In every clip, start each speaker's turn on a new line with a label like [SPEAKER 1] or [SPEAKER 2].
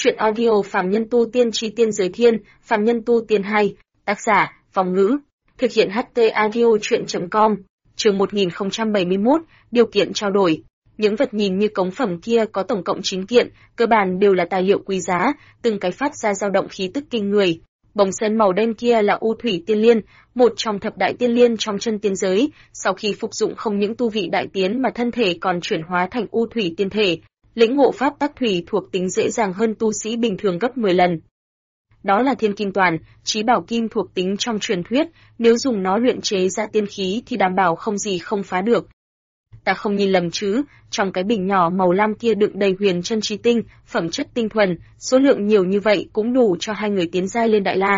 [SPEAKER 1] Chuyện audio Phàm Nhân Tu Tiên Chi Tiên Giới Thiên, Phàm Nhân Tu Tiên 2, tác giả, Vong Ngữ, thực hiện HT Audio Chuyện.com, chương 1071, điều kiện trao đổi. Những vật nhìn như cống phẩm kia có tổng cộng 9 kiện, cơ bản đều là tài liệu quý giá, từng cái phát ra dao động khí tức kinh người. Bồng sen màu đen kia là U Thủy Tiên Liên, một trong thập đại tiên liên trong chân tiên giới, sau khi phục dụng không những tu vị đại tiến mà thân thể còn chuyển hóa thành U Thủy Tiên thể. Lĩnh ngộ pháp tắc thủy thuộc tính dễ dàng hơn tu sĩ bình thường gấp 10 lần. Đó là Thiên Kim Toàn, chí bảo kim thuộc tính trong truyền thuyết, nếu dùng nó luyện chế ra tiên khí thì đảm bảo không gì không phá được. Ta không nhìn lầm chứ, trong cái bình nhỏ màu lam kia đựng đầy huyền chân trí tinh, phẩm chất tinh thuần, số lượng nhiều như vậy cũng đủ cho hai người tiến giai lên đại la.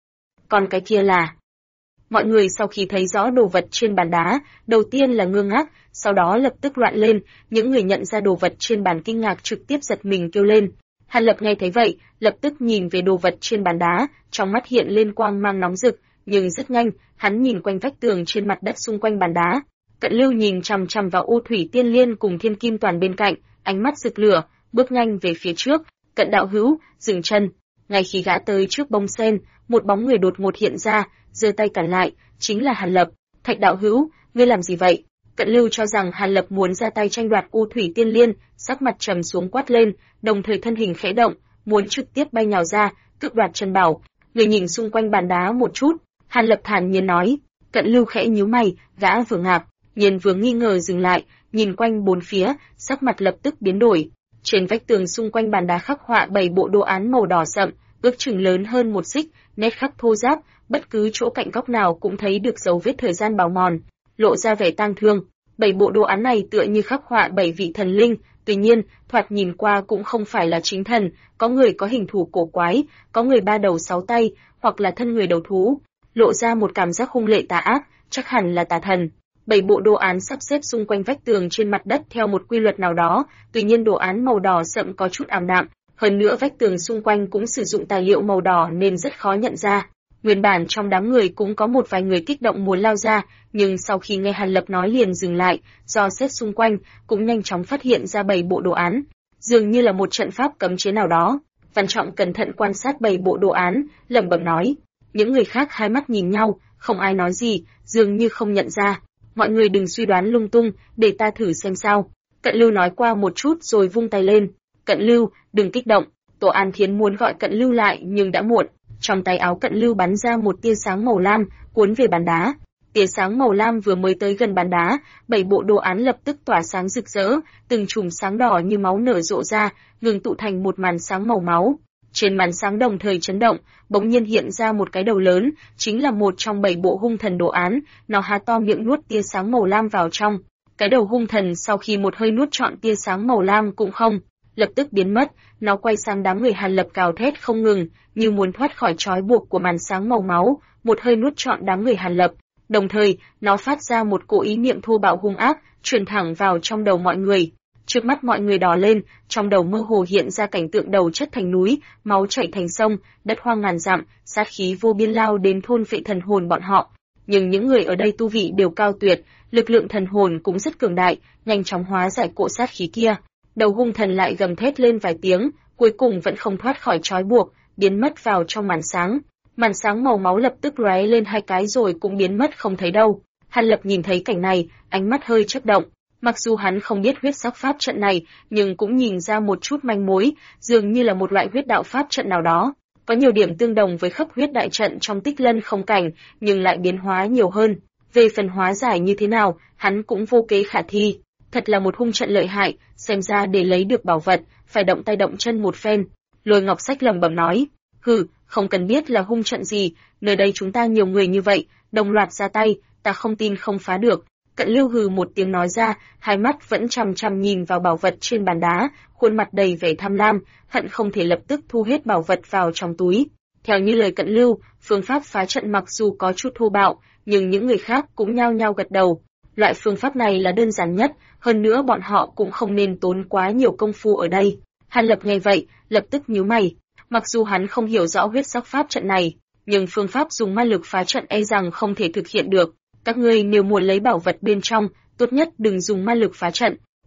[SPEAKER 1] Còn cái kia là... Mọi người sau khi thấy rõ đồ vật trên bàn đá, đầu tiên là ngơ ngác, sau đó lập tức loạn lên, những người nhận ra đồ vật trên bàn kinh ngạc trực tiếp giật mình kêu lên. Hàn Lập nghe thấy vậy, lập tức nhìn về đồ vật trên bàn đá, trong mắt hiện lên quang mang nóng rực, nhưng rất nhanh, hắn nhìn quanh vách tường trên mặt đất xung quanh bàn đá. Cận Lưu nhìn chằm chằm vào U Thủy Tiên Liên cùng Thiên Kim Toàn bên cạnh, ánh mắt rực lửa, bước nhanh về phía trước. Cận đạo hữu, dừng chân. Ngay khi gã tới trước bông sen, một bóng người đột ngột hiện ra, giơ tay cản lại, chính là Hàn Lập. Thạch đạo hữu, ngươi làm gì vậy? Cận Lưu cho rằng Hàn Lập muốn ra tay tranh đoạt U Thủy Tiên Liên, sắc mặt trầm xuống quát lên, đồng thời thân hình khẽ động, muốn trực tiếp bay nhào ra, cướp đoạt chân bảo. Người nhìn xung quanh bàn đá một chút, Hàn Lập thản nhiên nói. Cận Lưu khẽ nhíu mày, gã vừa ngạc nhiên vừa nghi ngờ dừng lại, nhìn quanh bốn phía, sắc mặt lập tức biến đổi. Trên vách tường xung quanh bàn đá khắc họa 7 bộ đồ án màu đỏ sậm, ước chừng lớn hơn một xích, nét khắc thô ráp, bất cứ chỗ cạnh góc nào cũng thấy được dấu vết thời gian bào mòn, lộ ra vẻ tang thương. 7 bộ đồ án này tựa như khắc họa 7 vị thần linh, tuy nhiên, thoạt nhìn qua cũng không phải là chính thần, có người có hình thù cổ quái, có người 3 đầu 6 tay, hoặc là thân người đầu thú, lộ ra một cảm giác hung lệ tà ác, chắc hẳn là tà thần. 7 bộ đồ án sắp xếp xung quanh vách tường trên mặt đất theo một quy luật nào đó, tuy nhiên đồ án màu đỏ sậm có chút ảm đạm, hơn nữa vách tường xung quanh cũng sử dụng tài liệu màu đỏ nên rất khó nhận ra. Nguyên bản trong đám người cũng có một vài người kích động muốn lao ra, nhưng sau khi nghe Hàn Lập nói liền dừng lại, do xét xung quanh, cũng nhanh chóng phát hiện ra 7 bộ đồ án, dường như là một trận pháp cấm chế nào đó. Văn Trọng cẩn thận quan sát 7 bộ đồ án, lẩm bẩm nói. Những người khác hai mắt nhìn nhau, không ai nói gì, dường như không nhận ra. Mọi người đừng suy đoán lung tung, để ta thử xem sao. Cận Lưu nói qua một chút rồi vung tay lên. Cận Lưu, đừng kích động. Tổ An Thiến muốn gọi Cận Lưu lại nhưng đã muộn. Trong tay áo Cận Lưu bắn ra một tia sáng màu lam, cuốn về bàn đá. Tia sáng màu lam vừa mới tới gần bàn đá, 7 bộ đồ án lập tức tỏa sáng rực rỡ, từng chùm sáng đỏ như máu nở rộ ra, ngừng tụ thành một màn sáng màu máu. Trên màn sáng đồng thời chấn động, bỗng nhiên hiện ra một cái đầu lớn, chính là một trong 7 bộ hung thần đồ án, nó há to miệng nuốt tia sáng màu lam vào trong. Cái đầu hung thần sau khi một hơi nuốt trọn tia sáng màu lam cũng không, lập tức biến mất, nó quay sang đám người Hàn Lập gào thét không ngừng, như muốn thoát khỏi trói buộc của màn sáng màu máu, một hơi nuốt trọn đám người Hàn Lập. Đồng thời, nó phát ra một cỗ ý niệm thô bạo hung ác, truyền thẳng vào trong đầu mọi người. Trước mắt mọi người đỏ lên, trong đầu mơ hồ hiện ra cảnh tượng đầu chất thành núi, máu chảy thành sông, đất hoang ngàn dặm, sát khí vô biên lao đến thôn phệ thần hồn bọn họ. Nhưng những người ở đây tu vị đều cao tuyệt, lực lượng thần hồn cũng rất cường đại, nhanh chóng hóa giải cỗ sát khí kia. Đầu hung thần lại gầm thét lên vài tiếng, cuối cùng vẫn không thoát khỏi trói buộc, biến mất vào trong màn sáng. Màn sáng màu máu lập tức lóe lên 2 cái rồi cũng biến mất không thấy đâu. Hàn Lập nhìn thấy cảnh này, ánh mắt hơi chớp động. Mặc dù hắn không biết huyết sắc pháp trận này, nhưng cũng nhìn ra một chút manh mối, dường như là một loại huyết đạo pháp trận nào đó. Có nhiều điểm tương đồng với khắp huyết đại trận trong Tích Lân không cảnh, nhưng lại biến hóa nhiều hơn. Về phần hóa giải như thế nào, hắn cũng vô kế khả thi. Thật là một hung trận lợi hại, xem ra để lấy được bảo vật, phải động tay động chân một phen. Lôi Ngọc Sách lẩm bẩm nói, không cần biết là hung trận gì, nơi đây chúng ta nhiều người như vậy, đồng loạt ra tay, ta không tin không phá được. Cận Lưu hừ một tiếng nói ra, hai mắt vẫn chằm chằm nhìn vào bảo vật trên bàn đá, khuôn mặt đầy vẻ tham lam, hận không thể lập tức thu hết bảo vật vào trong túi. Theo như lời Cận Lưu, phương pháp phá trận mặc dù có chút thô bạo, nhưng những người khác cũng nhao nhao gật đầu. Loại phương pháp này là đơn giản nhất, hơn nữa bọn họ cũng không nên tốn quá nhiều công phu ở đây. Hàn Lập nghe vậy, lập tức nhíu mày. Mặc dù hắn không hiểu rõ huyết sắc pháp trận này, nhưng phương pháp dùng ma lực phá trận e rằng không thể thực hiện được. Các ngươi nếu muốn lấy bảo vật bên trong, tốt nhất đừng dùng ma lực phá trận.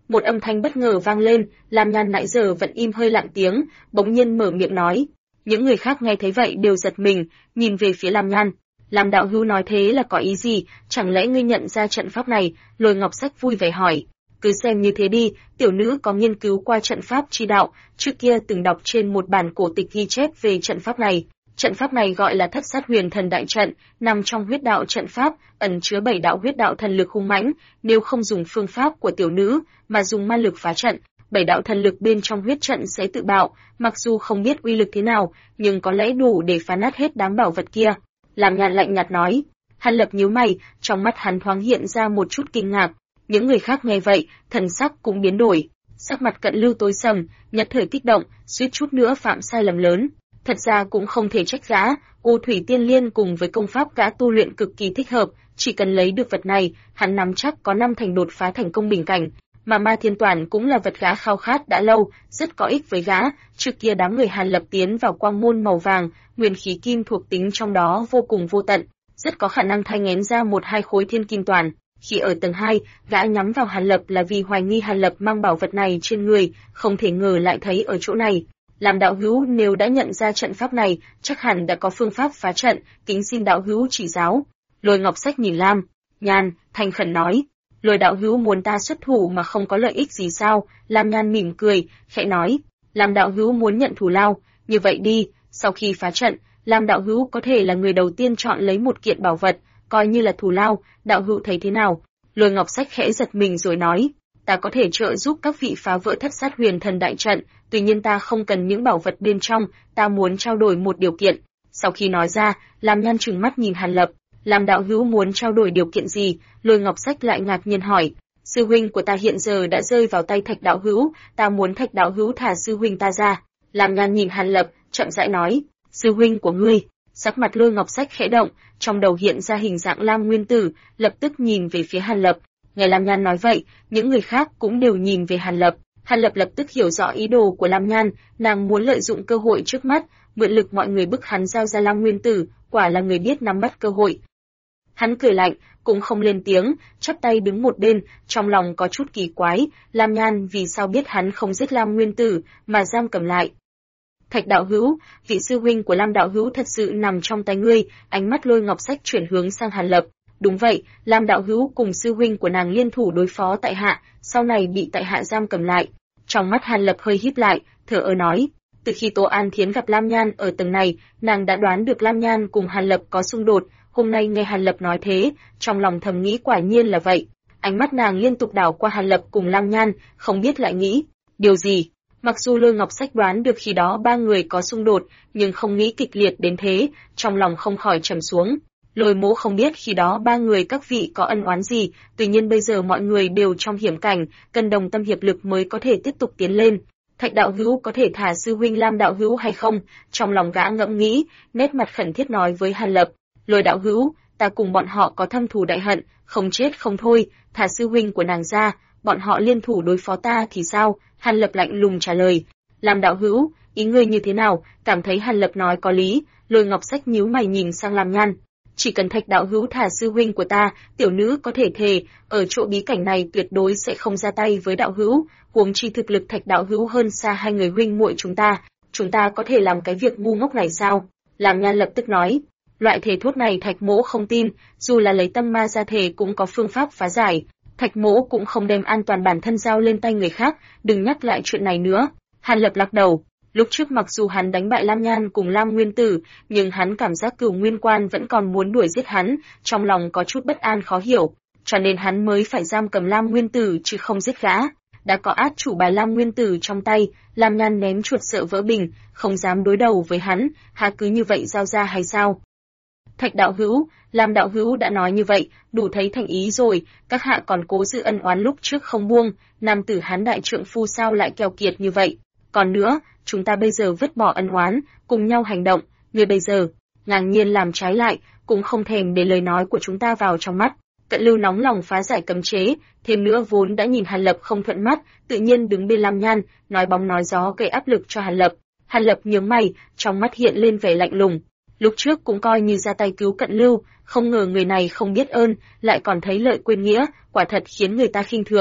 [SPEAKER 1] Một âm thanh bất ngờ vang lên, Lam Nhan nãy giờ vẫn im hơi lặng tiếng, bỗng nhiên mở miệng nói. Những người khác nghe thấy vậy đều giật mình, nhìn về phía Lam Nhan. Lam đạo hữu nói thế là có ý gì, chẳng lẽ ngươi nhận ra trận pháp này? Lôi Ngọc Sách vui vẻ hỏi. Cứ xem như thế đi, tiểu nữ có nghiên cứu qua trận pháp chi đạo, trước kia từng đọc trên một bản cổ tịch ghi chép về trận pháp này. Trận pháp này gọi là Thất Sát Huyền Thần Đại Trận, nằm trong huyết đạo trận pháp, ẩn chứa 7 đạo huyết đạo thần lực hung mãnh, nếu không dùng phương pháp của tiểu nữ, mà dùng ma lực phá trận, 7 đạo thần lực bên trong huyết trận sẽ tự bạo, mặc dù không biết uy lực thế nào, nhưng có lẽ đủ để phá nát hết đám bảo vật kia. Lam Nhan lạnh nhạt nói. Hàn Lập nhíu mày, trong mắt hắn thoáng hiện ra một chút kinh ngạc. Những người khác nghe vậy, thần sắc cũng biến đổi. Sắc mặt Cận Lưu tối sầm, nhất thời kích động, suýt chút nữa phạm sai lầm lớn. Thật ra cũng không thể trách gã, U Thủy Tiên Liên cùng với công pháp gã tu luyện cực kỳ thích hợp, chỉ cần lấy được vật này, hắn nắm chắc có 5 thành đột phá thành công bình cảnh. Mà Ma Thiên Toàn cũng là vật gã khao khát đã lâu, rất có ích với gã. Trước kia đám người Hàn Lập tiến vào quang môn màu vàng, nguyên khí kim thuộc tính trong đó vô cùng vô tận, rất có khả năng thay ngén ra 1-2 khối thiên kim toàn. Khi ở tầng 2, gã nhắm vào Hàn Lập là vì hoài nghi Hàn Lập mang bảo vật này trên người, không thể ngờ lại thấy ở chỗ này. Làm đạo hữu nếu đã nhận ra trận pháp này, chắc hẳn đã có phương pháp phá trận, kính xin đạo hữu chỉ giáo. Lôi Ngọc Sách nhìn Lam Nhan, thành khẩn nói. Lôi đạo hữu muốn ta xuất thủ mà không có lợi ích gì sao? Lam Nhan mỉm cười, khẽ nói. Lam đạo hữu muốn nhận thù lao, như vậy đi, sau khi phá trận, Lam đạo hữu có thể là người đầu tiên chọn lấy một kiện bảo vật, coi như là thù lao, đạo hữu thấy thế nào? Lôi Ngọc Sách khẽ giật mình rồi nói. Ta có thể trợ giúp các vị phá vỡ Thất Sát Huyền Thần Đại Trận, tuy nhiên ta không cần những bảo vật bên trong, ta muốn trao đổi một điều kiện. Sau khi nói ra, Lam Nhan trừng mắt nhìn Hàn Lập. Lam đạo hữu muốn trao đổi điều kiện gì? Lôi Ngọc Sách lại ngạc nhiên hỏi. Sư huynh của ta hiện giờ đã rơi vào tay Thạch đạo hữu, ta muốn Thạch đạo hữu thả sư huynh ta ra. Lam Nhan nhìn Hàn Lập, chậm rãi nói. Sư huynh của ngươi? Sắc mặt Lôi Ngọc Sách khẽ động, trong đầu hiện ra hình dạng Lam Nguyên Tử, lập tức nhìn về phía Hàn Lập. Nghe Lam Nhan nói vậy, những người khác cũng đều nhìn về Hàn Lập. Hàn Lập lập tức hiểu rõ ý đồ của Lam Nhan, nàng muốn lợi dụng cơ hội trước mắt, mượn lực mọi người bức hắn giao ra Lam Nguyên Tử, quả là người biết nắm bắt cơ hội. Hắn cười lạnh, cũng không lên tiếng, chắp tay đứng một bên, trong lòng có chút kỳ quái, Lam Nhan vì sao biết hắn không giết Lam Nguyên Tử, mà giam cầm lại. Thạch đạo hữu, vị sư huynh của Lam đạo hữu thật sự nằm trong tay ngươi, ánh mắt Lôi Ngọc Sách chuyển hướng sang Hàn Lập. Đúng vậy, Lam đạo hữu cùng sư huynh của nàng liên thủ đối phó tại hạ, sau này bị tại hạ giam cầm lại. Trong mắt Hàn Lập hơi híp lại, thở ơ nói, từ khi Tô An Thiến gặp Lam Nhan ở tầng này, nàng đã đoán được Lam Nhan cùng Hàn Lập có xung đột, hôm nay nghe Hàn Lập nói thế, trong lòng thầm nghĩ quả nhiên là vậy. Ánh mắt nàng liên tục đảo qua Hàn Lập cùng Lam Nhan, không biết lại nghĩ điều gì. Mặc dù Lôi Ngọc Sách đoán được khi đó ba người có xung đột, nhưng không nghĩ kịch liệt đến thế, trong lòng không khỏi trầm xuống. Lôi Mỗ không biết khi đó ba người các vị có ân oán gì, tuy nhiên bây giờ mọi người đều trong hiểm cảnh, cần đồng tâm hiệp lực mới có thể tiếp tục tiến lên. Thạch đạo hữu có thể thả sư huynh Lam đạo hữu hay không? Trong lòng gã ngẫm nghĩ, nét mặt khẩn thiết nói với Hàn Lập. Lôi đạo hữu, ta cùng bọn họ có thâm thù đại hận, không chết không thôi, thả sư huynh của nàng ra, bọn họ liên thủ đối phó ta thì sao? Hàn Lập lạnh lùng trả lời. Lam đạo hữu, ý ngươi như thế nào? Cảm thấy Hàn Lập nói có lý, Lôi Ngọc Sách nhíu mày nhìn sang Lam Nhan. Chỉ cần Thạch đạo hữu thả sư huynh của ta, tiểu nữ có thể thề, ở chỗ bí cảnh này tuyệt đối sẽ không ra tay với đạo hữu, huống chi thực lực Thạch đạo hữu hơn xa hai người huynh muội chúng ta có thể làm cái việc ngu ngốc này sao? Lam Nhan lập tức nói, loại thề thốt này Thạch mỗ không tin, dù là lấy tâm ma ra thề cũng có phương pháp phá giải, Thạch mỗ cũng không đem an toàn bản thân giao lên tay người khác, đừng nhắc lại chuyện này nữa. Hàn Lập lắc đầu. Lúc trước mặc dù hắn đánh bại Lam Nhan cùng Lam Nguyên Tử, nhưng hắn cảm giác Cửu Nguyên Quan vẫn còn muốn đuổi giết hắn, trong lòng có chút bất an khó hiểu, cho nên hắn mới phải giam cầm Lam Nguyên Tử chứ không giết gã. Đã có át chủ bài Lam Nguyên Tử trong tay, Lam Nhan ném chuột sợ vỡ bình, không dám đối đầu với hắn, há cứ như vậy giao ra hay sao? Thạch đạo hữu, Lam đạo hữu đã nói như vậy, đủ thấy thành ý rồi, các hạ còn cố giữ ân oán lúc trước không buông, nam tử hán đại trượng phu sao lại keo kiệt như vậy? Còn nữa, chúng ta bây giờ vứt bỏ ân oán, cùng nhau hành động, người bây giờ ngang nhiên làm trái lại, cũng không thèm để lời nói của chúng ta vào trong mắt. Cận Lưu nóng lòng phá giải cấm chế, thêm nữa vốn đã nhìn Hàn Lập không thuận mắt, tự nhiên đứng bên Lam Nhan, nói bóng nói gió gây áp lực cho Hàn Lập. Hàn Lập nhướng mày, trong mắt hiện lên vẻ lạnh lùng. Lúc trước cũng coi như ra tay cứu Cận Lưu, không ngờ người này không biết ơn, lại còn thấy lợi quên nghĩa, quả thật khiến người ta khinh thường.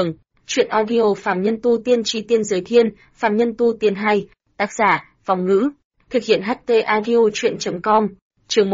[SPEAKER 1] Truyện audio Phàm Nhân Tu Tiên Chi Tiên Giới Thiên, Phàm Nhân Tu Tiên 2, tác giả, Phong Ngữ, thực hiện HT Audio Truyện.com, chương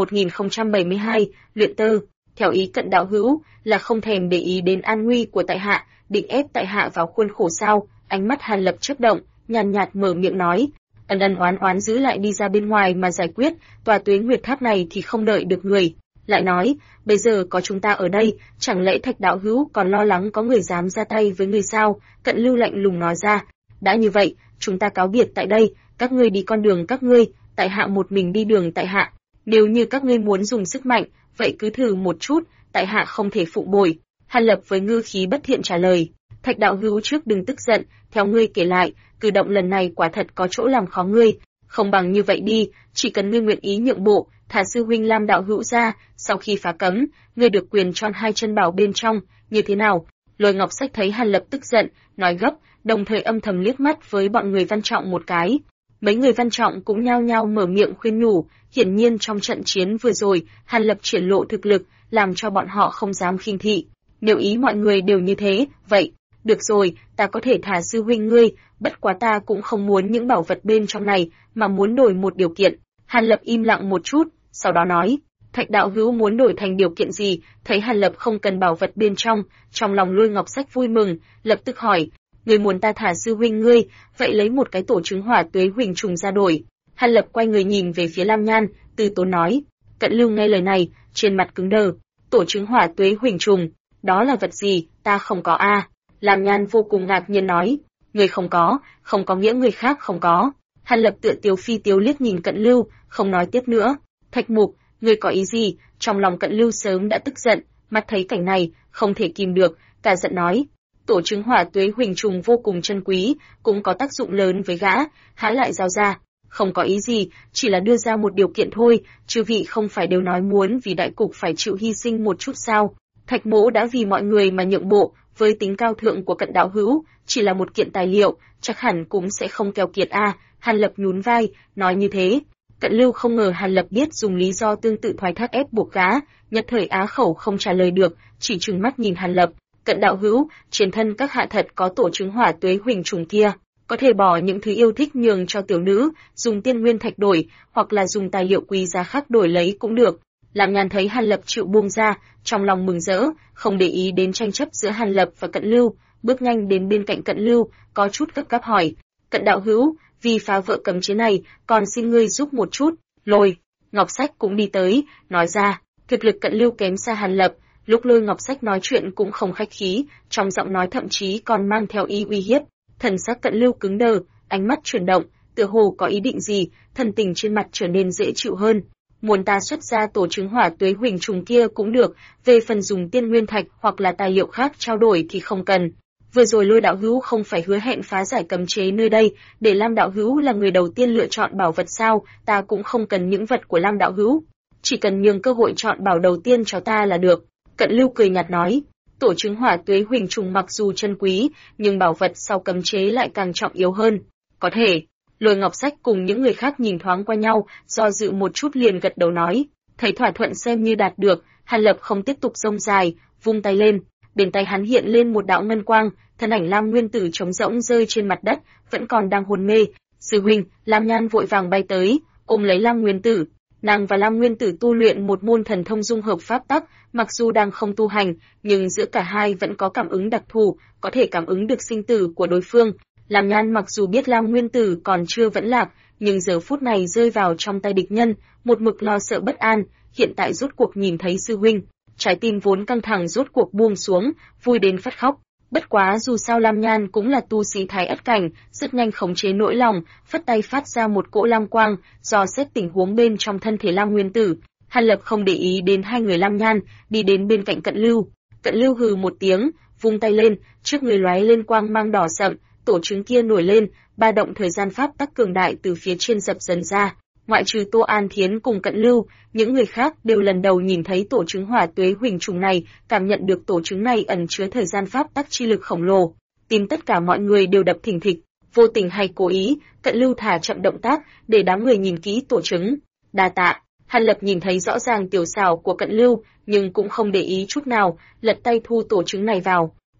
[SPEAKER 1] 1072, luyện tơ. Theo ý Cận đạo hữu, là không thèm để ý đến an nguy của tại hạ, định ép tại hạ vào khuôn khổ sao? Ánh mắt Hàn Lập chớp động, nhàn nhạt mở miệng nói, ân ân oán oán giữ lại đi ra bên ngoài mà giải quyết, tòa Tuế Nguyệt Tháp này thì không đợi được người. Lại nói, bây giờ có chúng ta ở đây, chẳng lẽ Thạch đạo hữu còn lo lắng có người dám ra tay với người sao? Cận Lưu lạnh lùng nói ra, đã như vậy, chúng ta cáo biệt tại đây, các ngươi đi con đường các ngươi, tại hạ một mình đi đường tại hạ. Nếu như các ngươi muốn dùng sức mạnh, vậy cứ thử một chút, tại hạ không thể phụ bồi. Hàn Lập với ngư khí bất thiện trả lời. Thạch đạo hữu trước đừng tức giận, theo ngươi kể lại, cử động lần này quả thật có chỗ làm khó ngươi. Không bằng như vậy đi, chỉ cần ngươi nguyện ý nhượng bộ, thả sư huynh Lam đạo hữu ra, sau khi phá cấm, ngươi được quyền tròn hai chân bảo bên trong, như thế nào? Lôi Ngọc Sách thấy Hàn Lập tức giận, nói gấp, đồng thời âm thầm liếc mắt với bọn người Văn Trọng một cái. Mấy người Văn Trọng cũng nhao nhao mở miệng khuyên nhủ, hiển nhiên trong trận chiến vừa rồi, Hàn Lập triển lộ thực lực, làm cho bọn họ không dám khinh thị. Nếu ý mọi người đều như thế, vậy, được rồi, ta có thể thả sư huynh ngươi, bất quá ta cũng không muốn những bảo vật bên trong này, mà muốn đổi một điều kiện. Hàn Lập im lặng một chút, sau đó nói, Thạch đạo hữu muốn đổi thành điều kiện gì? Thấy Hàn Lập không cần bảo vật bên trong lòng Lôi Ngọc Sách vui mừng, lập tức hỏi, người muốn ta thả sư huynh ngươi, vậy lấy một cái tổ trứng hỏa tuế huỳnh trùng ra đổi. Hàn Lập quay người nhìn về phía Lam Nhan, từ tốn nói. Cận Lưu nghe lời này, trên mặt cứng đờ. Tổ trứng hỏa tuế huỳnh trùng, đó là vật gì? Ta không có a. Lam Nhan vô cùng ngạc nhiên nói, người không có nghĩa người khác không có. Hàn Lập tựa tiếu phi tiếu liếc nhìn Cận Lưu, không nói tiếp nữa. Thạch Mục, ngươi có ý gì? Trong lòng Cận Lưu sớm đã tức giận, mắt thấy cảnh này, không thể kìm được, cả giận nói. Tổ trứng hỏa tuế huỳnh trùng vô cùng chân quý, cũng có tác dụng lớn với gã, há lại giao ra. Không có ý gì, chỉ là đưa ra một điều kiện thôi, chư vị không phải đều nói muốn vì đại cục phải chịu hy sinh một chút sao? Thạch Mỗ đã vì mọi người mà nhượng bộ, với tính cao thượng của Cận đạo hữu, chỉ là một kiện tài liệu, chắc hẳn cũng sẽ không keo kiệt a. Hàn Lập nhún vai, nói như thế. Cận Lưu không ngờ Hàn Lập biết dùng lý do tương tự thoái thác ép buộc gã, nhất thời á khẩu không trả lời được, chỉ trừng mắt nhìn Hàn Lập. Cận đạo hữu, trên thân các hạ thật có tổ trứng hỏa tuế huỳnh trùng kia, có thể bỏ những thứ yêu thích nhường cho tiểu nữ, dùng tiên nguyên thạch đổi, hoặc là dùng tài liệu quý giá khác đổi lấy cũng được. Lam Nhan thấy Hàn Lập chịu buông ra, trong lòng mừng rỡ, không để ý đến tranh chấp giữa Hàn Lập và Cận Lưu, bước nhanh đến bên cạnh Cận Lưu, có chút gấp gáp hỏi, Cận đạo hữu, vì phá vỡ cấm chế này, còn xin ngươi giúp một chút. Lôi Ngọc Sách cũng đi tới, nói ra, thực lực Cận Lưu kém xa Hàn Lập. Lúc Lôi Ngọc Sách nói chuyện cũng không khách khí, trong giọng nói thậm chí còn mang theo ý uy hiếp. Thần sắc Cận Lưu cứng đờ, ánh mắt chuyển động, tựa hồ có ý định gì, thần tình trên mặt trở nên dễ chịu hơn. Muốn ta xuất ra tổ trứng hỏa tuế huỳnh trùng kia cũng được, về phần dùng tiên nguyên thạch hoặc là tài liệu khác trao đổi thì không cần. Vừa rồi Lôi đạo hữu không phải hứa hẹn phá giải cấm chế nơi đây, để Lam đạo hữu là người đầu tiên lựa chọn bảo vật sao? Ta cũng không cần những vật của Lam đạo hữu, chỉ cần nhường cơ hội chọn bảo đầu tiên cho ta là được. Cận Lưu cười nhạt nói, tổ trứng hỏa tuế huỳnh trùng mặc dù chân quý, nhưng bảo vật sau cấm chế lại càng trọng yếu hơn. Có thể. Lôi Ngọc Sách cùng những người khác nhìn thoáng qua nhau, do dự một chút liền gật đầu nói, thấy thỏa thuận xem như đạt được. Hàn Lập không tiếp tục rông dài, vung tay lên, bên tay hắn hiện lên một đạo ngân quang, thân ảnh Lam Nguyên Tử trống rỗng rơi trên mặt đất, vẫn còn đang hôn mê. Sư huynh, Lam Nhan vội vàng bay tới, ôm lấy Lam Nguyên Tử. Nàng và Lam Nguyên Tử tu luyện một môn thần thông dung hợp pháp tắc, mặc dù đang không tu hành, nhưng giữa cả hai vẫn có cảm ứng đặc thù, có thể cảm ứng được sinh tử của đối phương. Lam Nhan mặc dù biết Lam Nguyên Tử còn chưa vẫn lạc, nhưng giờ phút này rơi vào trong tay địch nhân, một mực lo sợ bất an, hiện tại rốt cuộc nhìn thấy sư huynh, trái tim vốn căng thẳng rốt cuộc buông xuống, vui đến phát khóc. Bất quá dù sao Lam Nhan cũng là tu sĩ thái ất cảnh, rất nhanh khống chế nỗi lòng, phất tay phát ra một cỗ lam quang, dò xét tình huống bên trong thân thể Lam Nguyên Tử. Hàn Lập không để ý đến hai người Lam Nhan, đi đến bên cạnh Cận Lưu. Cận Lưu hừ một tiếng, vung tay lên, trước người lóe lên quang mang đỏ sậm, tổ trứng kia nổi lên, ba động thời gian pháp tắc cường đại từ phía trên dập dần ra. Ngoại trừ Tô An Thiến cùng Cận Lưu, những người khác đều lần đầu nhìn thấy tổ trứng hỏa tuế huỳnh trùng này, cảm nhận được tổ trứng này ẩn chứa thời gian pháp tắc chi lực khổng lồ. Tim tất cả mọi người đều đập thình thịch, vô tình hay cố ý, Cận Lưu thả chậm động tác, để đám người nhìn kỹ tổ trứng. Đa tạ. Hàn Lập nhìn thấy rõ ràng tiểu xảo của Cận Lưu, nhưng cũng không để ý chút nào, lật tay thu tổ trứng này vào.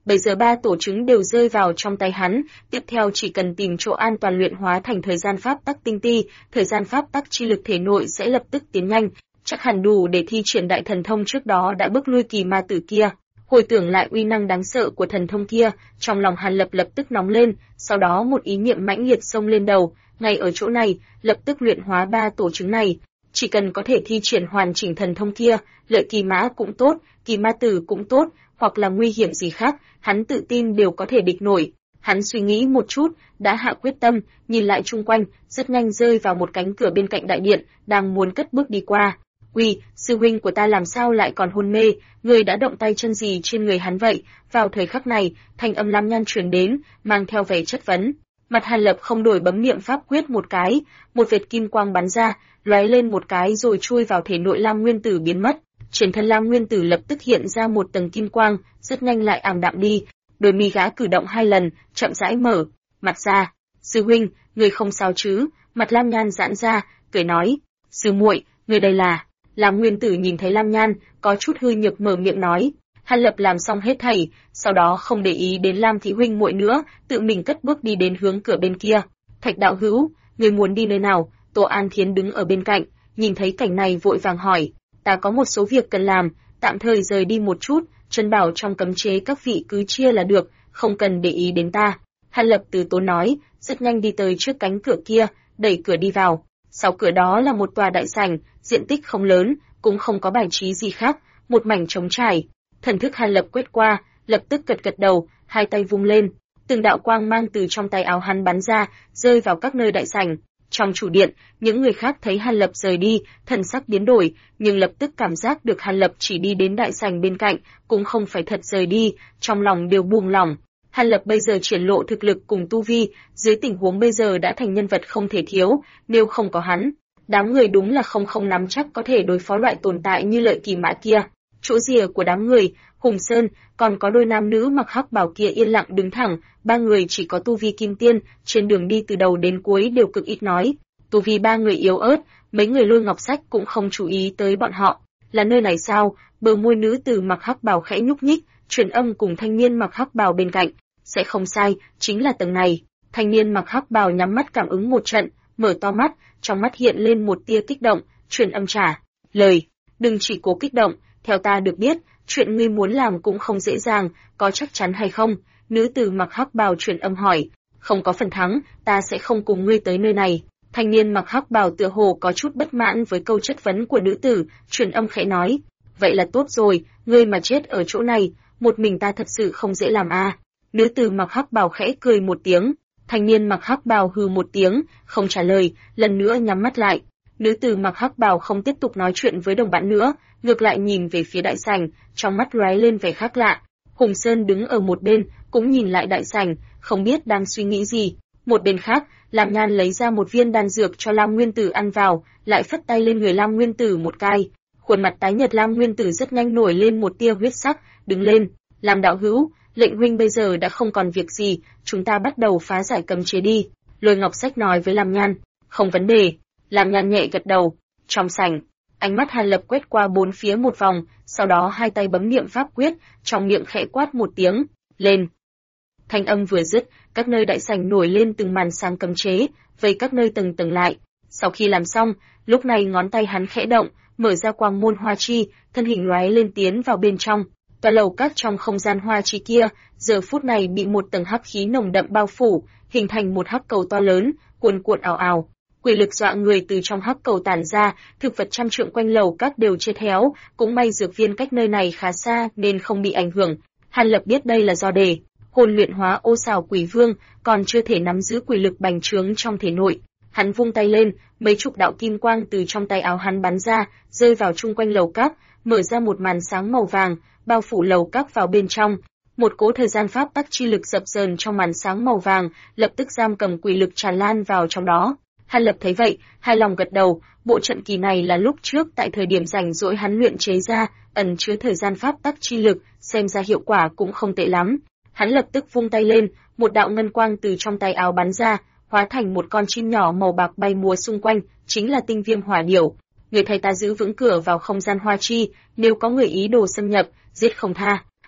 [SPEAKER 1] Bây giờ 3 tổ trứng đều rơi vào trong tay hắn, tiếp theo chỉ cần tìm chỗ an toàn luyện hóa thành thời gian pháp tắc tinh ti, thời gian pháp tắc chi lực thể nội sẽ lập tức tiến nhanh, chắc hẳn đủ để thi triển đại thần thông trước đó đã bước lui kỳ ma tử kia. Hồi tưởng lại uy năng đáng sợ của thần thông kia, trong lòng Hàn Lập lập tức nóng lên, sau đó một ý niệm mãnh liệt xông lên đầu, ngay ở chỗ này, lập tức luyện hóa 3 tổ trứng này. Chỉ cần có thể thi triển hoàn chỉnh thần thông kia, lợi kỳ mã cũng tốt, kỳ ma tử cũng tốt, hoặc là nguy hiểm gì khác, hắn tự tin đều có thể địch nổi. Hắn suy nghĩ một chút, đã hạ quyết tâm, nhìn lại chung quanh, rất nhanh rơi vào một cánh cửa bên cạnh đại điện, đang muốn cất bước đi qua. Uy, sư huynh của ta làm sao lại còn hôn mê, người đã động tay chân gì trên người hắn vậy? Vào thời khắc này, thanh âm Lam Nhan truyền đến, mang theo vẻ chất vấn. Mặt Hàn Lập không đổi bấm niệm pháp quyết một cái, một vệt kim quang bắn ra, lóe lên một cái rồi chui vào thể nội Lam Nguyên Tử biến mất. Trên thân Lam Nguyên Tử lập tức hiện ra một tầng kim quang, rất nhanh lại ảm đạm đi. Đôi mi gã cử động 2 lần, chậm rãi mở mặt ra. Sư huynh, người không sao chứ? Mặt Lam Nhan giãn ra, cười nói. Sư muội, người đây là? Lam Nguyên Tử nhìn thấy Lam Nhan, có chút hư nhược mở miệng nói. Hàn Lập làm xong hết thảy, sau đó không để ý đến Lam thị huynh muội nữa, tự mình cất bước đi đến hướng cửa bên kia. Thạch đạo hữu, người muốn đi nơi nào? Tô An Thiến đứng ở bên cạnh, nhìn thấy cảnh này vội vàng hỏi. Ta có một số việc cần làm, tạm thời rời đi một chút, Trân bảo trong cấm chế các vị cứ chia là được, không cần để ý đến ta. Hàn Lập từ tốn nói, rất nhanh đi tới trước cánh cửa kia, đẩy cửa đi vào. Sau cửa đó là một tòa đại sảnh, diện tích không lớn, cũng không có bài trí gì khác, một mảnh trống trải. Thần thức Hàn Lập quét qua, lập tức gật gật đầu, hai tay vung lên, từng đạo quang mang từ trong tay áo hắn bắn ra, rơi vào các nơi đại sảnh. Trong chủ điện, những người khác thấy Hàn Lập rời đi, thần sắc biến đổi, nhưng lập tức cảm giác được Hàn Lập chỉ đi đến đại sảnh bên cạnh, cũng không phải thật rời đi, trong lòng đều buông lỏng. Hàn Lập bây giờ triển lộ thực lực cùng tu vi, dưới tình huống bây giờ đã thành nhân vật không thể thiếu, nếu không có hắn, đám người đúng là không nắm chắc có thể đối phó loại tồn tại như Lợi Kỳ Mã kia. Chỗ rìa của đám người, Hùng Sơn, còn có đôi nam nữ mặc hắc bào kia yên lặng đứng thẳng, ba người chỉ có tu vi kim tiên, trên đường đi từ đầu đến cuối đều cực ít nói. Tu vi ba người yếu ớt, mấy người Lôi Ngọc Sách cũng không chú ý tới bọn họ. Là nơi này sao? Bờ môi nữ tử mặc hắc bào khẽ nhúc nhích, truyền âm cùng thanh niên mặc hắc bào bên cạnh. Sẽ không sai, chính là tầng này. Thanh niên mặc hắc bào nhắm mắt cảm ứng một trận, mở to mắt, trong mắt hiện lên một tia kích động, truyền âm trả lời. Đừng chỉ cố kích động, theo ta được biết, chuyện ngươi muốn làm cũng không dễ dàng, có chắc chắn hay không? Nữ tử mặc hắc bào truyền âm hỏi. Không có phần thắng, ta sẽ không cùng ngươi tới nơi này. Thanh niên mặc hắc bào tựa hồ có chút bất mãn với câu chất vấn của nữ tử, truyền âm khẽ nói. Vậy là tốt rồi, ngươi mà chết ở chỗ này, một mình ta thật sự không dễ làm a. Nữ tử mặc hắc bào khẽ cười một tiếng, thanh niên mặc hắc bào hừ một tiếng, không trả lời, lần nữa nhắm mắt lại. Nữ tử mặc hắc bào không tiếp tục nói chuyện với đồng bạn nữa, ngược lại nhìn về phía đại sảnh, trong mắt lóe lên vẻ khác lạ. Hùng Sơn đứng ở một bên, cũng nhìn lại đại sảnh, không biết đang suy nghĩ gì. Một bên khác, Lam Nhan lấy ra một viên đan dược cho Lam Nguyên Tử ăn vào, lại phất tay lên người Lam Nguyên Tử một cái. Khuôn mặt tái nhợt Lam Nguyên Tử rất nhanh nổi lên một tia huyết sắc, đứng lên, Lam đạo hữu, lệnh huynh bây giờ đã không còn việc gì, chúng ta bắt đầu phá giải cấm chế đi. Lôi Ngọc Sách nói với Lam Nhan, không vấn đề. Lam Nhan nhẹ gật đầu. Trong sảnh, ánh mắt Hàn Lập quét qua bốn phía một vòng, sau đó hai tay bấm niệm pháp quyết, trong miệng khẽ quát một tiếng, lên. Thanh âm vừa dứt, các nơi đại sảnh nổi lên từng màn sáng cấm chế, vây các nơi từng tầng lại. Sau khi làm xong, lúc này ngón tay hắn khẽ động, mở ra quang môn hoa chi, thân hình lóe lên tiến vào bên trong. Tòa lầu các trong không gian hoa chi kia, giờ phút này bị một tầng hắc khí nồng đậm bao phủ, hình thành một hắc cầu to lớn, cuồn cuộn ào ào. Quỷ lực dọa người từ trong hắc cầu tản ra, thực vật trăm trượng quanh lầu các đều chết héo, cũng may dược viên cách nơi này khá xa nên không bị ảnh hưởng. Hàn Lập biết đây là do đề hồn luyện hóa ô xào quỷ vương, còn chưa thể nắm giữ quỷ lực bành trướng trong thể nội. Hắn vung tay lên, mấy chục đạo kim quang từ trong tay áo hắn bắn ra, rơi vào chung quanh lầu các, mở ra một màn sáng màu vàng, bao phủ lầu các vào bên trong. Một cỗ thời gian pháp tắc chi lực dập dờn trong màn sáng màu vàng, lập tức giam cầm quỷ lực tràn lan vào trong đó. Hàn Lập thấy vậy, hài lòng gật đầu, bộ trận kỳ này là lúc trước tại thời điểm rảnh rỗi hắn luyện chế ra, ẩn chứa thời gian pháp tắc chi lực, xem ra hiệu quả cũng không tệ lắm. Hắn lập tức vung tay lên, một đạo ngân quang từ trong tay áo bắn ra, hóa thành một con chim nhỏ màu bạc bay múa xung quanh, chính là Tinh Viêm Hỏa Điểu. Người thầy ta giữ vững cửa vào không gian hoa chi, nếu có người ý đồ xâm nhập, giết không tha.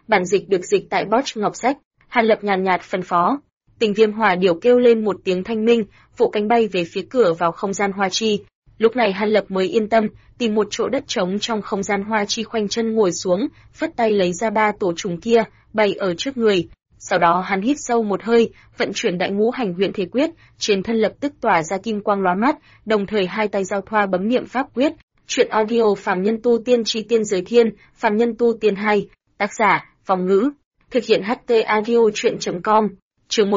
[SPEAKER 1] Bản dịch được dịch tại Bosch Ngọc Sách. Hàn Lập nhàn nhạt phân phó. Tình Viêm Hỏa Điểu kêu lên một tiếng thanh minh, vỗ cánh bay về phía cửa vào không gian hoa chi. Lúc này Hàn Lập mới yên tâm, tìm một chỗ đất trống trong không gian hoa chi khoanh chân ngồi xuống, phất tay lấy ra 3 tổ trùng kia, bày ở trước người. Sau đó hắn hít sâu một hơi, vận chuyển Đại Ngũ Hành Huyền Thể Quyết, trên thân lập tức tỏa ra kim quang lóa mắt, đồng thời hai tay giao thoa bấm niệm pháp quyết. Truyện audio Phàm Nhân Tu Tiên Chi Tiên Giới Thiên, Phàm Nhân Tu Tiên 2, tác giả, Vong Ngữ, thực hiện HT audio truyện.com. Chương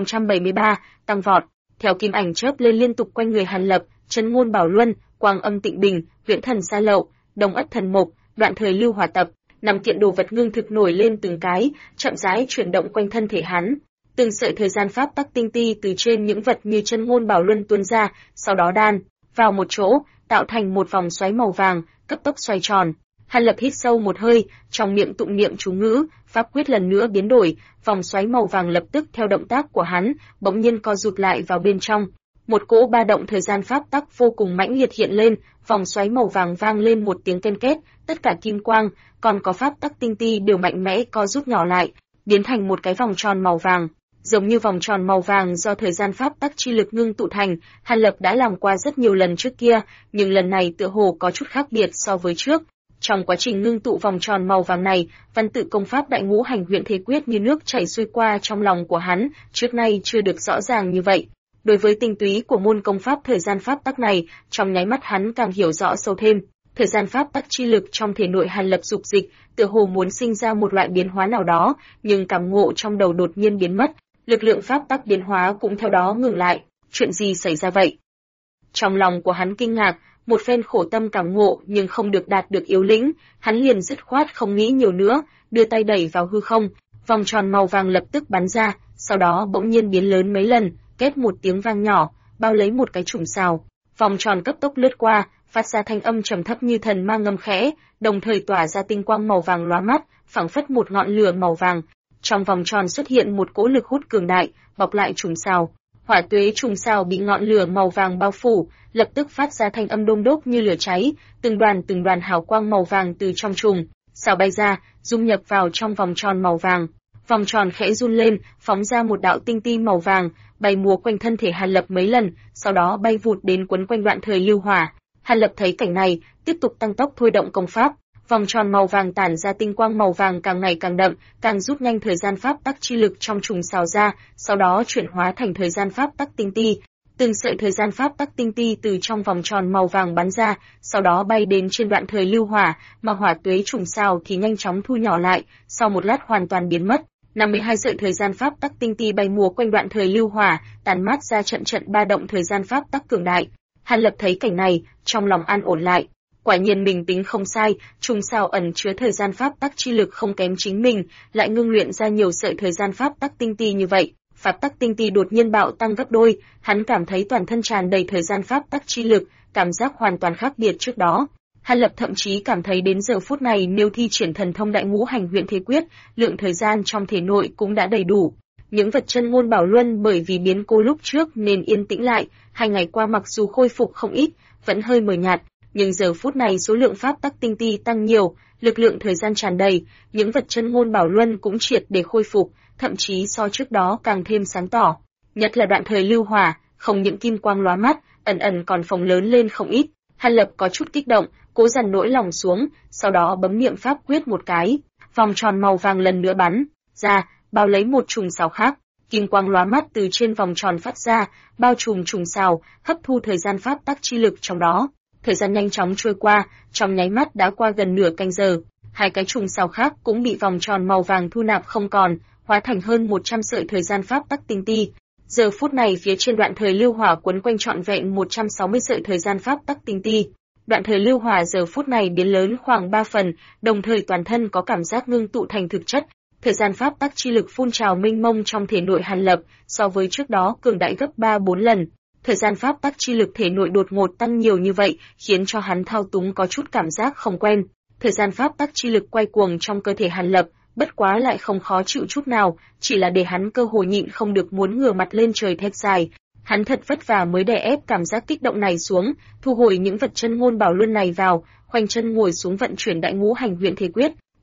[SPEAKER 1] 1073, tăng vọt. Theo kim ảnh chớp lên liên tục quanh người Hàn Lập, Chân Ngôn Bảo Luân, Quang Âm Tịnh Bình, Viễn Thần Sa Lậu, Đông Ất Thần Mộc, Đoạn Thời Lưu Hỏa Tập, 5 kiện đồ vật ngưng thực nổi lên từng cái, chậm rãi chuyển động quanh thân thể hắn. Từng sợi thời gian pháp tắc tinh ti từ trên những vật như Chân Ngôn Bảo Luân tuôn ra, sau đó đan vào một chỗ, tạo thành một vòng xoáy màu vàng, cấp tốc xoay tròn. Hàn Lập hít sâu một hơi, trong miệng tụng niệm chú ngữ, pháp quyết lần nữa biến đổi, vòng xoáy màu vàng lập tức theo động tác của hắn, bỗng nhiên co rụt lại vào bên trong. Một cỗ ba động thời gian pháp tắc vô cùng mãnh liệt hiện lên, vòng xoáy màu vàng vang lên một tiếng ken két, tất cả kim quang, còn có pháp tắc tinh ti đều mạnh mẽ co rút nhỏ lại, biến thành một cái vòng tròn màu vàng. Giống như vòng tròn màu vàng do thời gian pháp tắc chi lực ngưng tụ thành, Hàn Lập đã làm qua rất nhiều lần trước kia, nhưng lần này tựa hồ có chút khác biệt so với trước. Trong quá trình ngưng tụ vòng tròn màu vàng này, văn tự công pháp Đại Ngũ Hành Huyền Thể Quyết như nước chảy xuôi qua trong lòng của hắn, trước nay chưa được rõ ràng như vậy. Đối với tinh túy của môn công pháp thời gian pháp tắc này, trong nháy mắt hắn càng hiểu rõ sâu thêm. Thời gian pháp tắc chi lực trong thể nội Hàn Lập dục dịch, tựa hồ muốn sinh ra một loại biến hóa nào đó, nhưng cảm ngộ trong đầu đột nhiên biến mất, lực lượng pháp tắc biến hóa cũng theo đó ngừng lại. Chuyện gì xảy ra vậy? Trong lòng của hắn kinh ngạc, một phen khổ tâm cảm ngộ nhưng không được đạt được yếu lĩnh, hắn liền dứt khoát không nghĩ nhiều nữa, đưa tay đẩy vào hư không, vòng tròn màu vàng lập tức bắn ra, sau đó bỗng nhiên biến lớn mấy lần, kết một tiếng vang nhỏ, bao lấy một cái chùm sao. Vòng tròn cấp tốc lướt qua, phát ra thanh âm trầm thấp như thần ma ngâm khẽ, đồng thời tỏa ra tinh quang màu vàng lóa mắt, phảng phất một ngọn lửa màu vàng. Trong vòng tròn xuất hiện một cỗ lực hút cường đại, bọc lại chùm sao. Hỏa tuế trùng sao bị ngọn lửa màu vàng bao phủ, lập tức phát ra thanh âm đôm đốp như lửa cháy, từng đoàn hào quang màu vàng từ trong chùm sao bay ra, dung nhập vào trong vòng tròn màu vàng. Vòng tròn khẽ run lên, phóng ra một đạo tinh ti màu vàng, bay múa quanh thân thể Hàn Lập mấy lần, sau đó bay vụt đến quấn quanh Đoạn Thời Lưu Hỏa. Hàn Lập thấy cảnh này, tiếp tục tăng tốc thôi động công pháp, vòng tròn màu vàng tản ra tinh quang màu vàng càng ngày càng đậm, càng rút nhanh thời gian pháp tắc chi lực trong trùng sao ra, sau đó chuyển hóa thành thời gian pháp tắc tinh ti. Từng sợi thời gian pháp tắc tinh ti từ trong vòng tròn màu vàng bắn ra, sau đó bay đến trên Đoạn Thời Lưu Hỏa, mà hỏa tuế trùng sao thì nhanh chóng thu nhỏ lại, sau một lát hoàn toàn biến mất. 52 sợi thời gian pháp tắc tinh ti bay múa quanh Đoạn Thời Lưu Hỏa, tàn mát ra trận ba động thời gian pháp tắc cường đại. Hàn Lập thấy cảnh này, trong lòng an ổn lại. Quả nhiên mình tính không sai, trùng sao ẩn chứa thời gian pháp tắc chi lực không kém chính mình, lại ngưng luyện ra nhiều sợi thời gian pháp tắc tinh ti như vậy. Pháp tắc tinh ti đột nhiên bạo tăng gấp đôi, hắn cảm thấy toàn thân tràn đầy thời gian pháp tắc chi lực, cảm giác hoàn toàn khác biệt trước đó. Hàn Lập thậm chí cảm thấy đến giờ phút này nếu thi triển thần thông Đại Ngũ Hành Huyền Thể Quyết, lượng thời gian trong thể nội cũng đã đầy đủ. Những vật Chân Ngôn Bảo Luân bởi vì biến cố lúc trước nên yên tĩnh lại, 2 ngày qua mặc dù khôi phục không ít, vẫn hơi mờ nhạt, nhưng giờ phút này số lượng pháp tắc tinh ti tăng nhiều, lực lượng thời gian tràn đầy, những vật Chân Ngôn Bảo Luân cũng triệt để khôi phục, thậm chí so trước đó càng thêm sáng tỏ. Nhất là Đoạn Thời Lưu Hỏa, không những kim quang lóa mắt, ẩn ẩn còn phồng lớn lên không ít. Hàn Lập có chút kích động, cố dằn nỗi lòng xuống, sau đó bấm niệm pháp quyết một cái, vòng tròn màu vàng lần nữa bắn ra, bao lấy một chùm sao khác. Kim quang lóa mắt từ trên vòng tròn phát ra, bao trùm chùm sao, hấp thu thời gian pháp tắc chi lực trong đó. Thời gian nhanh chóng trôi qua, trong nháy mắt đã qua gần nửa canh giờ. 2 cái chùm sao khác cũng bị vòng tròn màu vàng thu nạp không còn, hóa thành hơn 100 sợi thời gian pháp tắc tinh ti. Giờ phút này phía trên Đoạn Thời Lưu Hỏa quấn quanh trọn vẹn 160 sợi thời gian pháp tắc tinh ti. Đoạn Thời Lưu Hỏa giờ phút này biến lớn khoảng 3 phần, đồng thời toàn thân có cảm giác ngưng tụ thành thực chất. Thời gian pháp tắc chi lực phun trào mênh mông trong thể nội Hàn Lập, so với trước đó cường đại gấp 3-4 lần. Thời gian pháp tắc chi lực thể nội đột ngột tăng nhiều như vậy, khiến cho hắn thao túng có chút cảm giác không quen. Thời gian pháp tắc chi lực quay cuồng trong cơ thể Hàn Lập, bất quá lại không khó chịu chút nào, chỉ là để hắn cơ hồ nhịn không được muốn ngửa mặt lên trời thét dài. Hắn thật vất vả mới đè ép cảm giác kích động này xuống, thu hồi những vật Chân Ngôn Bảo Luân này vào, khoanh chân ngồi xuống vận chuyển Đại Ngũ Hành Huyền Thể Quyết,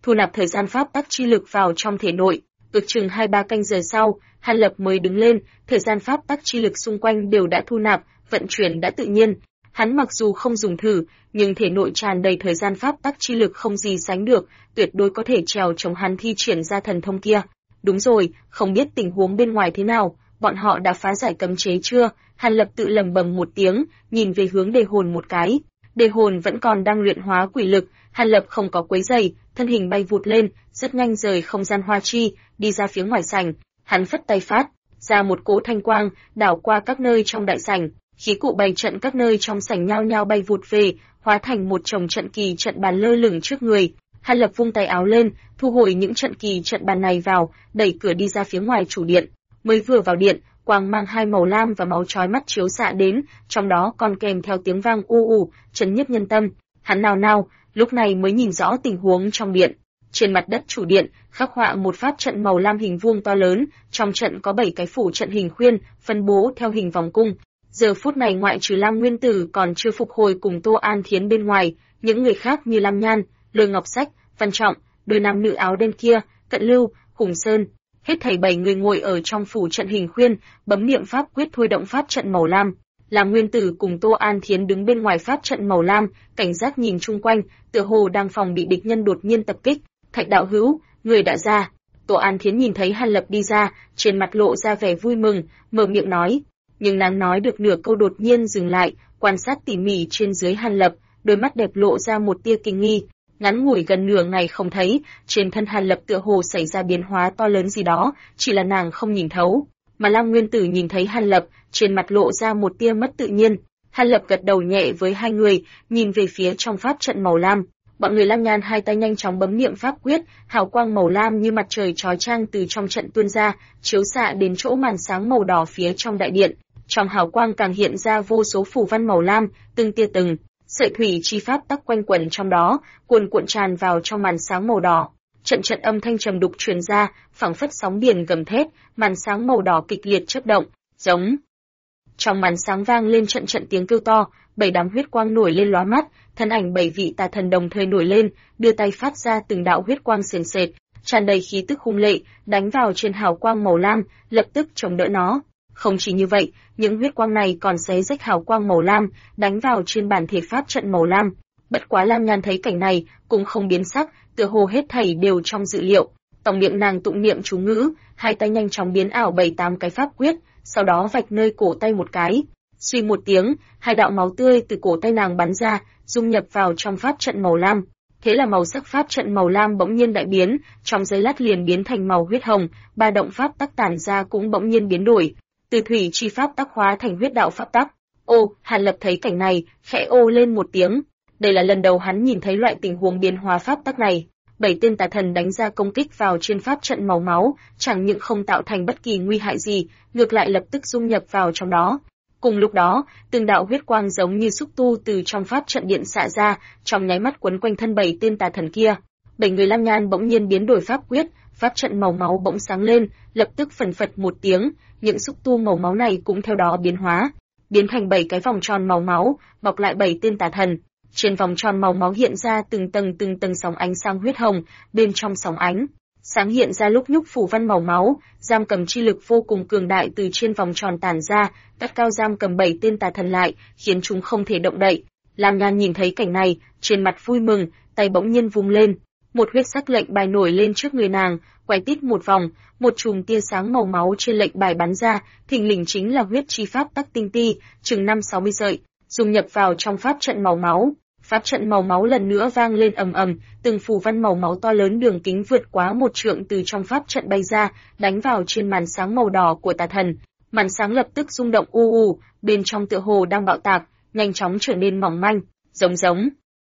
[SPEAKER 1] thu nạp thời gian pháp tắc chi lực vào trong thể nội. Ước chừng 2-3 canh giờ sau, Hàn Lập mới đứng lên, thời gian pháp tắc chi lực xung quanh đều đã thu nạp, vận chuyển đã tự nhiên. Hắn mặc dù không dùng thử, nhưng thể nội tràn đầy thời gian pháp tắc chi lực không gì sánh được, tuyệt đối có thể trèo chống hắn thi triển ra thần thông kia. Đúng rồi, không biết tình huống bên ngoài thế nào, bọn họ đã phá giải cấm chế chưa? Hàn Lập tự lẩm bẩm một tiếng, nhìn về hướng đề hồn một cái. Đề hồn vẫn còn đang luyện hóa quỷ lực, Hàn Lập không có quấy rầy, thân hình bay vụt lên, rất nhanh rời không gian hoa chi, đi ra phía ngoài sảnh. Hắn phất tay phát ra một cỗ thanh quang, đảo qua các nơi trong đại sảnh, khí cụ bày trận các nơi trong sảnh nhao nhao bay vụt về, hóa thành một chồng trận kỳ trận bàn lơ lửng trước người. Hàn Lập vung tay áo lên, thu hồi những trận kỳ trận bàn này vào, đẩy cửa đi ra phía ngoài chủ điện. Mới vừa vào điện, quang mang hai màu lam và máu chói mắt chiếu xạ đến, trong đó còn kèm theo tiếng vang u u, chấn nhiếp nhân tâm. Hắn nào, lúc này mới nhìn rõ tình huống trong điện. Trên mặt đất chủ điện, khắc họa một pháp trận màu lam hình vuông to lớn, trong trận có 7 cái phủ trận hình khuyên, phân bố theo hình vòng cung. Giờ phút này ngoại trừ Lam Nguyên Tử còn chưa phục hồi cùng Tô An Thiến bên ngoài, những người khác như Lam Nhan, Lôi Ngọc Sách, Văn Trọng, đôi nam nữ áo đen kia, Cận Lưu, Hùng Sơn, hết thảy 7 người ngồi ở trong phủ trận hình khuyên, bấm niệm pháp quyết thôi động pháp trận màu lam. Lam Nguyên Tử cùng Tô An Thiến đứng bên ngoài pháp trận màu lam, cảnh giác nhìn chung quanh, tựa hồ đang phòng bị địch nhân đột nhiên tập kích. Thạch đạo hữu, người đã ra. Tô An Thiến nhìn thấy Hàn Lập đi ra, trên mặt lộ ra vẻ vui mừng, mở miệng nói. Nhưng nàng nói được nửa câu đột nhiên dừng lại, quan sát tỉ mỉ trên dưới Hàn Lập, đôi mắt đẹp lộ ra một tia kinh nghi. Ngắn ngủi gần nửa ngày không thấy, trên thân Hàn Lập tựa hồ xảy ra biến hóa to lớn gì đó, chỉ là nàng không nhìn thấu. Mà Lam Nguyên Tử nhìn thấy Hàn Lập, trên mặt lộ ra một tia mất tự nhiên. Hàn Lập gật đầu nhẹ với hai người, nhìn về phía trong pháp trận màu lam. Bọn người Lam Nhan hai tay nhanh chóng bấm niệm pháp quyết, hào quang màu lam như mặt trời chói chang từ trong trận tuôn ra, chiếu xạ đến chỗ màn sáng màu đỏ phía trong đại điện. Trong hào quang càng hiện ra vô số phù văn màu lam, từng tia từng sợi thủy chi pháp tắc quanh quẩn trong đó, cuồn cuộn tràn vào trong màn sáng màu đỏ. Trận trận âm thanh trầm đục truyền ra, phảng phất sóng biển gầm thét, màn sáng màu đỏ kịch liệt chớp động, giống. Trong màn sáng vang lên trận trận tiếng kêu to, 7 đám huyết quang nổi lên lóa mắt, thân ảnh 7 vị tà thần đồng thời nổi lên, đưa tay phát ra từng đạo huyết quang sền sệt, tràn đầy khí tức hung lệ, đánh vào trên hào quang màu lam, lập tức chống đỡ nó. Không chỉ như vậy, những huyết quang này còn xé rách hào quang màu lam, đánh vào trên bản thể pháp trận màu lam. Bất quá Lam Nhan thấy cảnh này, cũng không biến sắc, tựa hồ hết thảy đều trong dự liệu. Tổng miệng nàng tụng niệm chú ngữ, hai tay nhanh chóng biến ảo 7-8 cái pháp quyết, sau đó vạch nơi cổ tay một cái. Suy một tiếng, hai đạo máu tươi từ cổ tay nàng bắn ra, dung nhập vào trong pháp trận màu lam. Thế là màu sắc pháp trận màu lam bỗng nhiên đại biến, trong giây lát liền biến thành màu huyết hồng, ba động pháp tắc tản ra cũng bỗng nhiên biến đổi, từ thủy chi pháp tắc hóa thành huyết đạo pháp tắc. Ô, Hàn Lập thấy cảnh này, khẽ ô lên một tiếng. Đây là lần đầu hắn nhìn thấy loại tình huống biến hóa pháp tắc này. 7 tên tà thần đánh ra công kích vào trên pháp trận màu máu, chẳng những không tạo thành bất kỳ nguy hại gì, ngược lại lập tức dung nhập vào trong đó. Cùng lúc đó, từng đạo huyết quang giống như xúc tu từ trong pháp trận điện xạ ra, trong nháy mắt quấn quanh thân 7 tên tà thần kia. 7 người Lam Nhan bỗng nhiên biến đổi pháp quyết, pháp trận màu máu bỗng sáng lên, lập tức phần phật một tiếng, những xúc tu màu máu này cũng theo đó biến hóa, biến thành 7 cái vòng tròn màu máu, bọc lại 7 tên tà thần. Trên vòng tròn màu máu hiện ra từng tầng sóng ánh sáng huyết hồng, bên trong sóng ánh sáng hiện ra lúc nhúc phù văn màu máu, giam cầm chi lực vô cùng cường đại từ trên vòng tròn tản ra, cắt cao giam cầm 7 tên tà thần lại, khiến chúng không thể động đậy. Lam Nhan nhìn thấy cảnh này, trên mặt vui mừng, tay bỗng nhiên vung lên, một huyết sắc lệnh bài nổi lên trước người nàng, quay tít một vòng, một chùm tia sáng màu máu trên lệnh bài bắn ra, thình lình chính là huyết chi pháp tắc tinh ti, chừng 5-60 sợi, dung nhập vào trong pháp trận màu máu. Pháp trận màu máu lần nữa vang lên ầm ầm, từng phù văn màu máu to lớn đường kính vượt quá 1 trượng từ trong pháp trận bay ra, đánh vào trên màn sáng màu đỏ của tà thần. Màn sáng lập tức rung động u u, bên trong tựa hồ đang bạo tạc, nhanh chóng trở nên mỏng manh, giống.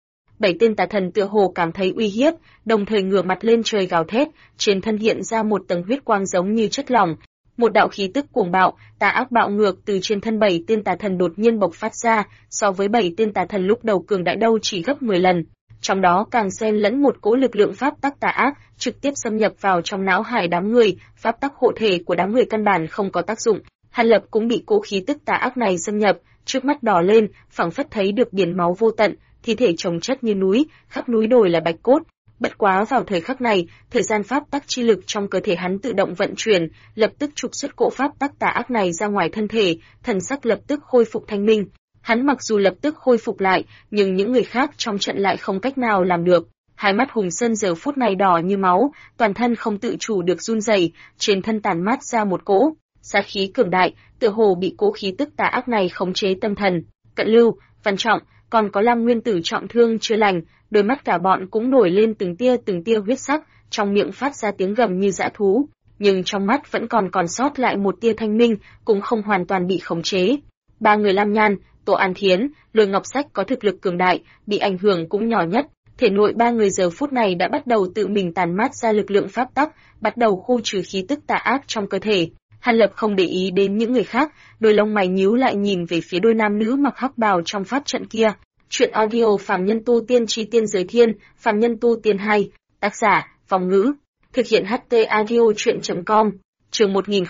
[SPEAKER 1] 7 tên tà thần tựa hồ cảm thấy uy hiếp, đồng thời ngửa mặt lên trời gào thét, trên thân hiện ra một tầng huyết quang giống như chất lỏng. Một đạo khí tức cuồng bạo, tà ác bạo ngược từ trên thân 7 tên tà thần đột nhiên bộc phát ra, so với 7 tên tà thần lúc đầu cường đại đâu chỉ gấp 10 lần. Trong đó càng xen lẫn một cỗ lực lượng pháp tắc tà ác, trực tiếp xâm nhập vào trong não hải đám người, pháp tắc hộ thể của đám người căn bản không có tác dụng. Hàn Lập cũng bị cỗ khí tức tà ác này xâm nhập, trước mắt đỏ lên, phảng phất thấy được biển máu vô tận, thi thể chồng chất như núi, khắp núi đồi là bạch cốt. Bất quá vào thời khắc này, thời gian pháp tắc chi lực trong cơ thể hắn tự động vận chuyển, lập tức trục xuất cỗ pháp tắc tà ác này ra ngoài thân thể, thần sắc lập tức khôi phục thanh minh. Hắn mặc dù lập tức khôi phục lại, nhưng những người khác trong trận lại không cách nào làm được. Hai mắt Hùng Sơn giờ phút này đỏ như máu, toàn thân không tự chủ được run rẩy, trên thân tản mát ra một cỗ sát khí cường đại, tựa hồ bị cỗ khí tức tà ác này khống chế tâm thần. Cận Lưu, Văn Trọng, còn có Lam Nguyên Tử trọng thương chưa lành, đôi mắt cả bọn cũng nổi lên từng tia huyết sắc, trong miệng phát ra tiếng gầm như dã thú, nhưng trong mắt vẫn còn sót lại một tia thanh minh, cũng không hoàn toàn bị khống chế. Ba người Lam Nhan, Tô An Thiến, Lôi Ngọc Sách có thực lực cường đại, bị ảnh hưởng cũng nhỏ nhất. Thể nội ba người giờ phút này đã bắt đầu tự mình tàn mát ra lực lượng pháp tắc, bắt đầu khu trừ khí tức tà ác trong cơ thể. Hàn Lập không để ý đến những người khác, đôi lông mày nhíu lại nhìn về phía đôi nam nữ mặc hắc bào trong pháp trận kia. Chuyện audio Phàm Nhân Tu Tiên Chi Tiên Giới Thiên, Phàm Nhân Tu Tiên 2, tác giả, Vòng Ngữ, thực hiện HT audio chuyện.com, chương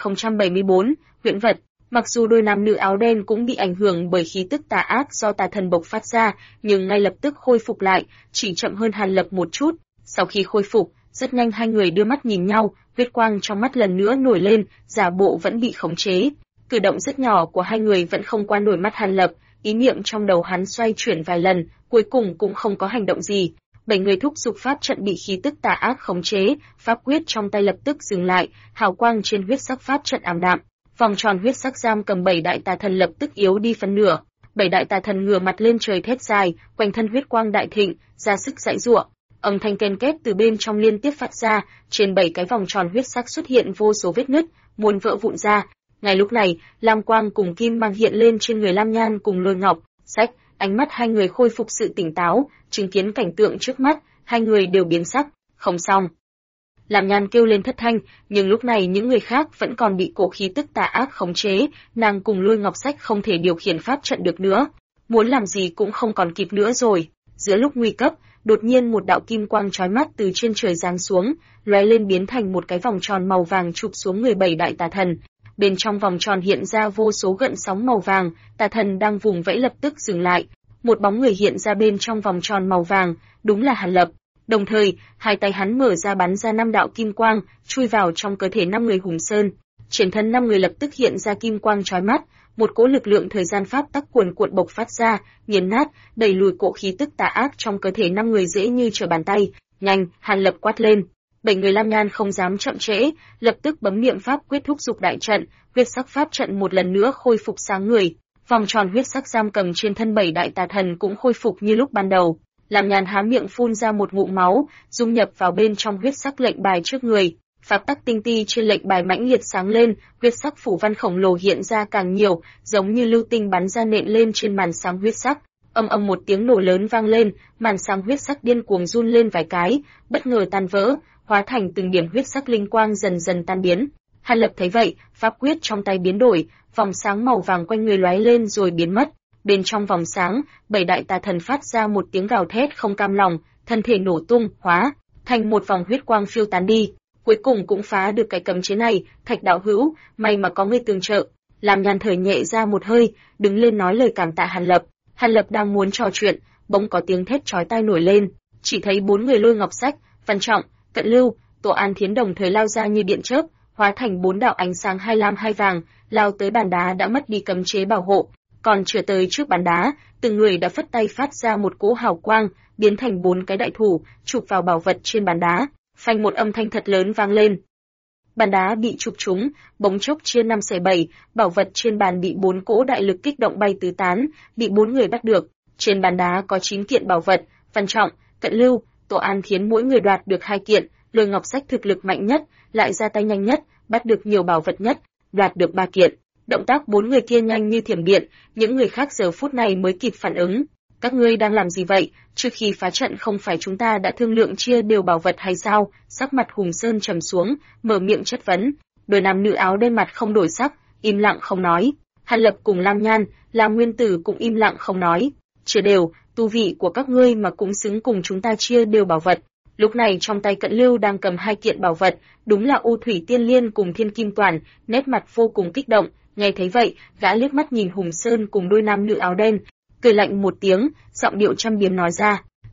[SPEAKER 1] 1074, huyễn vật. Mặc dù đôi nam nữ áo đen cũng bị ảnh hưởng bởi khí tức tà ác do tà thần bộc phát ra, nhưng ngay lập tức khôi phục lại, chỉ chậm hơn Hàn Lập một chút. Sau khi khôi phục, rất nhanh hai người đưa mắt nhìn nhau, huyết quang trong mắt lần nữa nổi lên, giả bộ vẫn bị khống chế. Cử động rất nhỏ của hai người vẫn không qua nổi mắt Hàn Lập, ý niệm trong đầu hắn xoay chuyển vài lần, cuối cùng cũng không có hành động gì. Bảy người thúc giục pháp trận bị khí tức tà ác khống chế, pháp quyết trong tay lập tức dừng lại, hào quang trên huyết sắc pháp trận ảm đạm. Vòng tròn huyết sắc giam cầm bảy đại tà thần lập tức yếu đi phân nửa. Bảy đại tà thần ngửa mặt lên trời thét dài, quanh thân huyết quang đại thịnh, ra sức giãy giụa. Âm thanh ken két từ bên trong liên tiếp phát ra, trên bảy cái vòng tròn huyết sắc xuất hiện vô số vết nứt, muốn vỡ vụn ra. Ngay lúc này, lam quang cùng kim mang hiện lên trên người Lam Nhan cùng Lôi Ngọc Sách, ánh mắt hai người khôi phục sự tỉnh táo, chứng kiến cảnh tượng trước mắt, hai người đều biến sắc, không xong. Lam Nhan kêu lên thất thanh, nhưng lúc này những người khác vẫn còn bị cổ khí tức tà ác khống chế, nàng cùng Lôi Ngọc Sách không thể điều khiển pháp trận được nữa, muốn làm gì cũng không còn kịp nữa rồi. Giữa lúc nguy cấp, đột nhiên một đạo kim quang chói mắt từ trên trời giáng xuống, lóe lên biến thành một cái vòng tròn màu vàng chụp xuống người bảy đại tà thần. Bên trong vòng tròn hiện ra vô số gợn sóng màu vàng, tà thần đang vùng vẫy lập tức dừng lại. Một bóng người hiện ra bên trong vòng tròn màu vàng, đúng là Hàn Lập. Đồng thời, hai tay hắn mở ra bắn ra 5 đạo kim quang, chui vào trong cơ thể 5 người Hùng Sơn. Trên thân 5 người lập tức hiện ra kim quang chói mắt, một cỗ lực lượng thời gian pháp tắc cuồn cuộn bộc phát ra, nghiền nát, đẩy lùi cỗ khí tức tà ác trong cơ thể 5 người dễ như trở bàn tay. Nhanh, Hàn Lập quát lên. 7 người Lam Nhan không dám chậm trễ, lập tức bấm niệm pháp quyết thúc giục đại trận, huyết sắc pháp trận một lần nữa khôi phục sáng người. Vòng tròn huyết sắc giam cầm trên thân 7 đại tà thần cũng khôi phục như lúc ban đầu. Lam Nhan há miệng phun ra một ngụm máu, dung nhập vào bên trong huyết sắc lệnh bài trước người. Pháp tắc tinh ti trên lệnh bài mãnh liệt sáng lên, huyết sắc phủ văn khổng lồ hiện ra càng nhiều, giống như lưu tinh bắn ra nện lên trên màn sáng huyết sắc. Ầm ầm một tiếng nổ lớn vang lên, màn sáng huyết sắc điên cuồng run lên vài cái, bất ngờ tan vỡ, hóa thành từng điểm huyết sắc linh quang dần dần tan biến. Hàn Lập thấy vậy, pháp quyết trong tay biến đổi, vòng sáng màu vàng quanh người lóe lên rồi biến mất. Bên trong vòng sáng, 7 đại tà thần phát ra một tiếng gào thét không cam lòng, thân thể nổ tung, hóa thành một vòng huyết quang phiêu tán đi. Cuối cùng cũng phá được cái cấm chế này, Thạch đạo hữu, may mà có ngươi tương trợ. Lam Nhan thở nhẹ ra một hơi, đứng lên nói lời cảm tạ Hàn Lập. Hàn Lập đang muốn trò chuyện, bỗng có tiếng thét chói tai nổi lên, chỉ thấy 4 người Lôi Ngọc Sách, Văn Trọng, Cận Lưu, Tô An Thiến đồng thời lao ra như điện chớp, hóa thành 4 đạo ánh sáng hai lam hai vàng, lao tới bàn đá đã mất đi cấm chế bảo hộ. Còn chưa tới trước bàn đá, từng người đã phất tay phát ra một cỗ hào quang, biến thành 4 cái đại thủ, chụp vào bảo vật trên bàn đá, phanh một âm thanh thật lớn vang lên. Bàn đá bị chụp trúng, bỗng chốc chia 5 xẻ 7, bảo vật trên bàn bị 4 cỗ đại lực kích động bay tứ tán, bị 4 người bắt được. Trên bàn đá có 9 kiện bảo vật, Văn Trọng, Cận Lưu, Tô An Thiến mỗi người đoạt được 2 kiện, Lôi Ngọc Sách thực lực mạnh nhất, lại ra tay nhanh nhất, bắt được nhiều bảo vật nhất, đoạt được 3 kiện. Động tác 4 người kia nhanh như thiểm điện, những người khác giờ phút này mới kịp phản ứng. Các ngươi đang làm gì vậy? Trước khi phá trận không phải chúng ta đã thương lượng chia đều bảo vật hay sao? Sắc mặt Hùng Sơn trầm xuống, mở miệng chất vấn. Đôi nam nữ áo đen mặt không đổi sắc, im lặng không nói. Hàn Lập cùng Lam Nhan, Lam Nguyên Tử cũng im lặng không nói. Chia đều, tu vị của các ngươi mà cũng xứng cùng chúng ta chia đều bảo vật. Lúc này trong tay Cận Lưu đang cầm 2 kiện bảo vật, đúng là U Thủy Tiên Liên cùng Thiên Kim Toàn, nét mặt vô cùng kích động. Nghe thấy vậy, gã liếc mắt nhìn Hùng Sơn cùng đôi nam nữ áo đen, cười lạnh một tiếng, giọng điệu châm biếm nói ra,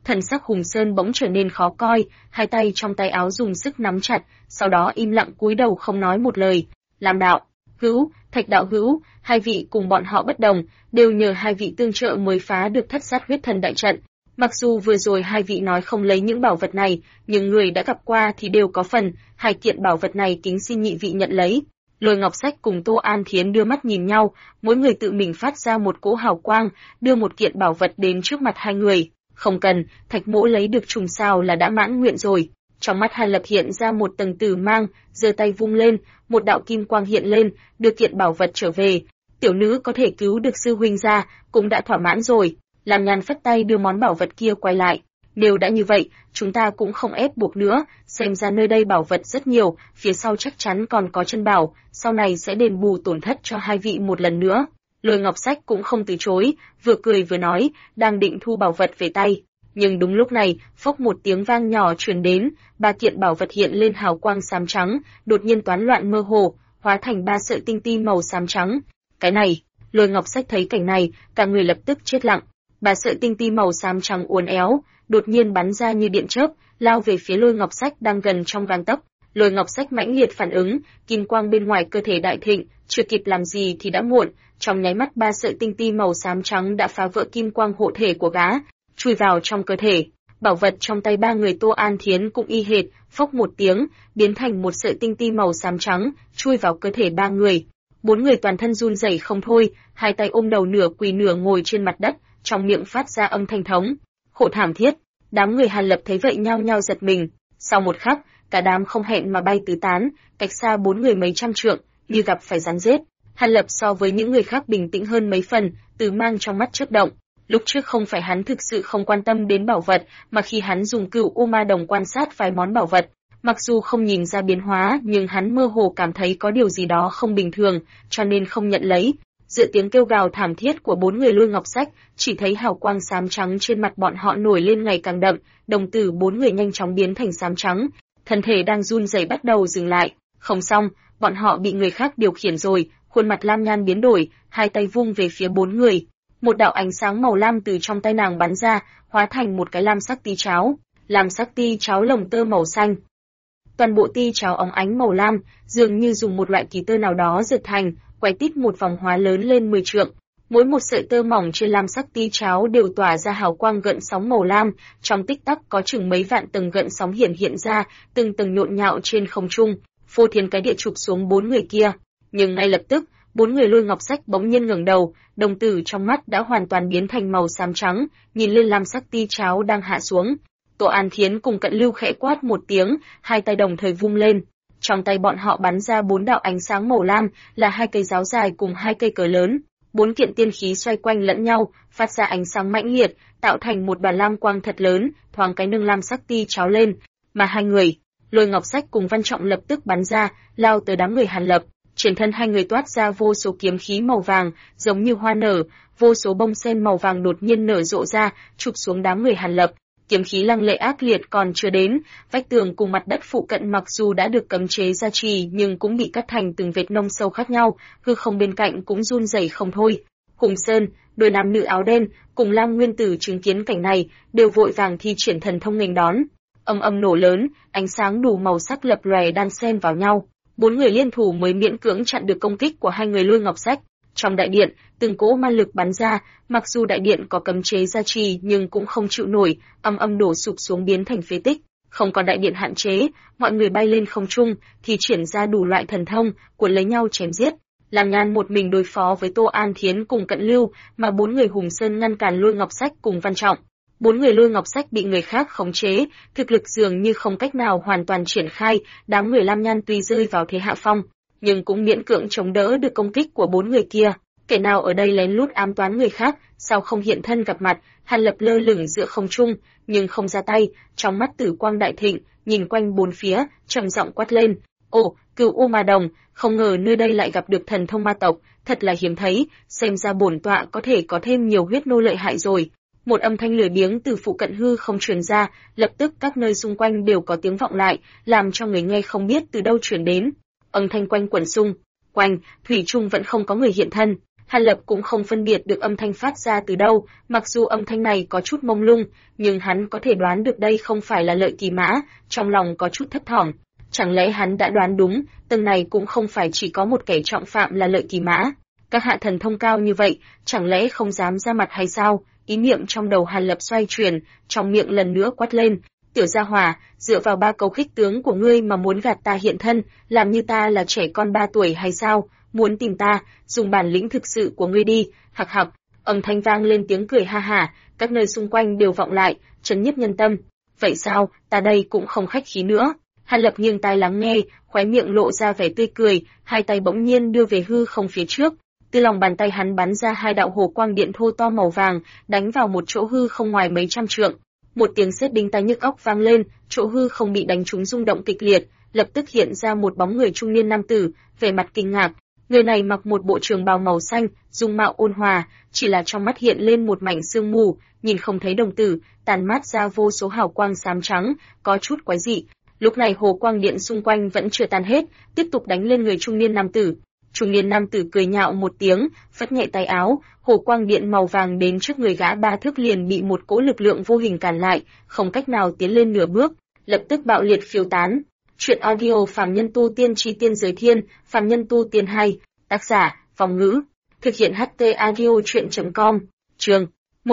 [SPEAKER 1] Thần sắc Hùng Sơn bỗng trở nên khó coi, hai tay trong tay áo dùng sức nắm chặt, sau đó im lặng cúi đầu không nói một lời. Lam đạo hữu, Thạch đạo hữu, hai vị cùng bọn họ bất đồng, đều nhờ hai vị tương trợ mới phá được Thất Sát Huyết Thần đại trận. Mặc dù vừa rồi hai vị nói không lấy những bảo vật này, nhưng người đã gặp qua thì đều có phần, hai kiện bảo vật này kính xin nhị vị nhận lấy. Lôi Ngọc Sách cùng Tô An Thiến đưa mắt nhìn nhau, mỗi người tự mình phát ra một cỗ hào quang, đưa một kiện bảo vật đến trước mặt hai người. Không cần, Thạch Mỗ lấy được trùng sao là đã mãn nguyện rồi. Trong mắt Hàn Lập hiện ra một tầng tử mang, giơ tay vung lên, một đạo kim quang hiện lên, đưa kiện bảo vật trở về. Tiểu nữ có thể cứu được sư huynh ra, cũng đã thỏa mãn rồi. Lam Nhan phất tay đưa món bảo vật kia quay lại. Nếu đã như vậy, chúng ta cũng không ép buộc nữa, xem ra nơi đây bảo vật rất nhiều, phía sau chắc chắn còn có chân bảo, sau này sẽ đền bù tổn thất cho hai vị một lần nữa. Lôi Ngọc Sách cũng không từ chối, vừa cười vừa nói, đang định thu bảo vật về tay. Nhưng đúng lúc này, phốc một tiếng vang nhỏ truyền đến, ba kiện bảo vật hiện lên hào quang xám trắng, đột nhiên toán loạn mơ hồ, hóa thành ba sợi tinh ti màu xám trắng. Cái này, Lôi Ngọc Sách thấy cảnh này, cả người lập tức chết lặng. Ba sợi tinh ti màu xám trắng uốn éo, đột nhiên bắn ra như điện chớp, lao về phía Lôi Ngọc Sách đang gần trong gang tấc. Lôi Ngọc Sách mãnh liệt phản ứng, kim quang bên ngoài cơ thể đại thịnh, chưa kịp làm gì thì đã muộn, trong nháy mắt ba sợi tinh ti màu xám trắng đã phá vỡ kim quang hộ thể của gã, chui vào trong cơ thể. Bảo vật trong tay ba người Tô An Thiến cũng y hệt, phốc một tiếng, biến thành một sợi tinh ti màu xám trắng, chui vào cơ thể ba người. Bốn người toàn thân run rẩy không thôi, hai tay ôm đầu nửa quỳ nửa ngồi trên mặt đất, trong miệng phát ra âm thanh thống khổ thảm thiết. Đám người Hàn Lập thấy vậy nhao nhao giật mình. Sau một khắc, cả đám không hẹn mà bay tứ tán, cách xa bốn người mấy trăm trượng, như gặp phải rắn rết. Hàn Lập so với những người khác bình tĩnh hơn mấy phần, từ mang trong mắt chớp động. Lúc trước không phải hắn thực sự không quan tâm đến bảo vật, mà khi hắn dùng Cửu U Ma Đồng quan sát vài món bảo vật, mặc dù không nhìn ra biến hóa, nhưng hắn mơ hồ cảm thấy có điều gì đó không bình thường, cho nên không nhận lấy. Dựa tiếng kêu gào thảm thiết của bốn người Lôi Ngọc Sách, chỉ thấy hào quang xám trắng trên mặt bọn họ nổi lên ngày càng đậm, đồng tử bốn người nhanh chóng biến thành xám trắng, thân thể đang run rẩy bắt đầu dừng lại. Không xong, bọn họ bị người khác điều khiển rồi. Khuôn mặt Lam Nhan biến đổi, hai tay vung về phía bốn người. Một đạo ánh sáng màu lam từ trong tay nàng bắn ra, hóa thành một cái lam sắc ti cháo. Lam sắc ti cháo lồng tơ màu xanh. Toàn bộ ti cháo óng ánh màu lam, dường như dùng một loại kỳ tơ nào đó dệt thành, quay tít một vòng hóa lớn lên 10 trượng. Mỗi một sợi tơ mỏng trên lam sắc ti cháo đều tỏa ra hào quang gợn sóng màu lam, trong tích tắc có chừng mấy vạn tầng gợn sóng hiện ra, từng tầng nhộn nhạo trên không trung, phô thiên cái địa chụp xuống bốn người kia. Nhưng ngay lập tức, bốn người Lôi Ngọc Sách bỗng nhiên ngẩng đầu, đồng tử trong mắt đã hoàn toàn biến thành màu xám trắng, nhìn lên lam sắc ti cháo đang hạ xuống. Tô An Thiến cùng Cận Lưu khẽ quát một tiếng, hai tay đồng thời vung lên. Trong tay bọn họ bắn ra bốn đạo ánh sáng màu lam, là hai cây giáo dài cùng hai cây cờ lớn. Bốn kiện tiên khí xoay quanh lẫn nhau, phát ra ánh sáng mãnh liệt, tạo thành một đoàn lam quang thật lớn, thoáng cái nâng lam sắc ti cháo lên. Mà hai người, Lôi Ngọc Sách cùng Văn Trọng lập tức bắn ra, lao tới đám người Hàn Lập. Trên thân hai người toát ra vô số kiếm khí màu vàng, giống như hoa nở, vô số bông sen màu vàng đột nhiên nở rộ ra, chụp xuống đám người Hàn Lập. Kiếm khí lăng lệ ác liệt còn chưa đến, vách tường cùng mặt đất phụ cận mặc dù đã được cấm chế gia trì nhưng cũng bị cắt thành từng vệt nông sâu khác nhau, hư không bên cạnh cũng run rẩy không thôi. Hùng Sơn, đôi nam nữ áo đen, cùng Lam Nguyên Tử chứng kiến cảnh này, đều vội vàng thi triển thần thông nghênh đón. Âm âm nổ lớn, ánh sáng đủ màu sắc lập lòe đan xen vào nhau. Bốn người liên thủ mới miễn cưỡng chặn được công kích của hai người Lôi Ngọc Sách. Trong đại điện, từng cỗ ma lực bắn ra, mặc dù đại điện có cấm chế gia trì nhưng cũng không chịu nổi, âm âm đổ sụp xuống biến thành phế tích. Không còn đại điện hạn chế, mọi người bay lên không trung, thì triển ra đủ loại thần thông, cuốn lấy nhau chém giết. Lam Nhan một mình đối phó với Tô An Thiến cùng Cận Lưu, mà bốn người Hùng Sơn ngăn cản Lôi Ngọc Sách cùng Văn Trọng. Bốn người Lôi Ngọc Sách bị người khác khống chế, thực lực dường như không cách nào hoàn toàn triển khai, đám người Lam Nhan tuy rơi vào thế hạ phong, nhưng cũng miễn cưỡng chống đỡ được công kích của bốn người kia. Kẻ nào ở đây lén lút ám toán người khác, sao không hiện thân gặp mặt? Hàn Lập lơ lửng giữa không trung, nhưng không ra tay, trong mắt tử quang đại thịnh, nhìn quanh bốn phía, trầm giọng quát lên: "Ồ, Cửu U Ma Đồng, không ngờ nơi đây lại gặp được thần thông ma tộc, thật là hiếm thấy, xem ra bổn tọa có thể có thêm nhiều huyết nô lợi hại rồi." Một âm thanh lười biếng từ phụ cận hư không truyền ra, lập tức các nơi xung quanh đều có tiếng vọng lại, làm cho người nghe không biết từ đâu truyền đến. Âm thanh quanh quẩn xung quanh, thủy chung vẫn không có người hiện thân. Hàn Lập cũng không phân biệt được âm thanh phát ra từ đâu, mặc dù âm thanh này có chút mông lung, nhưng hắn có thể đoán được đây không phải là Lợi Kỳ Mã, trong lòng có chút thấp thỏm. Chẳng lẽ hắn đã đoán đúng, tầng này cũng không phải chỉ có một kẻ trọng phạm là Lợi Kỳ Mã. Các hạ thần thông cao như vậy, chẳng lẽ không dám ra mặt hay sao? Ý niệm trong đầu Hàn Lập xoay chuyển, trong miệng lần nữa quát lên, tiểu gia hỏa, dựa vào 3 câu khích tướng của ngươi mà muốn gạt ta hiện thân, làm như ta là trẻ con 3 tuổi hay sao? Muốn tìm ta, dùng bản lĩnh thực sự của ngươi đi, hặc hặc. Âm thanh vang lên tiếng cười ha hả, các nơi xung quanh đều vọng lại, trấn nhiếp nhân tâm. Vậy sao, ta đây cũng không khách khí nữa. Hàn Lập nghiêng tai lắng nghe, khóe miệng lộ ra vẻ tươi cười, hai tay bỗng nhiên đưa về hư không phía trước. Từ lòng bàn tay hắn bắn ra 2 đạo hồ quang điện thô to màu vàng, đánh vào một chỗ hư không ngoài mấy trăm trượng. Một tiếng sét đinh tai nhức óc vang lên, chỗ hư không bị đánh trúng rung động kịch liệt, lập tức hiện ra một bóng người trung niên nam tử, vẻ mặt kinh ngạc. Người này mặc một bộ trường bào màu xanh, dung mạo ôn hòa, chỉ là trong mắt hiện lên một mảnh sương mù, nhìn không thấy đồng tử, tàn mát ra vô số hào quang xám trắng, có chút quái dị. Lúc này hồ quang điện xung quanh vẫn chưa tan hết, tiếp tục đánh lên người trung niên nam tử. Trung niên nam tử cười nhạo một tiếng, phất nhẹ tay áo, hồ quang điện màu vàng đến trước người gã 3 thước liền bị một cỗ lực lượng vô hình cản lại, không cách nào tiến lên nửa bước, lập tức bạo liệt phiêu tán. Truyện audio Phàm Nhân Tu Tiên Chi Tiên Giới Thiên, Phàm Nhân Tu Tiên 2, tác giả, Vong Ngữ, thực hiện HT audio truyện.com, chương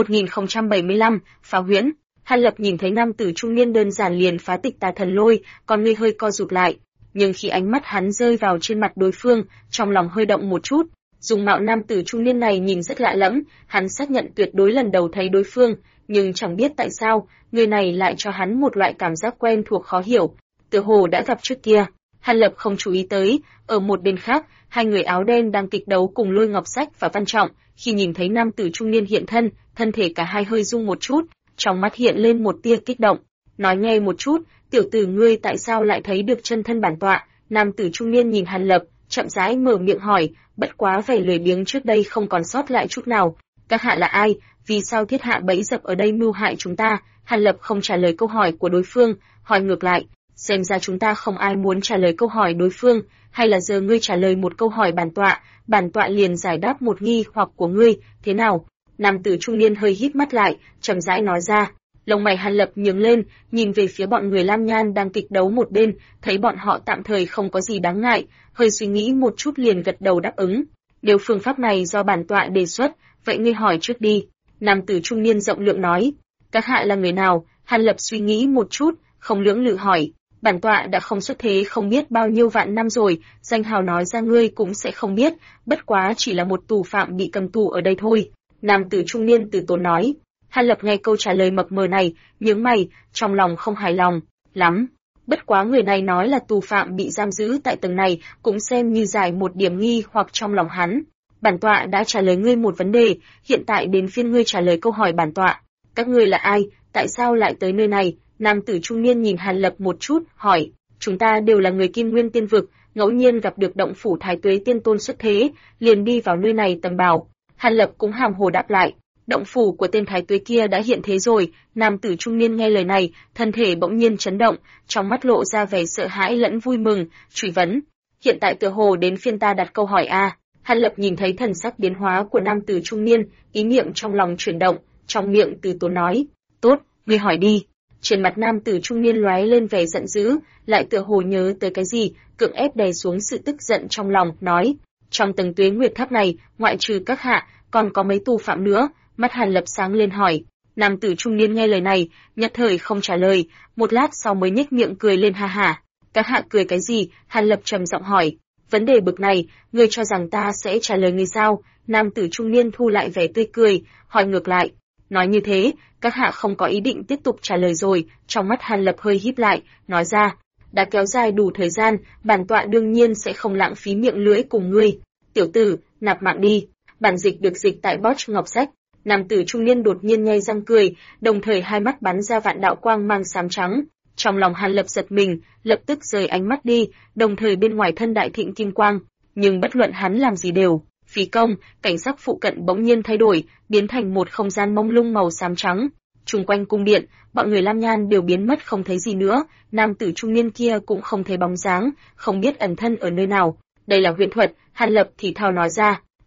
[SPEAKER 1] 1075, phá huyễn. Hàn Lập nhìn thấy nam tử trung niên đơn giản liền phá tịch tà thần lôi, còn người hơi co rụt lại, nhưng khi ánh mắt hắn rơi vào trên mặt đối phương, trong lòng hơi động một chút. Dung mạo nam tử trung niên này nhìn rất lạ lẫm, hắn xác nhận tuyệt đối lần đầu thấy đối phương, nhưng chẳng biết tại sao, người này lại cho hắn một loại cảm giác quen thuộc khó hiểu, tựa hồ đã gặp trước kia. Hàn Lập không chú ý tới, ở một bên khác, 2 người áo đen đang kịch đấu cùng Lôi Ngọc Sách và Văn Trọng, khi nhìn thấy nam tử trung niên hiện thân, thân thể cả hai hơi rung một chút, trong mắt hiện lên một tia kích động. Nói nghe một chút, tiểu tử ngươi tại sao lại thấy được chân thân bản tọa? Nam tử trung niên nhìn Hàn Lập, chậm rãi mở miệng hỏi, bất quá vẻ lười biếng trước đây không còn sót lại chút nào. Các hạ là ai? Vì sao thiết hạ bẫy dập ở đây mưu hại chúng ta? Hàn Lập không trả lời câu hỏi của đối phương, hỏi ngược lại, xem ra chúng ta không ai muốn trả lời câu hỏi đối phương, hay là giờ ngươi trả lời một câu hỏi bản tọa liền giải đáp một nghi hoặc của ngươi, thế nào? Nam tử trung niên hơi híp mắt lại, chậm rãi nói ra. Lông mày Hàn Lập nhướng lên, nhìn về phía bọn người lam nhan đang kịch đấu một bên, thấy bọn họ tạm thời không có gì đáng ngại, hơi suy nghĩ một chút liền gật đầu đáp ứng. Nếu phương pháp này do bản tọa đề xuất, vậy ngươi hỏi trước đi. Nam tử trung niên rộng lượng nói. Các hạ là người nào? Hàn Lập suy nghĩ một chút, không lưỡng lự hỏi. Bản tọa đã không xuất thế không biết bao nhiêu vạn năm rồi, danh hào nói ra ngươi cũng sẽ không biết, bất quá chỉ là một tù phạm bị cầm tù ở đây thôi. Nam tử trung niên từ tốn nói. Hàn Lập nghe câu trả lời mập mờ này, nhướng mày, trong lòng không hài lòng lắm. Bất quá người này nói là tù phạm bị giam giữ tại tầng này, cũng xem như giải một điểm nghi hoặc trong lòng hắn. Bản tọa đã trả lời ngươi một vấn đề, hiện tại đến phiên ngươi trả lời câu hỏi bản tọa. Các ngươi là ai, tại sao lại tới nơi này? Nam tử trung niên nhìn Hàn Lập một chút, hỏi. Chúng ta đều là người Kim Nguyên Tiên Vực, ngẫu nhiên gặp được động phủ Thái Tuế Tiên Tôn xuất thế, liền đi vào nơi này tầm bảo. Hàn Lập cũng hàm hồ đáp lại. Động phủ của tên Thái Tuế kia đã hiện thế rồi. Nam tử trung niên nghe lời này, thân thể bỗng nhiên chấn động, trong mắt lộ ra vẻ sợ hãi lẫn vui mừng, truy vấn. Hiện tại tựa hồ đến phiên ta đặt câu hỏi a. Hàn Lập nhìn thấy thần sắc biến hóa của nam tử trung niên, ý niệm trong lòng chuyển động, trong miệng từ tốn nói, tốt, ngươi hỏi đi. Trên mặt nam tử trung niên lóe lên vẻ giận dữ, lại tựa hồ nhớ tới cái gì, cưỡng ép đè xuống sự tức giận trong lòng, nói, trong tầng Tuế Nguyệt Tháp này, ngoại trừ các hạ, còn có mấy tù phạm nữa. Mắt Hàn Lập sáng lên hỏi. Nam tử trung niên nghe lời này, nhất thời không trả lời, một lát sau mới nhếch miệng cười lên ha hả. Các hạ cười cái gì? Hàn Lập trầm giọng hỏi. Vấn đề bực này, ngươi cho rằng ta sẽ trả lời ngươi sao? Nam tử trung niên thu lại vẻ tươi cười, hỏi ngược lại. Nói như thế, các hạ không có ý định tiếp tục trả lời rồi. Trong mắt Hàn Lập hơi híp lại, nói ra. Đã kéo dài đủ thời gian, bản tọa đương nhiên sẽ không lãng phí miệng lưỡi cùng ngươi. Tiểu tử, nạp mạng đi. Bản dịch được dịch tại Boch Ngọc Sách. Nam tử trung niên đột nhiên nhe răng cười, đồng thời hai mắt bắn ra vạn đạo quang mang xám trắng. Trong lòng Hàn Lập giật mình, lập tức rời ánh mắt đi, đồng thời bên ngoài thân đại thịnh kim quang. Nhưng bất luận hắn làm gì đều, phí công, cảnh sắc phụ cận bỗng nhiên thay đổi, biến thành một không gian mông lung màu xám trắng. Chung quanh cung điện, bọn người lam nhan đều biến mất không thấy gì nữa, nam tử trung niên kia cũng không thấy bóng dáng, không biết ẩn thân ở nơi nào. Đây là huyền thuật, Hàn Lập thì thào nói ra.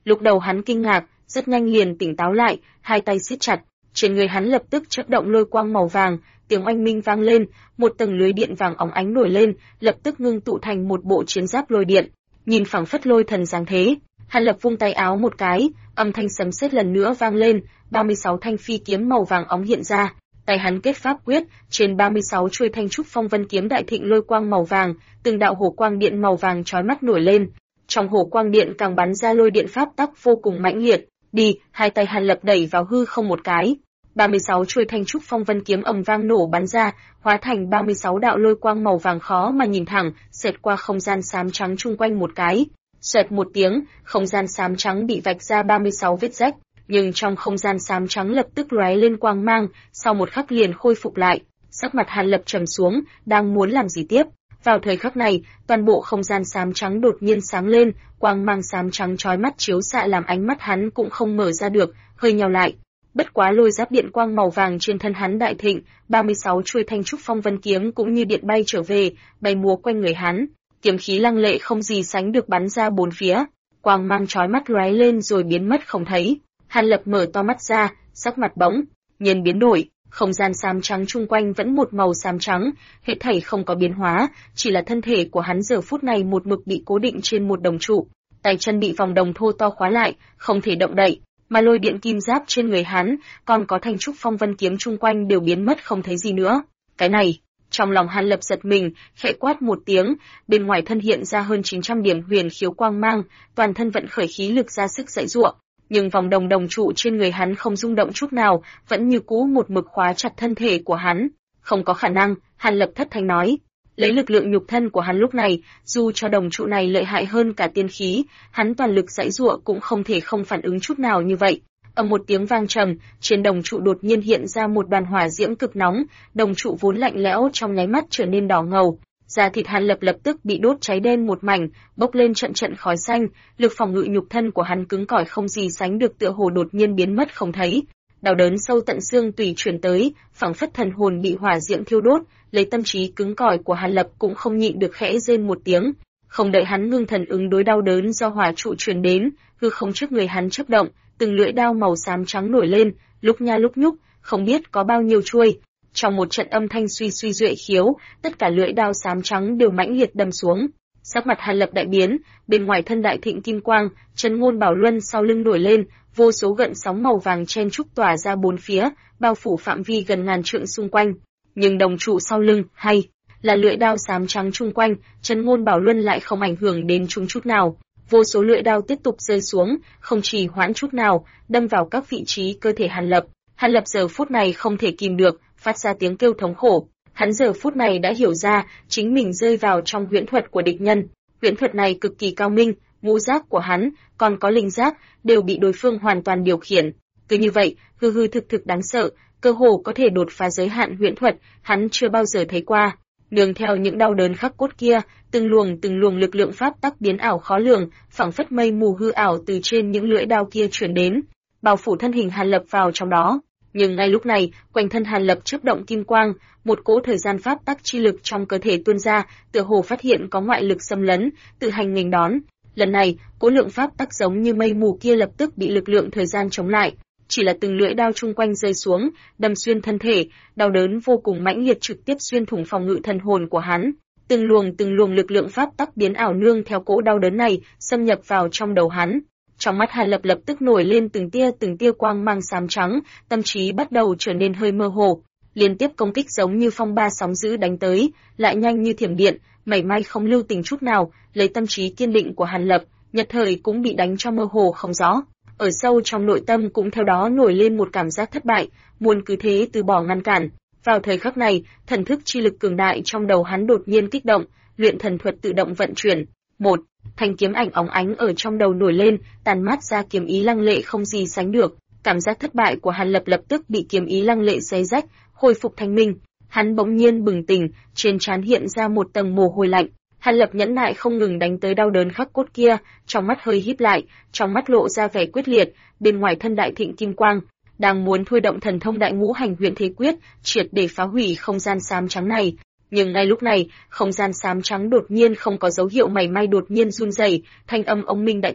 [SPEAKER 1] Lúc đầu hắn kinh ngạc, rất nhanh liền tỉnh táo lại, hai tay siết chặt, trên người hắn lập tức chớp động lôi quang màu vàng, tiếng oanh minh vang lên, một tầng lưới điện vàng óng ánh nổi lên, lập tức ngưng tụ thành một bộ chiến giáp lôi điện, nhìn phảng phất lôi thần dáng thế. Hàn Lập vung tay áo một cái, âm thanh sấm sét lần nữa vang lên, 36 thanh phi kiếm màu vàng óng hiện ra, tay hắn kết pháp quyết, trên 36 chuôi thanh trúc phong vân kiếm đại thịnh lôi quang màu vàng, từng đạo hổ quang điện màu vàng chói mắt nổi lên. Trong hổ quang điện càng bắn ra lôi điện pháp tắc vô cùng mãnh liệt. Đi, hai tay Hàn Lập đẩy vào hư không một cái, 36 chuôi thanh trúc phong vân kiếm ầm vang nổ bắn ra, hóa thành 36 đạo lôi quang màu vàng khó mà nhìn thẳng, xẹt qua không gian xám trắng chung quanh một cái. Xoẹt một tiếng, không gian xám trắng bị vạch ra 36 vết rách, nhưng trong không gian xám trắng lập tức lóe lên quang mang, sau một khắc liền khôi phục lại. Sắc mặt Hàn Lập trầm xuống, đang muốn làm gì tiếp. Vào thời khắc này, toàn bộ không gian xám trắng đột nhiên sáng lên, quang mang xám trắng chói mắt chiếu xạ làm ánh mắt hắn cũng không mở ra được, hơi nhào lại. Bất quá lôi giáp điện quang màu vàng trên thân hắn đại thịnh, 36 chuôi thanh trúc phong vân kiếm cũng như điện bay trở về, bay múa quanh người hắn. Kiếm khí lăng lệ không gì sánh được bắn ra bốn phía, quang mang chói mắt lóe lên rồi biến mất không thấy. Hàn Lập mở to mắt ra, sắc mặt bỗng nhiên biến đổi, không gian xám trắng chung quanh vẫn một màu xám trắng, hết thảy không có biến hóa, chỉ là thân thể của hắn giờ phút này một mực bị cố định trên một đồng trụ, tay chân bị vòng đồng thô to khóa lại, không thể động đậy, mà lôi điện kim giáp trên người hắn, còn có thanh trúc phong vân kiếm chung quanh đều biến mất không thấy gì nữa. Cái này, trong lòng Hàn Lập giật mình, khẽ quát một tiếng, bên ngoài thân hiện ra hơn 900 điểm huyền khiếu quang mang, toàn thân vận khởi khí lực ra sức giãy giụa, nhưng vòng đồng trụ trên người hắn không rung động chút nào, vẫn như cũ một mực khóa chặt thân thể của hắn. Không có khả năng, Hàn Lập thất thanh nói. Lấy lực lượng nhục thân của hắn lúc này, dù cho đồng trụ này lợi hại hơn cả tiên khí, hắn toàn lực giãy giụa cũng không thể không phản ứng chút nào như vậy. Ầm một tiếng vang trầm, trên đồng trụ đột nhiên hiện ra một đoàn hỏa diễm cực nóng, đồng trụ vốn lạnh lẽo trong nháy mắt trở nên đỏ ngầu. Da thịt Hàn Lập lập tức bị đốt cháy đen một mảnh, bốc lên trận trận khói xanh, lực phòng ngự nhục thân của hắn cứng cỏi không gì sánh được, tựa hồ đột nhiên biến mất không thấy. Đau đớn sâu tận xương tủy truyền tới, phảng phất thần hồn bị hỏa diễm thiêu đốt, lấy tâm trí cứng cỏi của Hàn Lập cũng không nhịn được khẽ rên một tiếng. Không đợi hắn ngưng thần ứng đối đau đớn do hỏa trụ truyền đến, hư không trước người hắn chớp động, từng lưỡi đao màu xám trắng nổi lên, lúc nha lúc nhúc, không biết có bao nhiêu chuôi. Trong một trận âm thanh suy suy duệ khiếu, tất cả lưỡi đao xám trắng đều mãnh liệt đâm xuống. Sắc mặt Hàn Lập đại biến, bên ngoài thân đại thịnh kim quang, chân ngôn bảo luân sau lưng nổi lên, vô số gợn sóng màu vàng chen trúc tỏa ra bốn phía, bao phủ phạm vi gần ngàn trượng xung quanh. Nhưng đồng trụ sau lưng, hay là lưỡi đao xám trắng chung quanh, chân ngôn bảo luân lại không ảnh hưởng đến chúng chút nào. Vô số lưỡi đao tiếp tục rơi xuống, không trì hoãn chút nào, đâm vào các vị trí cơ thể Hàn Lập. Hàn Lập giờ phút này không thể kìm được, phát ra tiếng kêu thống khổ. Hắn giờ phút này đã hiểu ra, chính mình rơi vào trong huyễn thuật của địch nhân. Huyễn thuật này cực kỳ cao minh, ngũ giác của hắn, còn có linh giác, đều bị đối phương hoàn toàn điều khiển. Cứ như vậy, hư hư thực thực đáng sợ, cơ hồ có thể đột phá giới hạn huyễn thuật, hắn chưa bao giờ thấy qua. Nương theo những đau đớn khắc cốt kia, từng luồng lực lượng pháp tắc biến ảo khó lường, phảng phất mây mù hư ảo từ trên những lưỡi đao kia truyền đến, bao phủ thân hình Hàn Lập vào trong đó. Nhưng ngay lúc này, quanh thân Hàn Lập chớp động kim quang, một cỗ thời gian pháp tắc chi lực trong cơ thể tuôn ra, tựa hồ phát hiện có ngoại lực xâm lấn, tự hành nghênh đón. Lần này, cỗ lượng pháp tắc giống như mây mù kia lập tức bị lực lượng thời gian chống lại, chỉ là từng lưỡi đao chung quanh rơi xuống, đâm xuyên thân thể, đau đớn vô cùng mãnh liệt trực tiếp xuyên thủng phòng ngự thần hồn của hắn. Từng luồng lực lượng pháp tắc biến ảo nương theo cỗ đau đớn này, xâm nhập vào trong đầu hắn. Trong mắt Hàn Lập lập tức nổi lên từng tia quang mang xám trắng, tâm trí bắt đầu trở nên hơi mơ hồ. Liên tiếp công kích giống như phong ba sóng dữ đánh tới, lại nhanh như thiểm điện, mảy may không lưu tình chút nào, lấy tâm trí kiên định của Hàn Lập, nhất thời cũng bị đánh cho mơ hồ không rõ. Ở sâu trong nội tâm cũng theo đó nổi lên một cảm giác thất bại, muốn cứ thế từ bỏ ngăn cản. Vào thời khắc này, thần thức chi lực cường đại trong đầu hắn đột nhiên kích động, luyện thần thuật tự động vận chuyển. Một thanh kiếm ảnh óng ánh ở trong đầu nổi lên, tàn mát ra kiếm ý lăng lệ không gì sánh được. Cảm giác thất bại của Hàn Lập lập tức bị kiếm ý lăng lệ xé rách, khôi phục thanh minh. Hắn bỗng nhiên bừng tỉnh, trên trán hiện ra một tầng mồ hôi lạnh. Hàn Lập nhẫn nại không ngừng đánh tới đau đớn khắc cốt kia, trong mắt hơi híp lại, trong mắt lộ ra vẻ quyết liệt, bên ngoài thân đại thịnh kim quang, đang muốn thôi động thần thông đại ngũ hành huyền thế quyết, triệt để phá hủy không gian xám trắng này. Nhưng ngay lúc này, không gian xám trắng đột nhiên không có dấu hiệu mảy may đột nhiên run rẩy, thanh âm ông minh đại tác,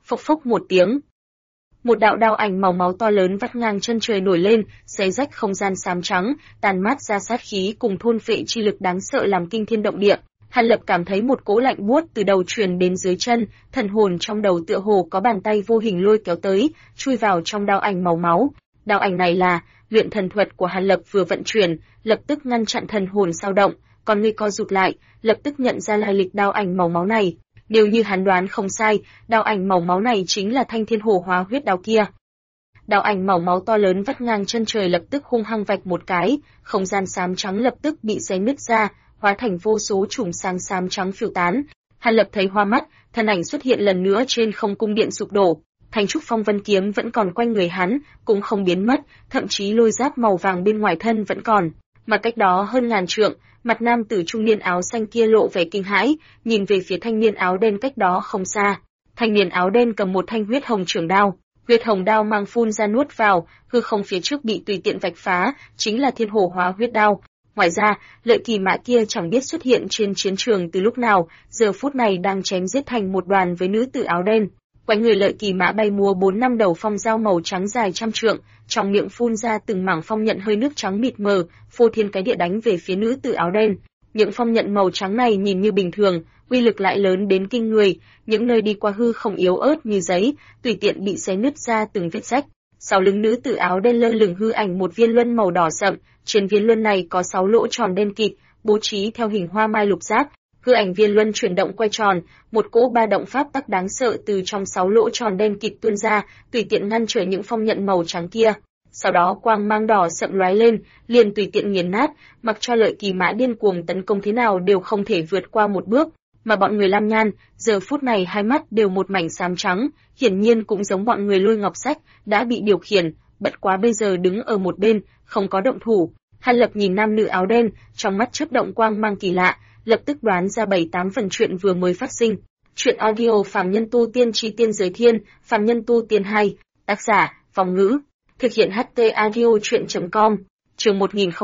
[SPEAKER 1] Phốc phốc một tiếng, một đạo đao ảnh màu máu to lớn vắt ngang chân trời nổi lên, xé rách không gian xám trắng, tàn mát ra sát khí cùng thôn phệ chi lực đáng sợ làm kinh thiên động địa. Hàn Lập cảm thấy một cỗ lạnh buốt từ đầu truyền đến dưới chân, thần hồn trong đầu tựa hồ có bàn tay vô hình lôi kéo tới, chui vào trong đao ảnh màu máu. Đao ảnh này là luyện thần thuật của Hàn Lập vừa vận chuyển, lập tức ngăn chặn thần hồn dao động, còn người co rụt lại, lập tức nhận ra lai lịch đao ảnh màu máu này. Nếu như hắn đoán không sai, đao ảnh màu máu này chính là thanh thiên hồ hóa huyết đao kia. Đao ảnh màu máu to lớn vắt ngang chân trời lập tức hung hăng vạch một cái, không gian xám trắng lập tức bị xé nứt ra, hóa thành vô số chùm sáng xám trắng phiêu tán. Hàn Lập thấy hoa mắt, thân ảnh xuất hiện lần nữa trên không cung điện sụp đổ. Thanh trúc phong vân kiếm vẫn còn quanh người hắn, cũng không biến mất, thậm chí lôi giáp màu vàng bên ngoài thân vẫn còn. Mà cách đó hơn ngàn trượng, mặt nam tử trung niên áo xanh kia lộ vẻ kinh hãi, nhìn về phía thanh niên áo đen cách đó không xa. Thanh niên áo đen cầm một thanh huyết hồng trường đao, huyết hồng đao mang phun ra nuốt vào, hư không phía trước bị tùy tiện vạch phá, chính là thiên hồ hóa huyết đao. Ngoài ra, lợi kỳ mã kia chẳng biết xuất hiện trên chiến trường từ lúc nào, giờ phút này đang chém giết thành một đoàn với nữ tử áo đen. Quanh người lợi kỳ mã bay múa 4-5 đầu phong dao màu trắng dài trăm trượng, trong miệng phun ra từng mảng phong nhận hơi nước trắng mịt mờ, phô thiên cái địa đánh về phía nữ tử áo đen. Những phong nhận màu trắng này nhìn như bình thường, uy lực lại lớn đến kinh người, những nơi đi qua hư không yếu ớt như giấy, tùy tiện bị xé nứt ra từng vết rách. Sau lưng nữ tử áo đen lơ lửng hư ảnh một viên luân màu đỏ sậm, trên viên luân này có 6 lỗ tròn đen kịt, bố trí theo hình hoa mai lục giác. Hư ảnh viên luân chuyển động quay tròn, một cỗ ba động pháp tắc đáng sợ từ trong 6 lỗ tròn đen kịt tuôn ra, tùy tiện ngăn trở những phong nhận màu trắng kia. Sau đó quang mang đỏ sậm lóe lên, liền tùy tiện nghiền nát, mặc cho lợi kỳ mã điên cuồng tấn công thế nào đều không thể vượt qua một bước. Mà bọn người Lam Nhan, giờ phút này hai mắt đều một mảnh xám trắng, hiển nhiên cũng giống bọn người Lôi Ngọc Sách, đã bị điều khiển, bất quá bây giờ đứng ở một bên, không có động thủ. Hàn Lập nhìn nam nữ áo đen, trong mắt chớp động quang mang kỳ lạ, lập tức đoán ra 7-8 phần chuyện vừa mới phát sinh. Chuyện audio Phàm Nhân Tu Tiên Chi Tiên Giới Thiên, Phàm Nhân Tu Tiên 2, tác giả, Vong Ngữ, thực hiện HT Audio Chuyện.com, chương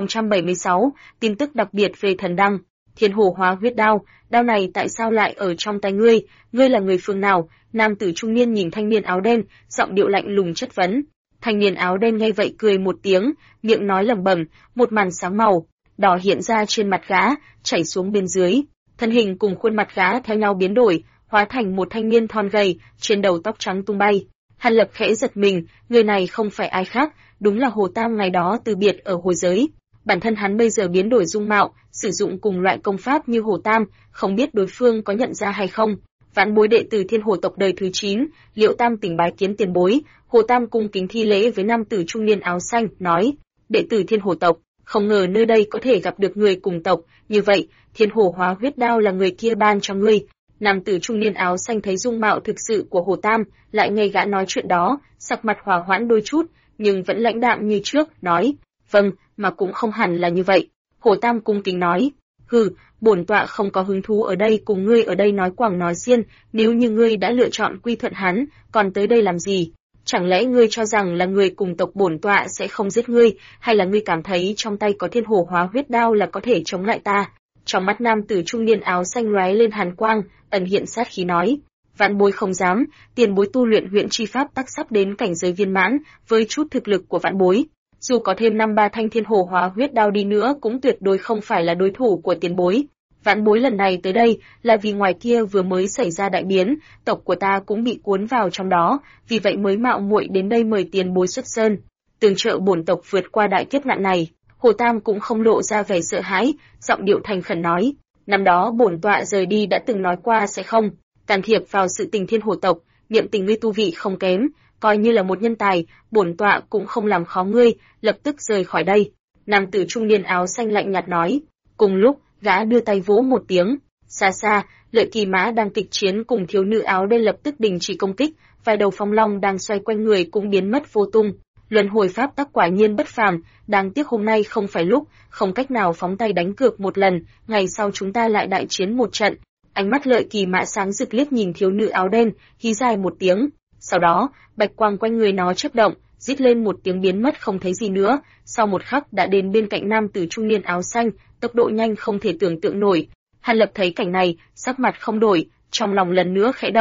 [SPEAKER 1] 1076, tin tức đặc biệt về thần đăng, thiên hồ hóa huyết đao, đao này tại sao lại ở trong tay ngươi là người phương nào? Nam tử trung niên nhìn thanh niên áo đen, giọng điệu lạnh lùng chất vấn. Thanh niên áo đen nghe vậy cười một tiếng, miệng nói lẩm bẩm, một màn sáng màu đỏ hiện ra trên mặt gã, chảy xuống bên dưới. Thân hình cùng khuôn mặt gã theo nhau biến đổi, hóa thành một thanh niên thon gầy, trên đầu tóc trắng tung bay. Hàn Lập khẽ giật mình, người này không phải ai khác, đúng là Hồ Tam ngày đó từ biệt ở hồi giới. Bản thân hắn bây giờ biến đổi dung mạo, sử dụng cùng loại công pháp như Hồ Tam, không biết đối phương có nhận ra hay không. Vãn bối đệ tử Thiên Hồ tộc đời thứ 9, Liễu Tam tỉnh bái kiến tiền bối. Hồ Tam cung kính thi lễ với nam tử trung niên áo xanh, nói: đệ tử Thiên Hồ tộc, không ngờ nơi đây có thể gặp được người cùng tộc, như vậy, Thiên Hồ hóa huyết đao là người kia ban cho ngươi. Nam tử trung niên áo xanh thấy dung mạo thực sự của Hồ Tam, lại nghe gã nói chuyện đó, sắc mặt hòa hoãn đôi chút, nhưng vẫn lãnh đạm như trước, nói: vâng, mà cũng không hẳn là như vậy. Hồ Tam cung kính nói: hừ, bổn tọa không có hứng thú ở đây cùng ngươi ở đây nói quảng nói xiên, nếu như ngươi đã lựa chọn quy thuận hắn, còn tới đây làm gì? Chẳng lẽ ngươi cho rằng là người cùng tộc bổn tọa sẽ không giết ngươi, hay là ngươi cảm thấy trong tay có thiên hồ hóa huyết đao là có thể chống lại ta? Trong mắt nam tử trung niên áo xanh lóe lên hàn quang, ẩn hiện sát khí nói: vãn bối không dám, tiền bối tu luyện huyện chi pháp tắc sắp đến cảnh giới viên mãn, với chút thực lực của vãn bối, dù có thêm 5-3 thanh thiên hồ hóa huyết đao đi nữa cũng tuyệt đối không phải là đối thủ của tiền bối. Vãn bối lần này tới đây là vì ngoài kia vừa mới xảy ra đại biến, tộc của ta cũng bị cuốn vào trong đó, vì vậy mới mạo muội đến đây mời tiền bối xuất sơn, tương trợ bổn tộc vượt qua đại kiếp nạn này. Hồ Tam cũng không lộ ra vẻ sợ hãi, giọng điệu thành khẩn nói: năm đó bổn tọa rời đi đã từng nói qua sẽ không can thiệp vào sự tình thiên hồ tộc, niệm tình ngươi tu vị không kém, coi như là một nhân tài, bổn tọa cũng không làm khó ngươi, lập tức rời khỏi đây. Nam tử trung niên áo xanh lạnh nhạt nói. Cùng lúc, gã đưa tay vỗ một tiếng, xa xa, Lợi Kỳ Mã đang kịch chiến cùng thiếu nữ áo đen lập tức đình chỉ công kích, vài đầu phong long đang xoay quanh người cũng biến mất vô tung. Luân hồi pháp tắc quả nhiên bất phàm, đáng tiếc hôm nay không phải lúc, không cách nào phóng tay đánh cược một lần, ngày sau chúng ta lại đại chiến một trận. Ánh mắt Lợi Kỳ Mã sáng rực liếc nhìn thiếu nữ áo đen, hí dài một tiếng. Sau đó, bạch quang quanh người nó chớp động, rít lên một tiếng biến mất không thấy gì nữa, sau một khắc đã đến bên cạnh nam tử trung niên áo xanh, tốc độ nhanh không thể tưởng tượng nổi. Hàn Lập thấy cảnh này, sắc mặt không đổi, trong lòng lần nữa khẽ động.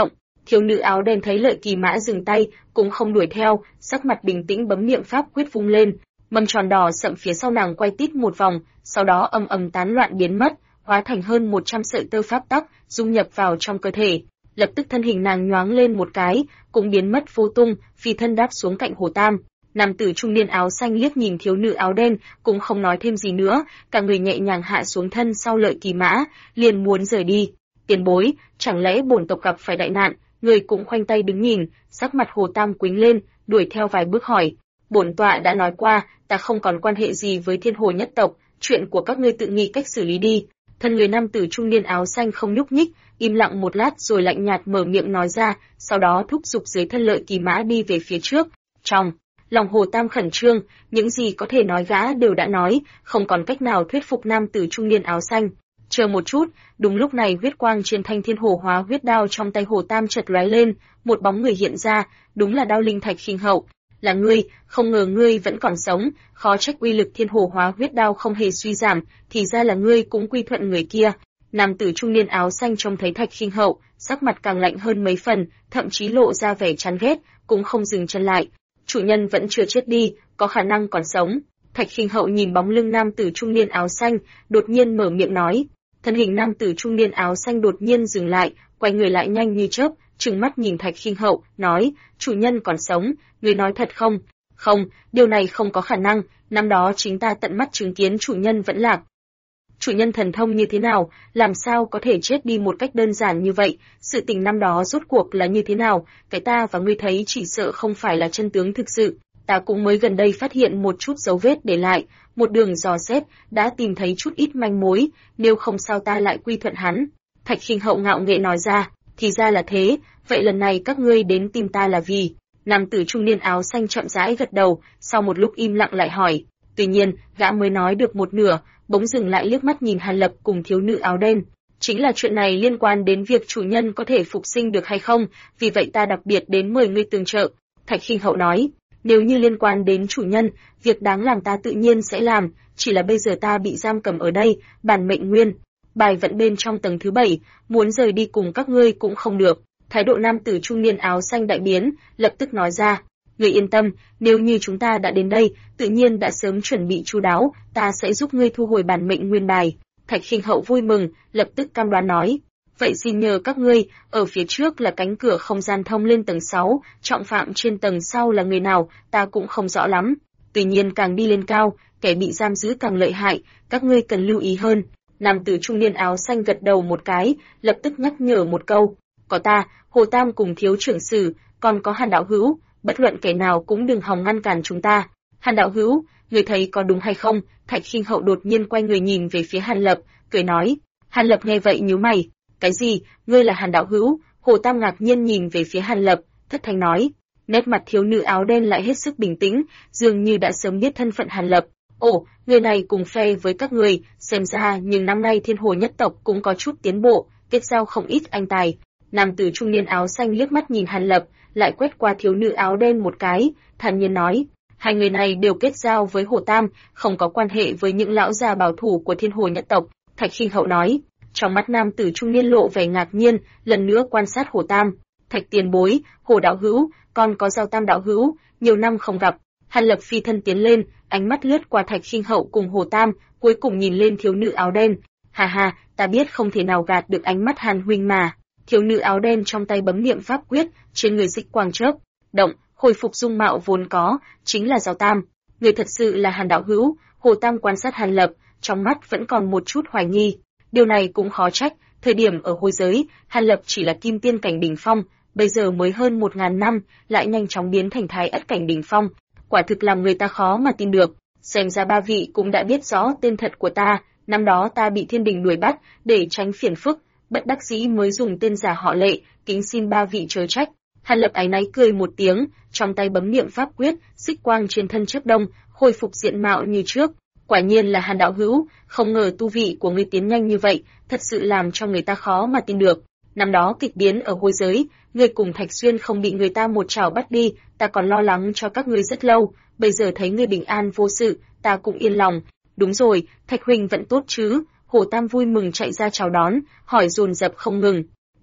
[SPEAKER 1] Thiếu nữ áo đen thấy Lợi Kỳ Mã dừng tay, cũng không đuổi theo, sắc mặt bình tĩnh bấm niệm pháp quyết vung lên, mâm tròn đỏ sậm phía sau nàng quay tít một vòng, sau đó ầm ầm tán loạn biến mất, hóa thành hơn 100 sợi tơ pháp tắc, dung nhập vào trong cơ thể. Lập tức thân hình nàng nhoáng lên một cái, cũng biến mất vô tung, phi thân đáp xuống cạnh Hồ Tam. Nam tử trung niên áo xanh liếc nhìn thiếu nữ áo đen, cũng không nói thêm gì nữa, cả người nhẹ nhàng hạ xuống thân sau Lợi Kỳ Mã, liền muốn rời đi. Tiền bối, chẳng lẽ bổn tộc gặp phải đại nạn? Người cũng khoanh tay đứng nhìn, sắc mặt Hồ Tam quĩnh lên, đuổi theo vài bước hỏi. Bổn tọa đã nói qua, ta không còn quan hệ gì với Thiên Hồ nhất tộc, chuyện của các ngươi tự nghĩ cách xử lý đi. Thân người nam tử trung niên áo xanh không nhúc nhích, im lặng một lát rồi lạnh nhạt mở miệng nói ra, sau đó thúc giục dưới thân Lợi Kỳ Mã đi về phía trước. Trong lòng Hồ Tam khẩn trương, những gì có thể nói gã đều đã nói, không còn cách nào thuyết phục nam tử trung niên áo xanh. Chờ một chút, đúng lúc này huyết quang trên thanh thiên hồ hóa huyết đao trong tay Hồ Tam chợt lóe lên, một bóng người hiện ra, đúng là Đao Linh Thạch Khinh Hậu. Là ngươi, không ngờ ngươi vẫn còn sống, khó trách uy lực thiên hồ hóa huyết đao không hề suy giảm, thì ra là ngươi cũng quy thuận người kia. Nam tử trung niên áo xanh trông thấy Thạch Khinh Hậu, sắc mặt càng lạnh hơn mấy phần, thậm chí lộ ra vẻ chán ghét, cũng không dừng chân lại. Chủ nhân vẫn chưa chết đi, có khả năng còn sống. Thạch Khinh Hậu nhìn bóng lưng nam tử trung niên áo xanh, đột nhiên mở miệng nói. Thân hình nam tử trung niên áo xanh đột nhiên dừng lại, quay người lại nhanh như chớp, trừng mắt nhìn Thạch Khinh Hậu, nói: "Chủ nhân còn sống, ngươi nói thật không?" "Không, điều này không có khả năng, năm đó chính ta tận mắt chứng kiến chủ nhân vẫn lạc." "Chủ nhân thần thông như thế nào, làm sao có thể chết đi một cách đơn giản như vậy, sự tình năm đó rốt cuộc là như thế nào, cái ta và ngươi thấy chỉ sợ không phải là chân tướng thực sự. Ta cũng mới gần đây phát hiện một chút dấu vết để lại, một đường dò xét, đã tìm thấy chút ít manh mối, nếu không sao ta lại quy thuận hắn." Thạch Khinh Hậu ngạo nghễ nói ra, "Thì ra là thế, vậy lần này các ngươi đến tìm ta là vì?" Nam tử trung niên áo xanh chậm rãi gật đầu, sau một lúc im lặng lại hỏi. Tuy nhiên, gã mới nói được một nửa, bỗng dừng lại liếc mắt nhìn Hàn Lập cùng thiếu nữ áo đen. "Chính là chuyện này liên quan đến việc chủ nhân có thể phục sinh được hay không, vì vậy ta đặc biệt đến mời ngươi tương trợ." Thạch Khinh Hậu nói, "Nếu như liên quan đến chủ nhân, việc đáng làm ta tự nhiên sẽ làm, chỉ là bây giờ ta bị giam cầm ở đây, bản mệnh nguyên bài vẫn bên trong tầng thứ 7, muốn rời đi cùng các ngươi cũng không được." Thái độ nam tử trung niên áo xanh đại biến, lập tức nói ra, "Ngươi yên tâm, nếu như chúng ta đã đến đây, tự nhiên đã sớm chuẩn bị chu đáo, ta sẽ giúp ngươi thu hồi bản mệnh nguyên bài." Thạch Khinh Hậu vui mừng, lập tức cam đoan nói, "Vậy xin nhờ các ngươi, ở phía trước là cánh cửa không gian thông lên tầng 6, trọng phạm trên tầng sau là người nào, ta cũng không rõ lắm. Tuy nhiên càng đi lên cao, kẻ bị giam giữ càng lợi hại, các ngươi cần lưu ý hơn." Nam tử trung niên áo xanh gật đầu một cái, lập tức nhắc nhở một câu, "Có ta, Hồ Tam cùng thiếu trưởng sử, còn có Hàn đạo hữu, bất luận kẻ nào cũng đừng hòng ngăn cản chúng ta." "Hàn đạo hữu, người thấy có đúng hay không?" Thạch Khinh Hậu đột nhiên quay người nhìn về phía Hàn Lập, cười nói. Hàn Lập nghe vậy nhíu mày, "Cái gì? Ngươi là Hàn đạo hữu?" Hồ Tam ngạc nhiên nhìn về phía Hàn Lập, thất thanh nói. Nét mặt thiếu nữ áo đen lại hết sức bình tĩnh, dường như đã sớm biết thân phận Hàn Lập. "Ồ, người này cùng phe với các người, xem ra nhưng năm nay Thiên Hồ nhất tộc cũng có chút tiến bộ, kết giao không ít anh tài." Nam tử trung niên áo xanh liếc mắt nhìn Hàn Lập, lại quét qua thiếu nữ áo đen một cái, thản nhiên nói, "Hai người này đều kết giao với Hồ Tam, không có quan hệ với những lão già bảo thủ của Thiên Hồ nhất tộc." Thạch Khinh Hậu nói. Trong mắt nam tử trung niên lộ vẻ ngạc nhiên, lần nữa quan sát Hồ Tam. "Thạch tiền bối, Hồ đạo hữu, còn có Giao Tam đạo hữu, nhiều năm không gặp." Hàn Lập phi thân tiến lên, ánh mắt lướt qua Thạch Khinh Hậu cùng Hồ Tam, cuối cùng nhìn lên thiếu nữ áo đen. "Hà hà, ta biết không thể nào gạt được ánh mắt Hàn huynh mà." Thiếu nữ áo đen trong tay bấm niệm pháp quyết, trên người dịch quang chớp động, hồi phục dung mạo vốn có, chính là Giao Tam. "Người thật sự là Hàn đạo hữu?" Hồ Tam quan sát Hàn Lập, trong mắt vẫn còn một chút hoài nghi. Điều này cũng khó trách, thời điểm ở hôi giới, Hàn Lập chỉ là kim tiên cảnh đỉnh phong, bây giờ mới hơn 1000 năm, lại nhanh chóng biến thành thái ất cảnh đỉnh phong, quả thực làm người ta khó mà tin được. Xem ra ba vị cũng đã biết rõ tên thật của ta, năm đó ta bị thiên đình đuổi bắt, để tránh phiền phức, bất đắc dĩ mới dùng tên giả họ Lệ, kính xin ba vị chớ trách. Hàn Lập áy náy cười một tiếng, trong tay bấm niệm pháp quyết, xích quang trên thân chớp đông, khôi phục diện mạo như trước. "Quả nhiên là Hàn đạo hữu, không ngờ tu vị của ngươi tiến nhanh như vậy, thật sự làm cho người ta khó mà tin được. Năm đó kịch biến ở hôi giới, ngươi cùng Thạch Xuyên không bị người ta một chảo bắt đi, ta còn lo lắng cho các ngươi rất lâu, bây giờ thấy ngươi bình an vô sự, ta cũng yên lòng." "Đúng rồi, Thạch huynh vẫn tốt chứ?" Hồ Tam vui mừng chạy ra chào đón, hỏi dồn dập không ngừng.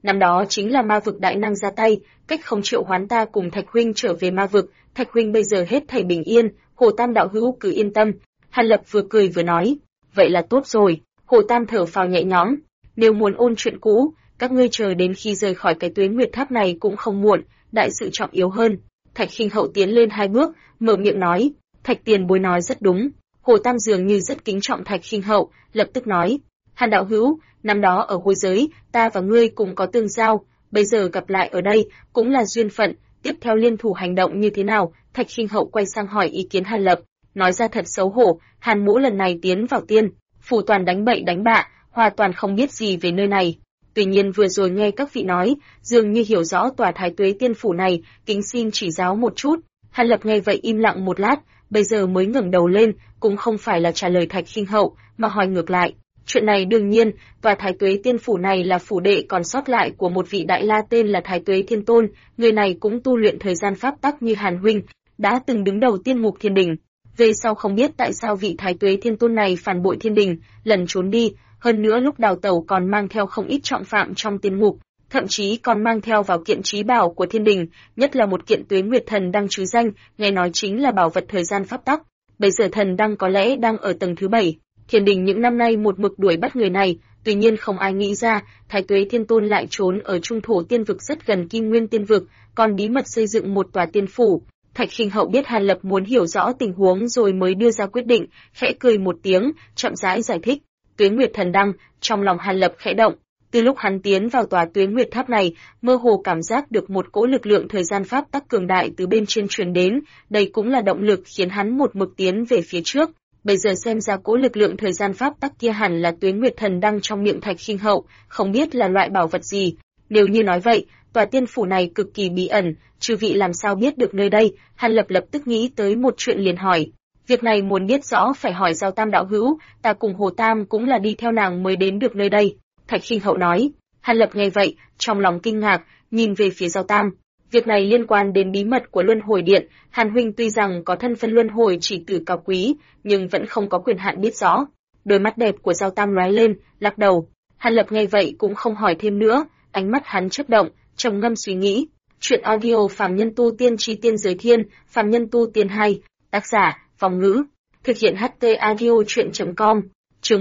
[SPEAKER 1] Năm đó chính là ma vực đại năng ra tay, cách không triệu hoán ta cùng Thạch huynh trở về ma vực, Thạch huynh bây giờ hết thảy bình yên, Hồ Tam đạo hữu cứ yên tâm. Hàn Lập vừa cười vừa nói, vậy là tốt rồi. Hồ Tam thở phào nhẹ nhõm, nếu muốn ôn chuyện cũ, các ngươi chờ đến khi rời khỏi cái Tuế Nguyệt Tháp này cũng không muộn, đại sự trọng yếu hơn. Thạch Khinh Hậu tiến lên 2 bước, mở miệng nói, Thạch tiền bối nói rất đúng. Hồ Tam dường như rất kính trọng Thạch Khinh Hậu, lập tức nói, Hàn đạo hữu, năm đó ở hôi giới, ta và ngươi cũng có tương giao, bây giờ gặp lại ở đây, cũng là duyên phận, tiếp theo liên thủ hành động như thế nào? Thạch Khinh Hậu quay sang hỏi ý kiến Hàn Lập, nói ra thật xấu hổ, Hàn Mỗ lần này tiến vào tiên phủ toàn đánh bậy đánh bạ, hoàn toàn không biết gì về nơi này. Tuy nhiên vừa rồi nghe các vị nói, dường như hiểu rõ tòa Thái Tuế tiên phủ này, kính xin chỉ giáo một chút. Hàn Lập nghe vậy im lặng một lát, bây giờ mới ngẩng đầu lên, cũng không phải là trả lời Thạch Khinh Hậu, mà hỏi ngược lại. Chuyện này đương nhiên, tòa Thái Tuế tiên phủ này là phủ đệ còn sót lại của một vị đại la tên là Thái Tuế Thiên Tôn, người này cũng tu luyện thời gian pháp tắc như Hàn huynh, đã từng đứng đầu tiên mục thiên đình. Về sau không biết tại sao vị Thái Tuế Thiên Tôn này phản bội thiên đình, lần trốn đi, hơn nữa lúc đào tẩu còn mang theo không ít trọng phạm trong tiên ngục, thậm chí còn mang theo vào kiện trí bảo của thiên đình, nhất là một kiện Tuế Nguyệt Thần Đăng chứ danh, nghe nói chính là bảo vật thời gian pháp tắc. Bây giờ thần đăng có lẽ đang ở tầng thứ 7. Thiên đình những năm nay một mực đuổi bắt người này, tuy nhiên không ai nghĩ ra, Thái Tuế Thiên Tôn lại trốn ở trung thổ tiên vực rất gần Kim Nguyên tiên vực, còn bí mật xây dựng một tòa tiên phủ. Thạch Khinh Hậu biết Hàn Lập muốn hiểu rõ tình huống rồi mới đưa ra quyết định, khẽ cười một tiếng, chậm rãi giải thích. Tuế Nguyệt Thần Đăng, trong lòng Hàn Lập khẽ động. Từ lúc hắn tiến vào tòa Tuế Nguyệt Tháp này, mơ hồ cảm giác được một cỗ lực lượng thời gian pháp tắc cường đại từ bên trên truyền đến, đây cũng là động lực khiến hắn một mực tiến về phía trước. Bây giờ xem ra cỗ lực lượng thời gian pháp tắc kia hẳn là Tuế Nguyệt Thần Đăng trong miệng Thạch Khinh Hậu, không biết là loại bảo vật gì. Nếu như nói vậy, tòa tiên phủ này cực kỳ bí ẩn, chư vị làm sao biết được nơi đây? Hàn Lập lập tức nghĩ tới một chuyện liền hỏi. Việc này muốn biết rõ phải hỏi Giao Tam đạo hữu, ta cùng Hồ Tam cũng là đi theo nàng mới đến được nơi đây. Thạch Khinh Hậu nói. Hàn Lập nghe vậy, trong lòng kinh ngạc, nhìn về phía Giao Tam. Việc này liên quan đến bí mật của Luân Hồi Điện, Hàn huynh tuy rằng có thân phận luân hồi chỉ tử cao quý, nhưng vẫn không có quyền hạn biết rõ. Đôi mắt đẹp của Giao Tam lóe lên, lắc đầu. Hàn Lập nghe vậy cũng không hỏi thêm nữa, ánh mắt hắn chớp động, trầm ngâm suy nghĩ. Chuyện audio Phàm Nhân Tu Tiên Chi Tiên Giới Thiên, Phàm Nhân Tu Tiên 2, tác giả, Phong Ngữ, thực hiện HT audio chuyện.com, chương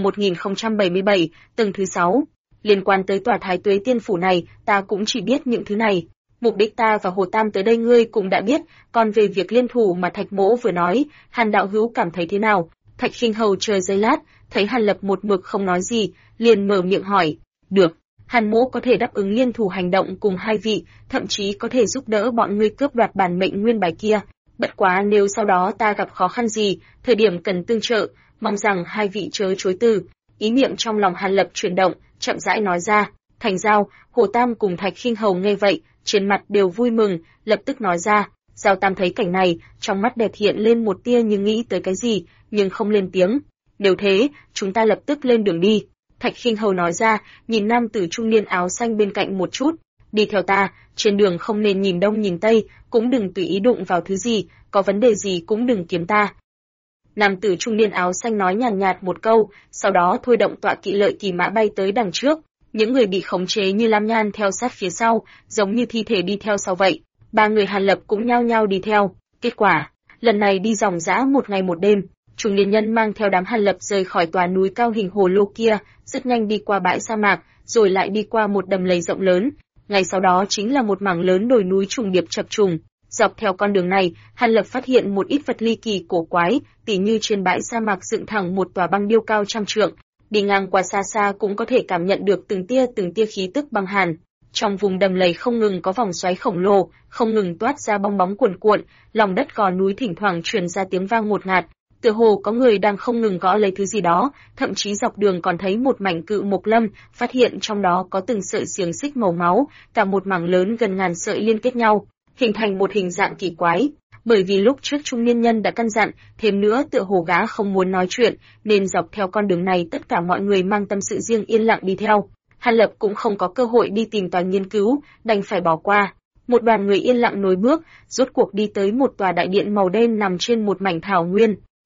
[SPEAKER 1] 1077, tầng thứ 6. Liên quan tới tòa Thái Tuế Tiên Phủ này, ta cũng chỉ biết những thứ này. Mục đích ta và Hồ Tam tới đây ngươi cũng đã biết, còn về việc liên thủ mà Thạch Mỗ vừa nói, Hàn đạo hữu cảm thấy thế nào? Thạch Khinh Hầu chờ giây lát, thấy Hàn Lập một mực không nói gì, liền mở miệng hỏi. Được, Hàn Mỗ có thể đáp ứng liên thủ hành động cùng hai vị, thậm chí có thể giúp đỡ bọn ngươi cướp đoạt bản mệnh nguyên bài kia. Bất quá nếu sau đó ta gặp khó khăn gì, thời điểm cần tương trợ, mong rằng hai vị chớ chối từ. Ý niệm trong lòng Hàn Lập chuyển động, chậm rãi nói ra. Thành giao, Hồ Tam cùng Thạch Khinh Hầu nghe vậy, trên mặt đều vui mừng, lập tức nói ra. Giao Tam thấy cảnh này, trong mắt đẹp hiện lên một tia như nghĩ tới cái gì, nhưng không lên tiếng. Nếu thế, chúng ta lập tức lên đường đi. Thạch Khinh Hầu nói ra, nhìn nam tử trung niên áo xanh bên cạnh một chút. Đi theo ta, trên đường không nên nhìn đông nhìn tây, cũng đừng tùy ý đụng vào thứ gì, có vấn đề gì cũng đừng kiếm ta. Nam tử trung niên áo xanh nói nhàn nhạt một câu, sau đó thôi động tọa kỵ lợi kỳ mã bay tới đằng trước. Những người bị khống chế như Lam Nhan theo sát phía sau, giống như thi thể đi theo sau vậy. Ba người Hàn Lập cũng nhao nhao đi theo. Kết quả, lần này đi dòng dã một ngày một đêm, trung niên nhân mang theo đám Hàn Lập rời khỏi tòa núi cao hình hồ lô kia, rất nhanh đi qua bãi sa mạc, rồi lại đi qua một đầm lầy rộng lớn. Ngay sau đó chính là một mảng lớn đồi núi trùng điệp chập trùng. Dọc theo con đường này, Hàn Lập phát hiện một ít vật ly kỳ cổ quái, tỉ như trên bãi sa mạc dựng thẳng một tòa băng điêu cao trăm trượng. Đi ngang qua xa xa cũng có thể cảm nhận được từng tia khí tức băng hàn. Trong vùng đầm lầy không ngừng có vòng xoáy khổng lồ, không ngừng toát ra bong bóng cuồn cuộn, lòng đất gò núi thỉnh thoảng truyền ra tiếng vang ngột ngạt, tựa hồ có người đang không ngừng gõ lấy thứ gì đó, thậm chí dọc đường còn thấy một mảnh cự mộc lâm, phát hiện trong đó có từng sợi xiềng xích màu máu, cả một mảng lớn gần ngàn sợi liên kết nhau, hình thành một hình dạng kỳ quái. Bởi vì lúc trước trung niên nhân đã căn dặn, thêm nữa tựa hồ gã không muốn nói chuyện, nên dọc theo con đường này tất cả mọi người mang tâm sự riêng yên lặng đi theo. Hàn Lập cũng không có cơ hội đi tìm tòa nghiên cứu, đành phải bỏ qua. Một đoàn người yên lặng nối bước, rốt cuộc đi tới một tòa đại điện màu đen nằm trên một mảnh thảo nguyên.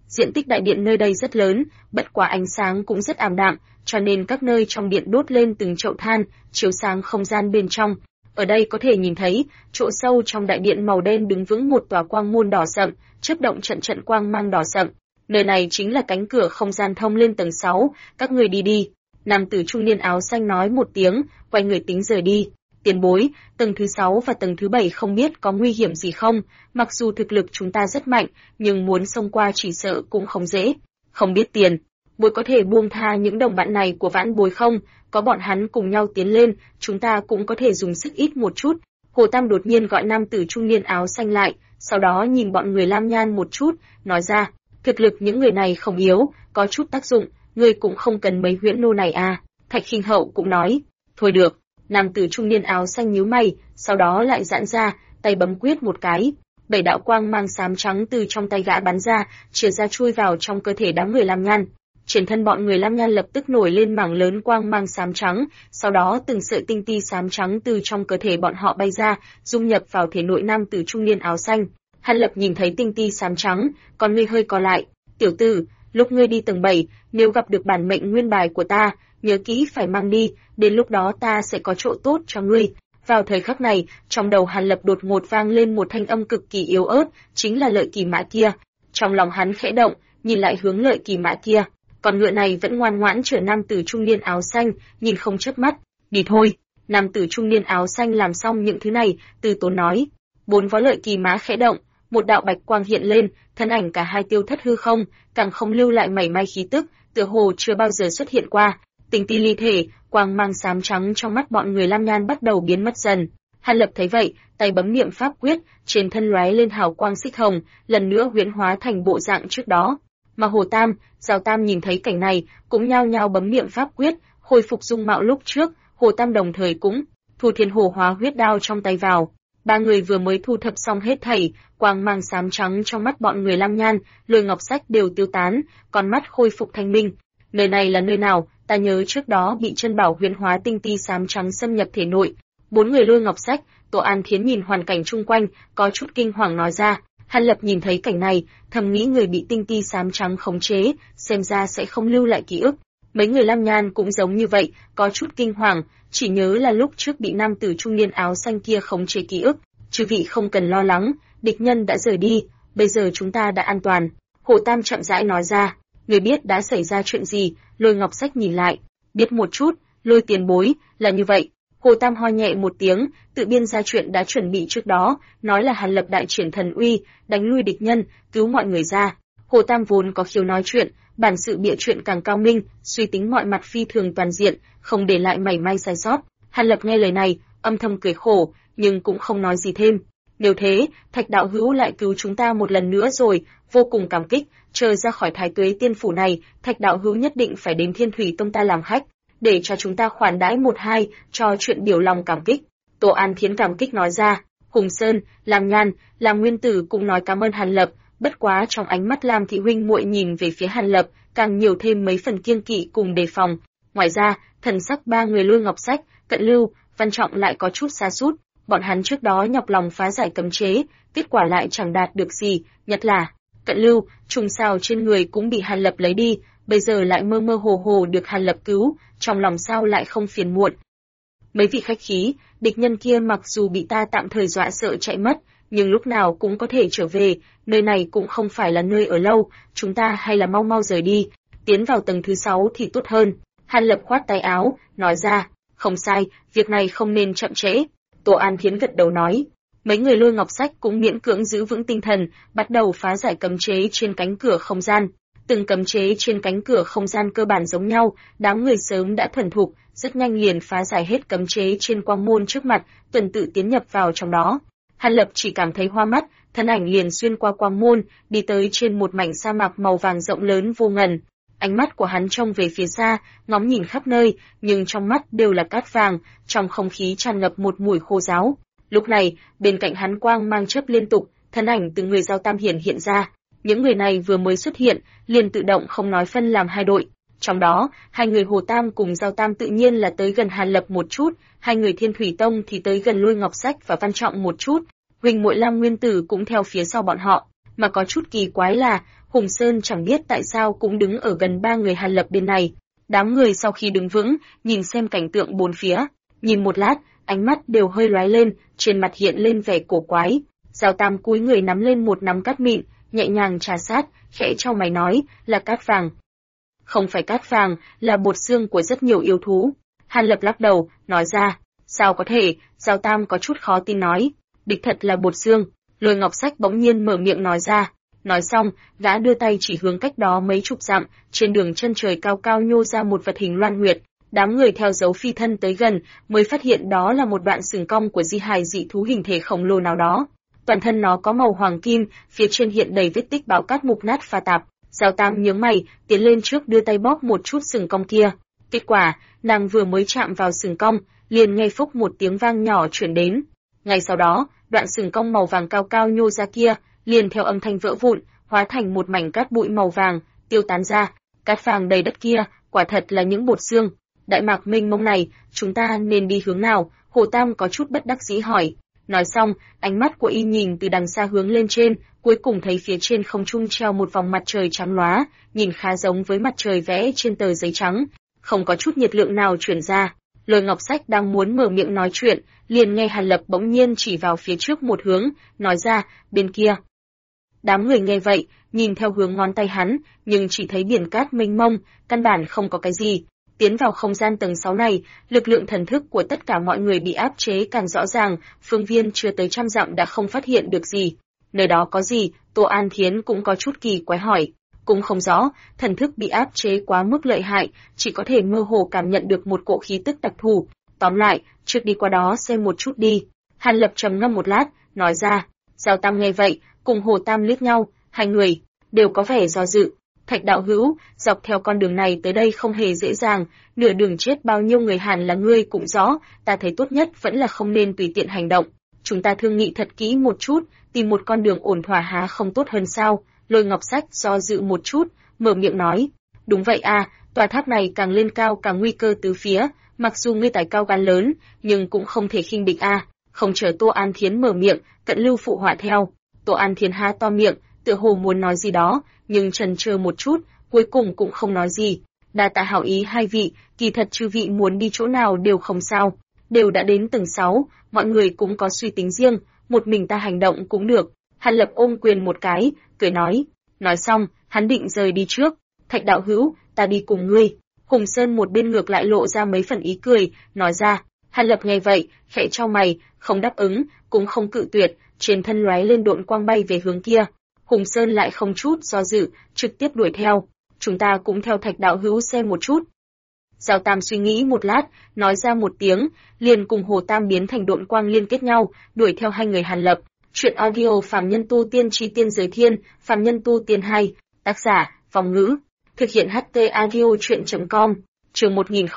[SPEAKER 1] Diện tích đại điện nơi đây rất lớn, bất quá ánh sáng cũng rất ảm đạm, cho nên các nơi trong điện đốt lên từng chậu than, chiếu sáng không gian bên trong. Ở đây có thể nhìn thấy, chỗ sâu trong đại điện màu đen đứng vững một tòa quang môn đỏ sậm, chớp động trận trận quang mang đỏ sậm. Nơi này chính là cánh cửa không gian thông lên tầng 6, các người đi đi. Nam tử trung niên áo xanh nói một tiếng, quay người tính rời đi. Tiền bối, tầng thứ 6 và tầng thứ 7 không biết có nguy hiểm gì không, mặc dù thực lực chúng ta rất mạnh, nhưng muốn xông qua chỉ sợ cũng không dễ. Không biết tiền, bối có thể buông tha những đồng bạn này của vãn bối không, có bọn hắn cùng nhau tiến lên, chúng ta cũng có thể dùng sức ít một chút. Hồ Tam đột nhiên gọi nam tử trung niên áo xanh lại, sau đó nhìn bọn người Lam Nhan một chút, nói ra, thực lực những người này không yếu, có chút tác dụng, ngươi cũng không cần mấy huyễn nô này à. Thạch Khinh Hậu cũng nói, thôi được. Nam tử trung niên áo xanh nhíu mày, sau đó lại giãn ra, tay bấm quyết một cái, 7 đạo quang mang xám trắng từ trong tay gã bắn ra, chìa ra chui vào trong cơ thể đám người Lam Nhan. Trên thân bọn người Lam Nhan lập tức nổi lên mảng lớn quang mang xám trắng, sau đó từng sợi tinh ti xám trắng từ trong cơ thể bọn họ bay ra, dung nhập vào thể nội nam tử trung niên áo xanh. Hàn Lập nhìn thấy tinh ti xám trắng, con ngươi hơi co lại, "Tiểu tử, lúc ngươi đi tầng 7, nếu gặp được bản mệnh nguyên bài của ta, nhớ kỹ phải mang đi, đến lúc đó ta sẽ có chỗ tốt cho ngươi." Vào thời khắc này, trong đầu Hàn Lập đột ngột vang lên một thanh âm cực kỳ yếu ớt, chính là Lợi Kỳ Mã kia. Trong lòng hắn khẽ động, nhìn lại hướng Lợi Kỳ Mã kia, con ngựa này vẫn ngoan ngoãn chở nam tử trung niên áo xanh, nhìn không chớp mắt. "Đi thôi." Nam tử trung niên áo xanh làm xong những thứ này, từ tốn nói. Bốn vó Lợi Kỳ Mã khẽ động, một đạo bạch quang hiện lên, thân ảnh cả hai tiêu thất hư không, càng không lưu lại mảy may khí tức, tựa hồ chưa bao giờ xuất hiện qua. Tinh ti ly thể, quang mang xám trắng trong mắt bọn người Lam Nhan bắt đầu biến mất dần. Hàn Lập thấy vậy, tay bấm niệm pháp quyết, trên thân lóe lên hào quang xích hồng, lần nữa huyễn hóa thành bộ dạng trước đó. Mà Hồ Tam, Giao Tam nhìn thấy cảnh này, cũng nhao nhao bấm niệm pháp quyết, khôi phục dung mạo lúc trước. Hồ Tam đồng thời cũng thu Thiên Hồ Hóa huyết đao trong tay vào. Ba người vừa mới thu thập xong hết thảy, quang mang xám trắng trong mắt bọn người Lam Nhan, Lôi Ngọc Sách đều tiêu tán, con mắt khôi phục thanh minh. Nơi này là nơi nào? Ta nhớ trước đó bị chân bảo huyễn hóa tinh ti xám trắng xâm nhập thể nội. Bốn người Lôi Ngọc Sách, Tổ An Thiến nhìn hoàn cảnh chung quanh, có chút kinh hoàng nói ra. Hàn Lập nhìn thấy cảnh này, thầm nghĩ người bị tinh ti xám trắng khống chế, xem ra sẽ không lưu lại ký ức. Mấy người Lam Nhan cũng giống như vậy, có chút kinh hoàng, chỉ nhớ là lúc trước bị nam tử trung niên áo xanh kia khống chế ký ức. Chư vị không cần lo lắng, địch nhân đã rời đi, bây giờ chúng ta đã an toàn. Hồ Tam chậm rãi nói ra. Người biết đã xảy ra chuyện gì? Lôi Ngọc Sách nhìn lại, biết một chút. Lôi tiền bối, là như vậy. Hồ Tam ho nhẹ một tiếng, tự biên ra chuyện đã chuẩn bị trước đó, nói là Hàn Lập đại triển thần uy, đánh lui địch nhân, cứu mọi người ra. Hồ Tam vốn có khiếu nói chuyện, bản sự bịa chuyện càng cao minh, suy tính mọi mặt phi thường toàn diện, không để lại mảy may sai sót. Hàn Lập nghe lời này, âm thầm cười khổ, nhưng cũng không nói gì thêm. Nếu thế, Thạch đạo hữu lại cứu chúng ta một lần nữa rồi, vô cùng cảm kích. Chờ ra khỏi Thái Tuế Tiên phủ này, Thạch đạo hữu nhất định phải đến Thiên Thủy Tông ta làm khách, để cho chúng ta khoản đãi một hai, cho chuyện biểu lòng cảm kích. Tổ An Thiến cảm kích nói ra. Hùng Sơn, Lam Nhan, Lam Nguyên Tử cũng nói cảm ơn Hàn Lập, bất quá trong ánh mắt Lam thị huynh muội nhìn về phía Hàn Lập, càng nhiều thêm mấy phần kiêng kỵ cùng đề phòng. Ngoài ra, thần sắc ba người Lôi Ngọc Sách, Cận Lưu, Văn Trọng lại có chút sa sút. Bọn hắn trước đó nhọc lòng phá giải cấm chế, kết quả lại chẳng đạt được gì, nhất là Cận Lưu, trùng sao trên người cũng bị Hàn Lập lấy đi, bây giờ lại mơ mơ hồ hồ được Hàn Lập cứu, trong lòng sao lại không phiền muộn. Mấy vị khách khí, địch nhân kia mặc dù bị ta tạm thời dọa sợ chạy mất, nhưng lúc nào cũng có thể trở về, nơi này cũng không phải là nơi ở lâu, chúng ta hay là mau mau rời đi, tiến vào tầng thứ 6 thì tốt hơn. Hàn Lập khoát tay áo, nói ra, không sai, việc này không nên chậm trễ. Tổ An Thiến gật đầu nói. Mấy người Lôi Ngọc Sách cũng miễn cưỡng giữ vững tinh thần, bắt đầu phá giải cấm chế trên cánh cửa không gian. Từng cấm chế trên cánh cửa không gian cơ bản giống nhau, đám người sớm đã thuần thục, rất nhanh liền phá giải hết cấm chế trên quang môn trước mặt, tuần tự tiến nhập vào trong đó. Hàn Lập chỉ cảm thấy hoa mắt, thân ảnh liền xuyên qua quang môn, đi tới trên một mảnh sa mạc màu vàng rộng lớn vô ngần. Ánh mắt của hắn trông về phía xa, ngóng nhìn khắp nơi, nhưng trong mắt đều là cát vàng, trong không khí tràn ngập một mùi khô ráo. Lúc này, bên cạnh hắn quang mang chớp liên tục, thân ảnh từng người Giao Tam hiện ra. Những người này vừa mới xuất hiện, liền tự động không nói phân làm hai đội. Trong đó, hai người Hồ Tam cùng Giao Tam tự nhiên là tới gần Hàn Lập một chút, hai người Thiên Thủy Tông thì tới gần Lôi Ngọc Sách và Văn Trọng một chút. Huỳnh muội Lam Nguyên Tử cũng theo phía sau bọn họ. Mà có chút kỳ quái là, Hùng Sơn chẳng biết tại sao cũng đứng ở gần ba người Hàn Lập bên này. Đám người sau khi đứng vững, nhìn xem cảnh tượng bốn phía, nhìn một lát, ánh mắt đều hơi lóe lên, trên mặt hiện lên vẻ cổ quái. Giao Tam cúi người nắm lên một nắm cát mịn, nhẹ nhàng trà sát, khẽ chau mày nói, là cát vàng. Không phải cát vàng, là bột xương của rất nhiều yêu thú. Hàn Lập lắc đầu, nói ra, sao có thể? Giao Tam có chút khó tin nói, đích thật là bột xương. Lôi Ngọc Sách bỗng nhiên mở miệng nói ra. Nói xong, gã đưa tay chỉ hướng cách đó mấy chục dặm, trên đường chân trời cao cao nhô ra một vật hình loan nguyệt. Đám người theo dấu phi thân tới gần, mới phát hiện đó là một đoạn sừng cong của di hài dị thú hình thể khổng lồ nào đó. Toàn thân nó có màu hoàng kim, phía trên hiện đầy vết tích bão cát mục nát pha tạp. Giao Tam nhướng mày, tiến lên trước đưa tay bóp một chút sừng cong kia. Kết quả, nàng vừa mới chạm vào sừng cong, liền nghe phúc một tiếng vang nhỏ truyền đến. Ngay sau đó, đoạn sừng cong màu vàng cao cao nhô ra kia, liền theo âm thanh vỡ vụn, hóa thành một mảnh cát bụi màu vàng, tiêu tán ra. Cát vàng đầy đất kia, quả thật là những bột xương. Đại mạc mênh mông này, chúng ta nên đi hướng nào? Hồ Tam có chút bất đắc dĩ hỏi. Nói xong, ánh mắt của y nhìn từ đằng xa hướng lên trên, cuối cùng thấy phía trên không trung treo một vòng mặt trời trắng lóa, nhìn khá giống với mặt trời vẽ trên tờ giấy trắng, không có chút nhiệt lượng nào truyền ra. Lôi Ngọc Sách đang muốn mở miệng nói chuyện, liền nghe Hàn Lập bỗng nhiên chỉ vào phía trước một hướng, nói ra, bên kia. Đám người nghe vậy, nhìn theo hướng ngón tay hắn, nhưng chỉ thấy biển cát mênh mông, căn bản không có cái gì. Tiến vào không gian tầng 6 này, lực lượng thần thức của tất cả mọi người bị áp chế càng rõ ràng, phương viên chưa tới trăm dặm đã không phát hiện được gì. Nơi đó có gì? Tô An Thiến cũng có chút kỳ quái hỏi. Cũng không rõ, thần thức bị áp chế quá mức lợi hại, chỉ có thể mơ hồ cảm nhận được một cỗ khí tức đặc thù. Tóm lại, trước đi qua đó xem một chút đi. Hàn Lập trầm ngâm một lát, nói ra. Giao Tam nghe vậy, cùng Hồ Tam liếc nhau, hai người đều có vẻ do dự. Thạch đạo hữu, dọc theo con đường này tới đây không hề dễ dàng, nửa đường chết bao nhiêu người Hàn là ngươi cũng rõ, ta thấy tốt nhất vẫn là không nên tùy tiện hành động. Chúng ta thương nghị thật kỹ một chút, tìm một con đường ổn thỏa há không tốt hơn sao? Lôi Ngọc Sách do dự một chút, mở miệng nói. Đúng vậy à, tòa tháp này càng lên cao càng nguy cơ tứ phía, mặc dù ngươi tài cao gan lớn, nhưng cũng không thể khinh địch à. Không chờ Tô An Thiến mở miệng, Cận Lưu phụ họa theo. Tô An Thiến há to miệng, tựa hồ muốn nói gì đó, nhưng chần chờ một chút, cuối cùng cũng không nói gì. Đa tạ hảo ý hai vị, kỳ thật chư vị muốn đi chỗ nào đều không sao. Đều đã đến tầng 6, mọi người cũng có suy tính riêng, một mình ta hành động cũng được. Hàn Lập ôm quyền một cái, cười nói. Nói xong, hắn định rời đi trước. Thạch đạo hữu, ta đi cùng ngươi. Hùng Sơn một bên ngược lại lộ ra mấy phần ý cười, nói ra. Hàn Lập nghe vậy, khẽ chau mày, không đáp ứng, cũng không cự tuyệt, trên thân lóe lên độn quang bay về hướng kia. Hùng Sơn lại không chút do dự, trực tiếp đuổi theo. Chúng ta cũng theo Thạch đạo hữu xem một chút. Giao Tam suy nghĩ một lát, nói ra một tiếng, liền cùng Hồ Tam biến thành độn quang liên kết nhau, đuổi theo hai người Hàn Lập. Chuyện audio Phàm Nhân Tu Tiên Chi Tiên Giới Thiên, Phàm Nhân Tu Tiên 2, tác giả, Phong Ngữ, thực hiện HT audio chuyện.com, chương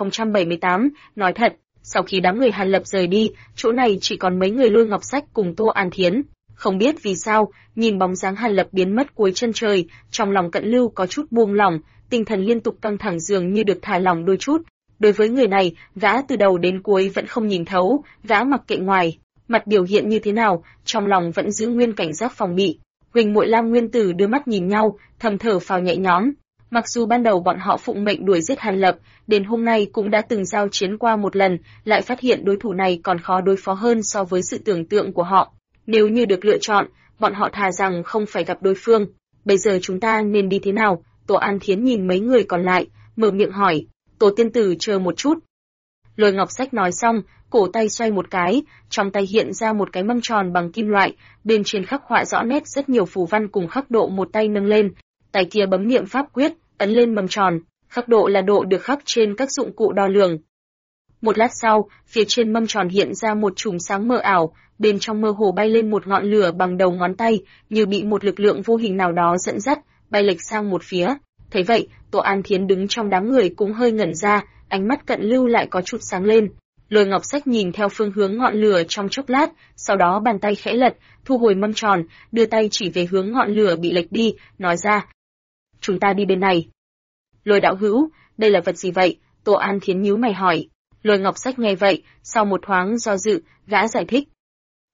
[SPEAKER 1] 1078, nói thật, sau khi đám người Hàn Lập rời đi, chỗ này chỉ còn mấy người Lôi Ngọc Sách cùng Tô An Thiến. Không biết vì sao, nhìn bóng dáng Hàn Lập biến mất cuối chân trời, trong lòng Cận Lưu có chút buông lỏng, tinh thần liên tục căng thẳng dường như được thả lỏng đôi chút. Đối với người này, gã từ đầu đến cuối vẫn không nhìn thấu, gã mặc kệ ngoài mặt biểu hiện như thế nào, trong lòng vẫn giữ nguyên cảnh giác phòng bị. Huỳnh Muội Lam Nguyên Tử đưa mắt nhìn nhau, thầm thở phào nhẹ nhõm. Mặc dù ban đầu bọn họ phụng mệnh đuổi giết Hàn Lập, đến hôm nay cũng đã từng giao chiến qua một lần, lại phát hiện đối thủ này còn khó đối phó hơn so với sự tưởng tượng của họ. Nếu như được lựa chọn, bọn họ thà rằng không phải gặp đối phương. Bây giờ chúng ta nên đi thế nào? Tô An Thiến nhìn mấy người còn lại, mở miệng hỏi. Tô tiên tử chờ một chút. Lôi Ngọc Sách nói xong, cổ tay xoay một cái, trong tay hiện ra một cái mâm tròn bằng kim loại, bên trên khắc họa rõ nét rất nhiều phù văn cùng khắc độ, một tay nâng lên, tay kia bấm niệm pháp quyết, ấn lên mâm tròn, khắc độ là độ được khắc trên các dụng cụ đo lường. Một lát sau, phía trên mâm tròn hiện ra một chùm sáng mờ ảo, bên trong mơ hồ bay lên một ngọn lửa bằng đầu ngón tay, như bị một lực lượng vô hình nào đó dẫn dắt, bay lệch sang một phía. Thấy vậy, Tô An Thiến đứng trong đám người cũng hơi ngẩn ra, ánh mắt Cận Lưu lại có chút sáng lên. Lôi Ngọc Sách nhìn theo phương hướng ngọn lửa trong chốc lát, sau đó bàn tay khẽ lật, thu hồi mâm tròn, đưa tay chỉ về hướng ngọn lửa bị lệch đi, nói ra. Chúng ta đi bên này. Lôi đạo hữu, đây là vật gì vậy? Tô An Thiến nhíu mày hỏi. Lôi Ngọc Sách nghe vậy, sau một thoáng do dự, gã giải thích.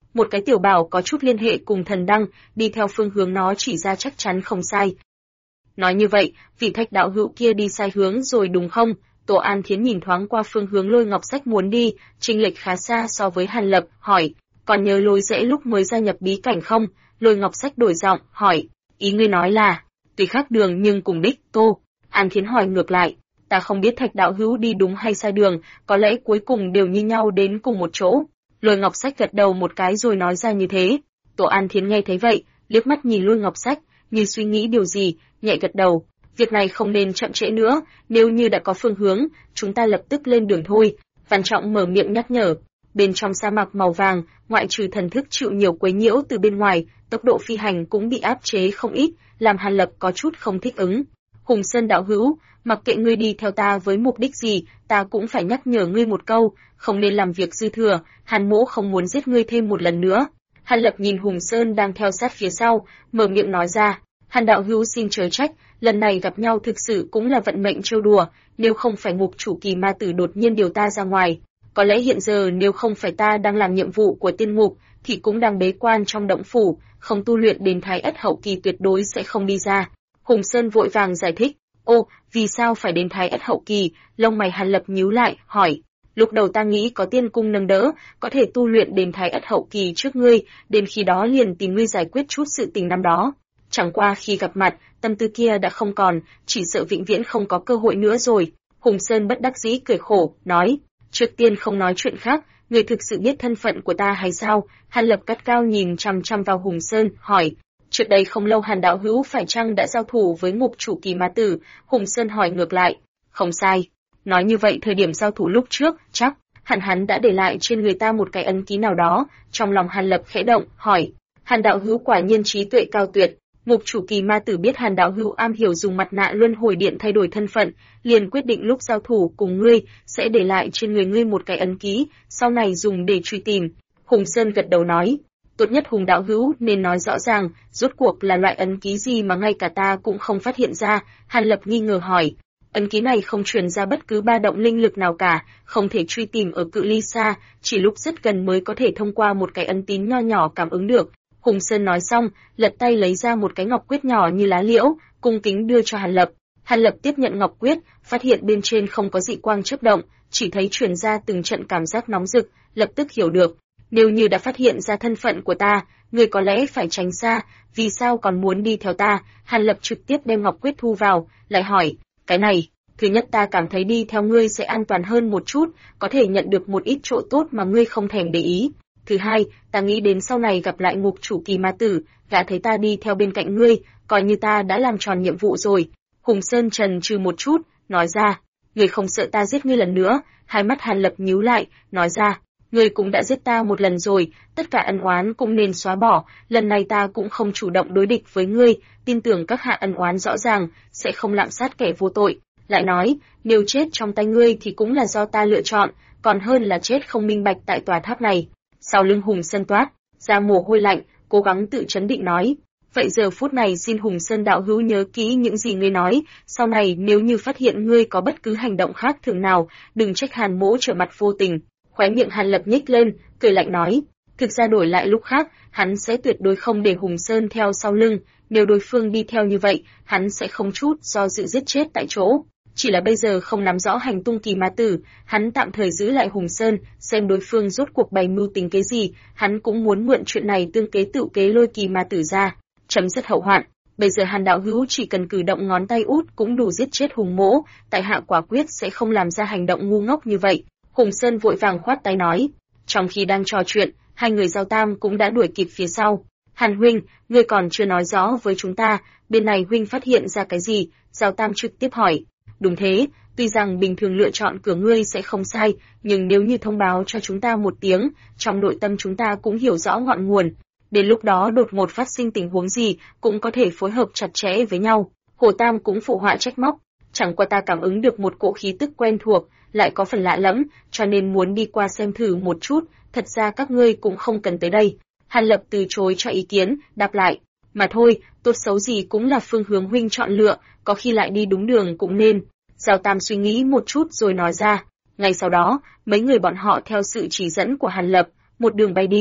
[SPEAKER 1] Một cái tiểu bảo có chút liên hệ cùng thần đăng, đi theo phương hướng nó chỉ ra chắc chắn không sai. Nói như vậy, vị Thạch đạo hữu kia đi sai hướng rồi đúng không? Tổ An Thiến nhìn thoáng qua phương hướng Lôi Ngọc Sách muốn đi, chênh lệch khá xa so với Hàn Lập, hỏi, còn nhớ Lôi Dễ lúc mới gia nhập bí cảnh không? Lôi Ngọc Sách đổi giọng, hỏi, ý ngươi nói là, tuy khác đường nhưng cùng đích, Tô. An Thiến hỏi ngược lại, ta không biết Thạch đạo hữu đi đúng hay sai đường, có lẽ cuối cùng đều như nhau đến cùng một chỗ. Lôi Ngọc Sách gật đầu một cái rồi nói ra như thế. Tổ An Thiến nghe thấy vậy, liếc mắt nhìn Lôi Ngọc Sách, như suy nghĩ điều gì, nhẹ gật đầu. Việc này không nên chậm trễ nữa, nếu như đã có phương hướng, chúng ta lập tức lên đường thôi. Văn Trọng mở miệng nhắc nhở. Bên trong sa mạc màu vàng, ngoại trừ thần thức chịu nhiều quấy nhiễu từ bên ngoài, tốc độ phi hành cũng bị áp chế không ít, làm Hàn Lập có chút không thích ứng. Hùng Sơn đạo hữu, mặc kệ ngươi đi theo ta với mục đích gì, ta cũng phải nhắc nhở ngươi một câu, không nên làm việc dư thừa, Hàn Mỗ không muốn giết ngươi thêm một lần nữa. Hàn Lập nhìn Hùng Sơn đang theo sát phía sau, mở miệng nói ra, Hàn đạo hữu xin chớ trách, lần này gặp nhau thực sự cũng là vận mệnh trêu đùa, nếu không phải ngục chủ Kỳ Ma Tử đột nhiên điều ta ra ngoài, có lẽ hiện giờ nếu không phải ta đang làm nhiệm vụ của tiên ngục, thì cũng đang bế quan trong động phủ, không tu luyện đến Thái Ất hậu kỳ tuyệt đối sẽ không đi ra. Hùng Sơn vội vàng giải thích, ô, vì sao phải đến Thái Ất hậu kỳ? Lông mày Hàn Lập nhíu lại, hỏi. Lúc đầu ta nghĩ có tiên cung nâng đỡ, có thể tu luyện đến Thái Ất hậu kỳ trước ngươi, đến khi đó liền tìm ngươi giải quyết chút sự tình năm đó. Chẳng qua khi gặp mặt, tâm tư kia đã không còn, chỉ sợ vĩnh viễn không có cơ hội nữa rồi. Hùng Sơn bất đắc dĩ cười khổ, nói, trước tiên không nói chuyện khác, ngươi thực sự biết thân phận của ta hay sao? Hàn Lập cắt cao nhìn chằm chằm vào Hùng Sơn, hỏi. Trước đây không lâu Hàn đạo hữu phải chăng đã giao thủ với ngục chủ Kỳ Ma Tử? Hùng Sơn hỏi ngược lại. Không sai. Nói như vậy thời điểm giao thủ lúc trước, chắc hẳn hắn đã để lại trên người ta một cái ấn ký nào đó. Trong lòng Hàn Lập khẽ động, hỏi. Hàn đạo hữu quả nhiên trí tuệ cao tuyệt. Ngục chủ Kỳ Ma Tử biết Hàn đạo hữu am hiểu dùng mặt nạ luân hồi điện thay đổi thân phận, liền quyết định lúc giao thủ cùng ngươi sẽ để lại trên người ngươi một cái ấn ký, sau này dùng để truy tìm. Hùng Sơn gật đầu nói. Tốt nhất Hùng đạo hữu nên nói rõ ràng, rốt cuộc là loại ấn ký gì mà ngay cả ta cũng không phát hiện ra. Hàn Lập nghi ngờ hỏi. Ấn ký này không truyền ra bất cứ ba động linh lực nào cả, không thể truy tìm ở cự ly xa, chỉ lúc rất gần mới có thể thông qua một cái ấn tín nho nhỏ cảm ứng được. Hùng Sơn nói xong, lật tay lấy ra một cái ngọc quyết nhỏ như lá liễu, cung kính đưa cho Hàn Lập. Hàn Lập tiếp nhận ngọc quyết, phát hiện bên trên không có dị quang chớp động, chỉ thấy truyền ra từng trận cảm giác nóng rực, lập tức hiểu được. Nếu như đã phát hiện ra thân phận của ta, người có lẽ phải tránh xa, vì sao còn muốn đi theo ta? Hàn Lập trực tiếp đem ngọc quyết thu vào, lại hỏi, cái này, thứ nhất ta cảm thấy đi theo ngươi sẽ an toàn hơn một chút, có thể nhận được một ít chỗ tốt mà ngươi không thèm để ý. Thứ hai, ta nghĩ đến sau này gặp lại ngục chủ Kỳ Ma Tử, gã thấy ta đi theo bên cạnh ngươi, coi như ta đã làm tròn nhiệm vụ rồi. Hùng Sơn chần chừ một chút, nói ra, ngươi không sợ ta giết ngươi lần nữa? Hai mắt Hàn Lập nhíu lại, nói ra, ngươi cũng đã giết ta một lần rồi, tất cả ân oán cũng nên xóa bỏ, lần này ta cũng không chủ động đối địch với ngươi, tin tưởng các hạ ân oán rõ ràng, sẽ không lạm sát kẻ vô tội. Lại nói, nếu chết trong tay ngươi thì cũng là do ta lựa chọn, còn hơn là chết không minh bạch tại tòa tháp này. Sau lưng Hùng Sơn toát ra mồ hôi lạnh, cố gắng tự trấn định nói. Vậy giờ phút này xin Hùng Sơn đạo hữu nhớ kỹ những gì ngươi nói, sau này nếu như phát hiện ngươi có bất cứ hành động khác thường nào, đừng trách Hàn Mỗ trở mặt vô tình. Khóe miệng Hàn Lập nhếch lên, cười lạnh nói, thực ra đổi lại lúc khác, hắn sẽ tuyệt đối không để Hùng Sơn theo sau lưng, nếu đối phương đi theo như vậy, hắn sẽ không chút do dự giết chết tại chỗ. Chỉ là bây giờ không nắm rõ hành tung Kỳ Ma Tử, hắn tạm thời giữ lại Hùng Sơn, xem đối phương rốt cuộc bày mưu tính kế gì, hắn cũng muốn mượn chuyện này tương kế tự kế lôi Kỳ Ma Tử ra, chấm dứt hậu hoạn. Bây giờ Hàn đạo hữu chỉ cần cử động ngón tay út cũng đủ giết chết Hùng Mỗ, tại hạ quả quyết sẽ không làm ra hành động ngu ngốc như vậy. Hùng Sơn vội vàng khoát tay nói. Trong khi đang trò chuyện, hai người Giao Tam cũng đã đuổi kịp phía sau. Hàn huynh, ngươi còn chưa nói rõ với chúng ta, bên này huynh phát hiện ra cái gì? Giao Tam trực tiếp hỏi. Đúng thế, tuy rằng bình thường lựa chọn cửa ngươi sẽ không sai, nhưng nếu như thông báo cho chúng ta một tiếng, trong nội tâm chúng ta cũng hiểu rõ ngọn nguồn. Đến lúc đó đột ngột phát sinh tình huống gì, cũng có thể phối hợp chặt chẽ với nhau. Hồ Tam cũng phụ họa trách móc. Chẳng qua ta cảm ứng được một cỗ khí tức quen thuộc, lại có phần lạ lẫm, cho nên muốn đi qua xem thử một chút, thật ra các ngươi cũng không cần tới đây. Hàn Lập từ chối cho ý kiến, đáp lại. Mà thôi, tốt xấu gì cũng là phương hướng huynh chọn lựa, có khi lại đi đúng đường cũng nên. Giao Tam suy nghĩ một chút rồi nói ra. Ngay sau đó, mấy người bọn họ theo sự chỉ dẫn của Hàn Lập, một đường bay đi.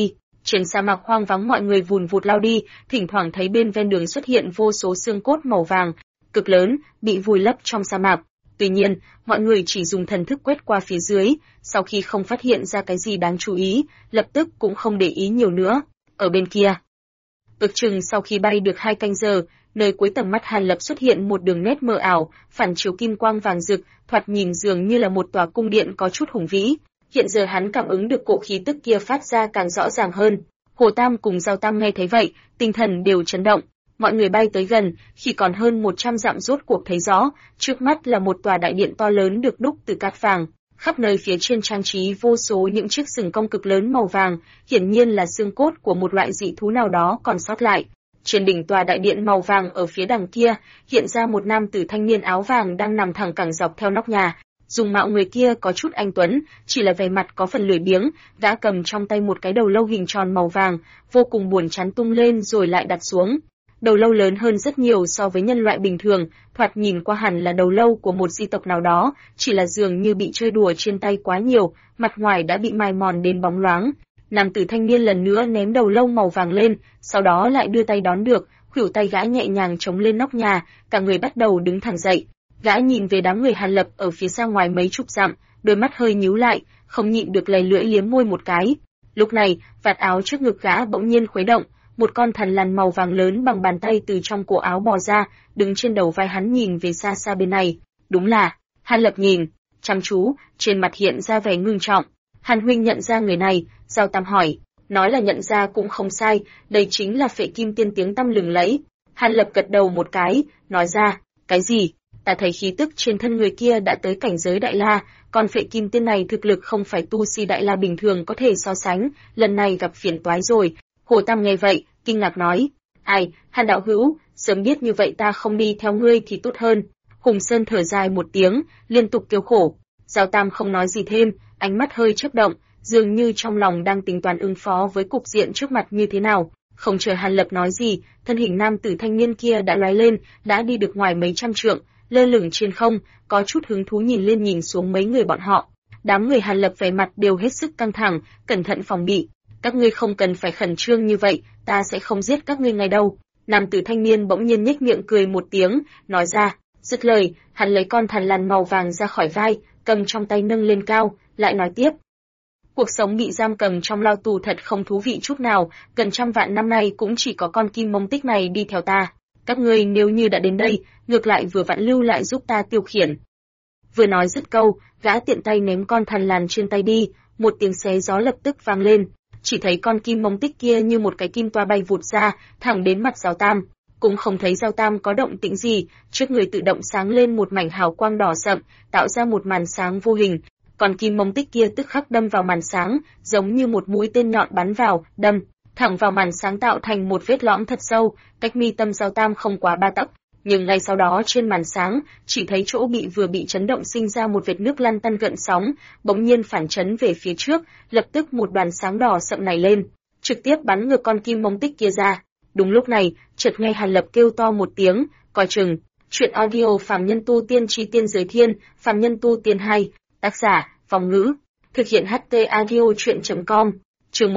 [SPEAKER 1] Trên sa mạc hoang vắng mọi người vùn vụt lao đi, thỉnh thoảng thấy bên ven đường xuất hiện vô số xương cốt màu vàng, cực lớn, bị vùi lấp trong sa mạc. Tuy nhiên, mọi người chỉ dùng thần thức quét qua phía dưới, sau khi không phát hiện ra cái gì đáng chú ý, lập tức cũng không để ý nhiều nữa. Ở bên kia, ước chừng sau khi bay được 2 canh giờ, nơi cuối tầm mắt Hàn Lập xuất hiện một đường nét mờ ảo, phản chiếu kim quang vàng rực, thoạt nhìn dường như là một tòa cung điện có chút hùng vĩ. Hiện giờ hắn cảm ứng được cỗ khí tức kia phát ra càng rõ ràng hơn. Hồ Tam cùng Giao Tam nghe thấy vậy, tinh thần đều chấn động. Mọi người bay tới gần, khi còn hơn 100 dặm rốt cuộc thấy rõ, trước mắt là một tòa đại điện to lớn được đúc từ cát vàng. Khắp nơi phía trên trang trí vô số những chiếc sừng cong cực lớn màu vàng, hiển nhiên là xương cốt của một loại dị thú nào đó còn sót lại. Trên đỉnh tòa đại điện màu vàng ở phía đằng kia, hiện ra một nam tử thanh niên áo vàng đang nằm thẳng cẳng dọc theo nóc nhà. Dùng mạo người kia có chút anh tuấn, chỉ là vẻ mặt có phần lười biếng, đã cầm trong tay một cái đầu lâu hình tròn màu vàng, vô cùng buồn chán tung lên rồi lại đặt xuống. Đầu lâu lớn hơn rất nhiều so với nhân loại bình thường, thoạt nhìn qua hẳn là đầu lâu của một di tộc nào đó, chỉ là dường như bị chơi đùa trên tay quá nhiều, mặt ngoài đã bị mài mòn đến bóng loáng. Nam tử thanh niên lần nữa ném đầu lâu màu vàng lên, sau đó lại đưa tay đón được, khuỷu tay gã nhẹ nhàng chống lên nóc nhà, cả người bắt đầu đứng thẳng dậy. Gã nhìn về đám người Hàn Lập ở phía xa ngoài mấy chục dặm, đôi mắt hơi nhíu lại, không nhịn được lầy lưỡi liếm môi một cái. Lúc này, vạt áo trước ngực gã bỗng nhiên khuấy động, một con thần lằn màu vàng lớn bằng bàn tay từ trong cổ áo bò ra, đứng trên đầu vai hắn nhìn về xa xa bên này. Đúng là, Hàn Lập nhìn chăm chú, trên mặt hiện ra vẻ ngưng trọng. Hàn huynh nhận ra người này? Giao Tam hỏi. Nói là nhận ra cũng không sai, đây chính là Phệ Kim Tiên tiếng tăm lừng lẫy. Hàn Lập gật đầu một cái, nói ra, cái gì? Ta thấy khí tức trên thân người kia đã tới cảnh giới Đại La, còn Phệ Kim Tiên này thực lực không phải tu si Đại La bình thường có thể so sánh, lần này gặp phiền toái rồi. Hồ Tam nghe vậy, kinh ngạc nói, ai, Hàn đạo hữu, sớm biết như vậy ta không đi theo ngươi thì tốt hơn. Hùng Sơn thở dài một tiếng, liên tục kêu khổ. Giao Tam không nói gì thêm, ánh mắt hơi chớp động, dường như trong lòng đang tính toán ứng phó với cục diện trước mặt như thế nào. Không chờ Hàn Lập nói gì, thân hình nam tử thanh niên kia đã lóe lên, đã đi được ngoài mấy trăm trượng, lơ lửng trên không, có chút hứng thú nhìn lên nhìn xuống mấy người bọn họ. Đám người Hàn Lập vẻ mặt đều hết sức căng thẳng, cẩn thận phòng bị. Các ngươi không cần phải khẩn trương như vậy, ta sẽ không giết các ngươi ngay đâu. Nam tử thanh niên bỗng nhiên nhếch miệng cười một tiếng, nói ra. Dứt lời, hắn lấy con thằn lằn màu vàng ra khỏi vai, cầm trong tay nâng lên cao, lại nói tiếp. Cuộc sống bị giam cầm trong lao tù thật không thú vị chút nào, gần trăm vạn năm nay cũng chỉ có con kim mông tích này đi theo ta. Các ngươi nếu như đã đến đây, ngược lại vừa vặn lưu lại giúp ta tiêu khiển. Vừa nói dứt câu, gã tiện tay ném con thằn lằn trên tay đi, một tiếng xé gió lập tức vang lên. Chỉ thấy con kim mông tích kia như một cái kim toa bay vụt ra, thẳng đến mặt Giao Tam. Cũng không thấy Giao Tam có động tĩnh gì, trước người tự động sáng lên một mảnh hào quang đỏ sậm, tạo ra một màn sáng vô hình. Còn kim mông tích kia tức khắc đâm vào màn sáng, giống như một mũi tên nhọn bắn vào, đâm thẳng vào màn sáng tạo thành một vết lõm thật sâu, cách mi tâm Giao Tam không quá 3 tấc. Nhưng ngay sau đó trên màn sáng, chỉ thấy chỗ vừa bị chấn động sinh ra một vệt nước lăn tăn gợn sóng, bỗng nhiên phản chấn về phía trước, lập tức một đoàn sáng đỏ sậm này lên, trực tiếp bắn ngược con kim mông tích kia ra. Đúng lúc này, chợt nghe Hàn Lập kêu to một tiếng, coi chừng. Truyện audio Phàm Nhân Tu Tiên Chi Tiên Giới Thiên, Phàm Nhân Tu Tiên 2, tác giả, Vong Ngữ, thực hiện HT audio truyện.com, chương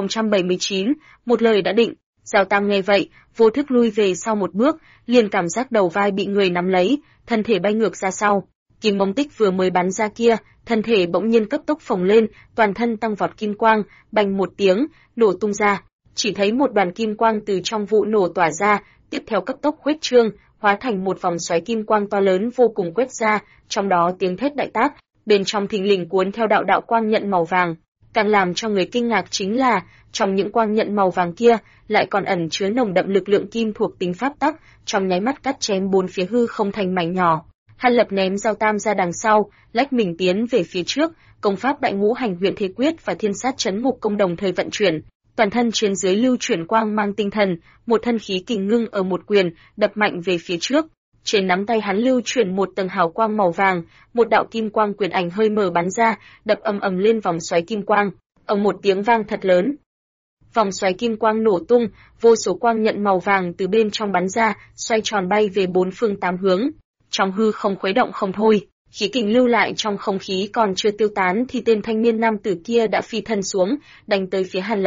[SPEAKER 1] 1079, một lời đã định. Giao Tam nghe vậy, vô thức lui về sau một bước, liền cảm giác đầu vai bị người nắm lấy, thân thể bay ngược ra sau. Kim mông tích vừa mới bắn ra kia, thân thể bỗng nhiên cấp tốc phồng lên, toàn thân tăng vọt kim quang, bành một tiếng, nổ tung ra. Chỉ thấy một đoàn kim quang từ trong vụ nổ tỏa ra, tiếp theo cấp tốc khuếch trương, hóa thành một vòng xoáy kim quang to lớn vô cùng quét ra, trong đó tiếng thét đại tác, bên trong thình lình cuốn theo đạo đạo quang nhận màu vàng. Càng làm cho người kinh ngạc chính là, trong những quang nhận màu vàng kia, lại còn ẩn chứa nồng đậm lực lượng kim thuộc tính pháp tắc, trong nháy mắt cắt chém bốn phía hư không thành mảnh nhỏ. Hàn Lập ném Giao Tam ra đằng sau, lách mình tiến về phía trước, công pháp Đại Ngũ Hành Huyền Thế Quyết và Thiên Sát Chấn Ngục Công đồng thời vận chuyển. Toàn thân trên dưới lưu chuyển quang mang tinh thần, một thân khí kình ngưng ở một quyền, đập mạnh về phía trước. Trên nắm tay hắn lưu chuyển một tầng hào quang màu vàng, một đạo kim quang quyền ảnh hơi mờ bắn ra, đập ầm ầm lên vòng xoáy kim quang, ầm một tiếng vang thật lớn. Vòng xoáy kim quang nổ tung, vô số quang nhận màu vàng từ bên trong bắn ra, xoay tròn bay về bốn phương tám hướng. Trong hư không khuấy động không thôi, khí kình lưu lại trong không khí còn chưa tiêu tán thì tên thanh niên nam tử kia đã phi thân xuống, đánh tới phía Hàn Lập.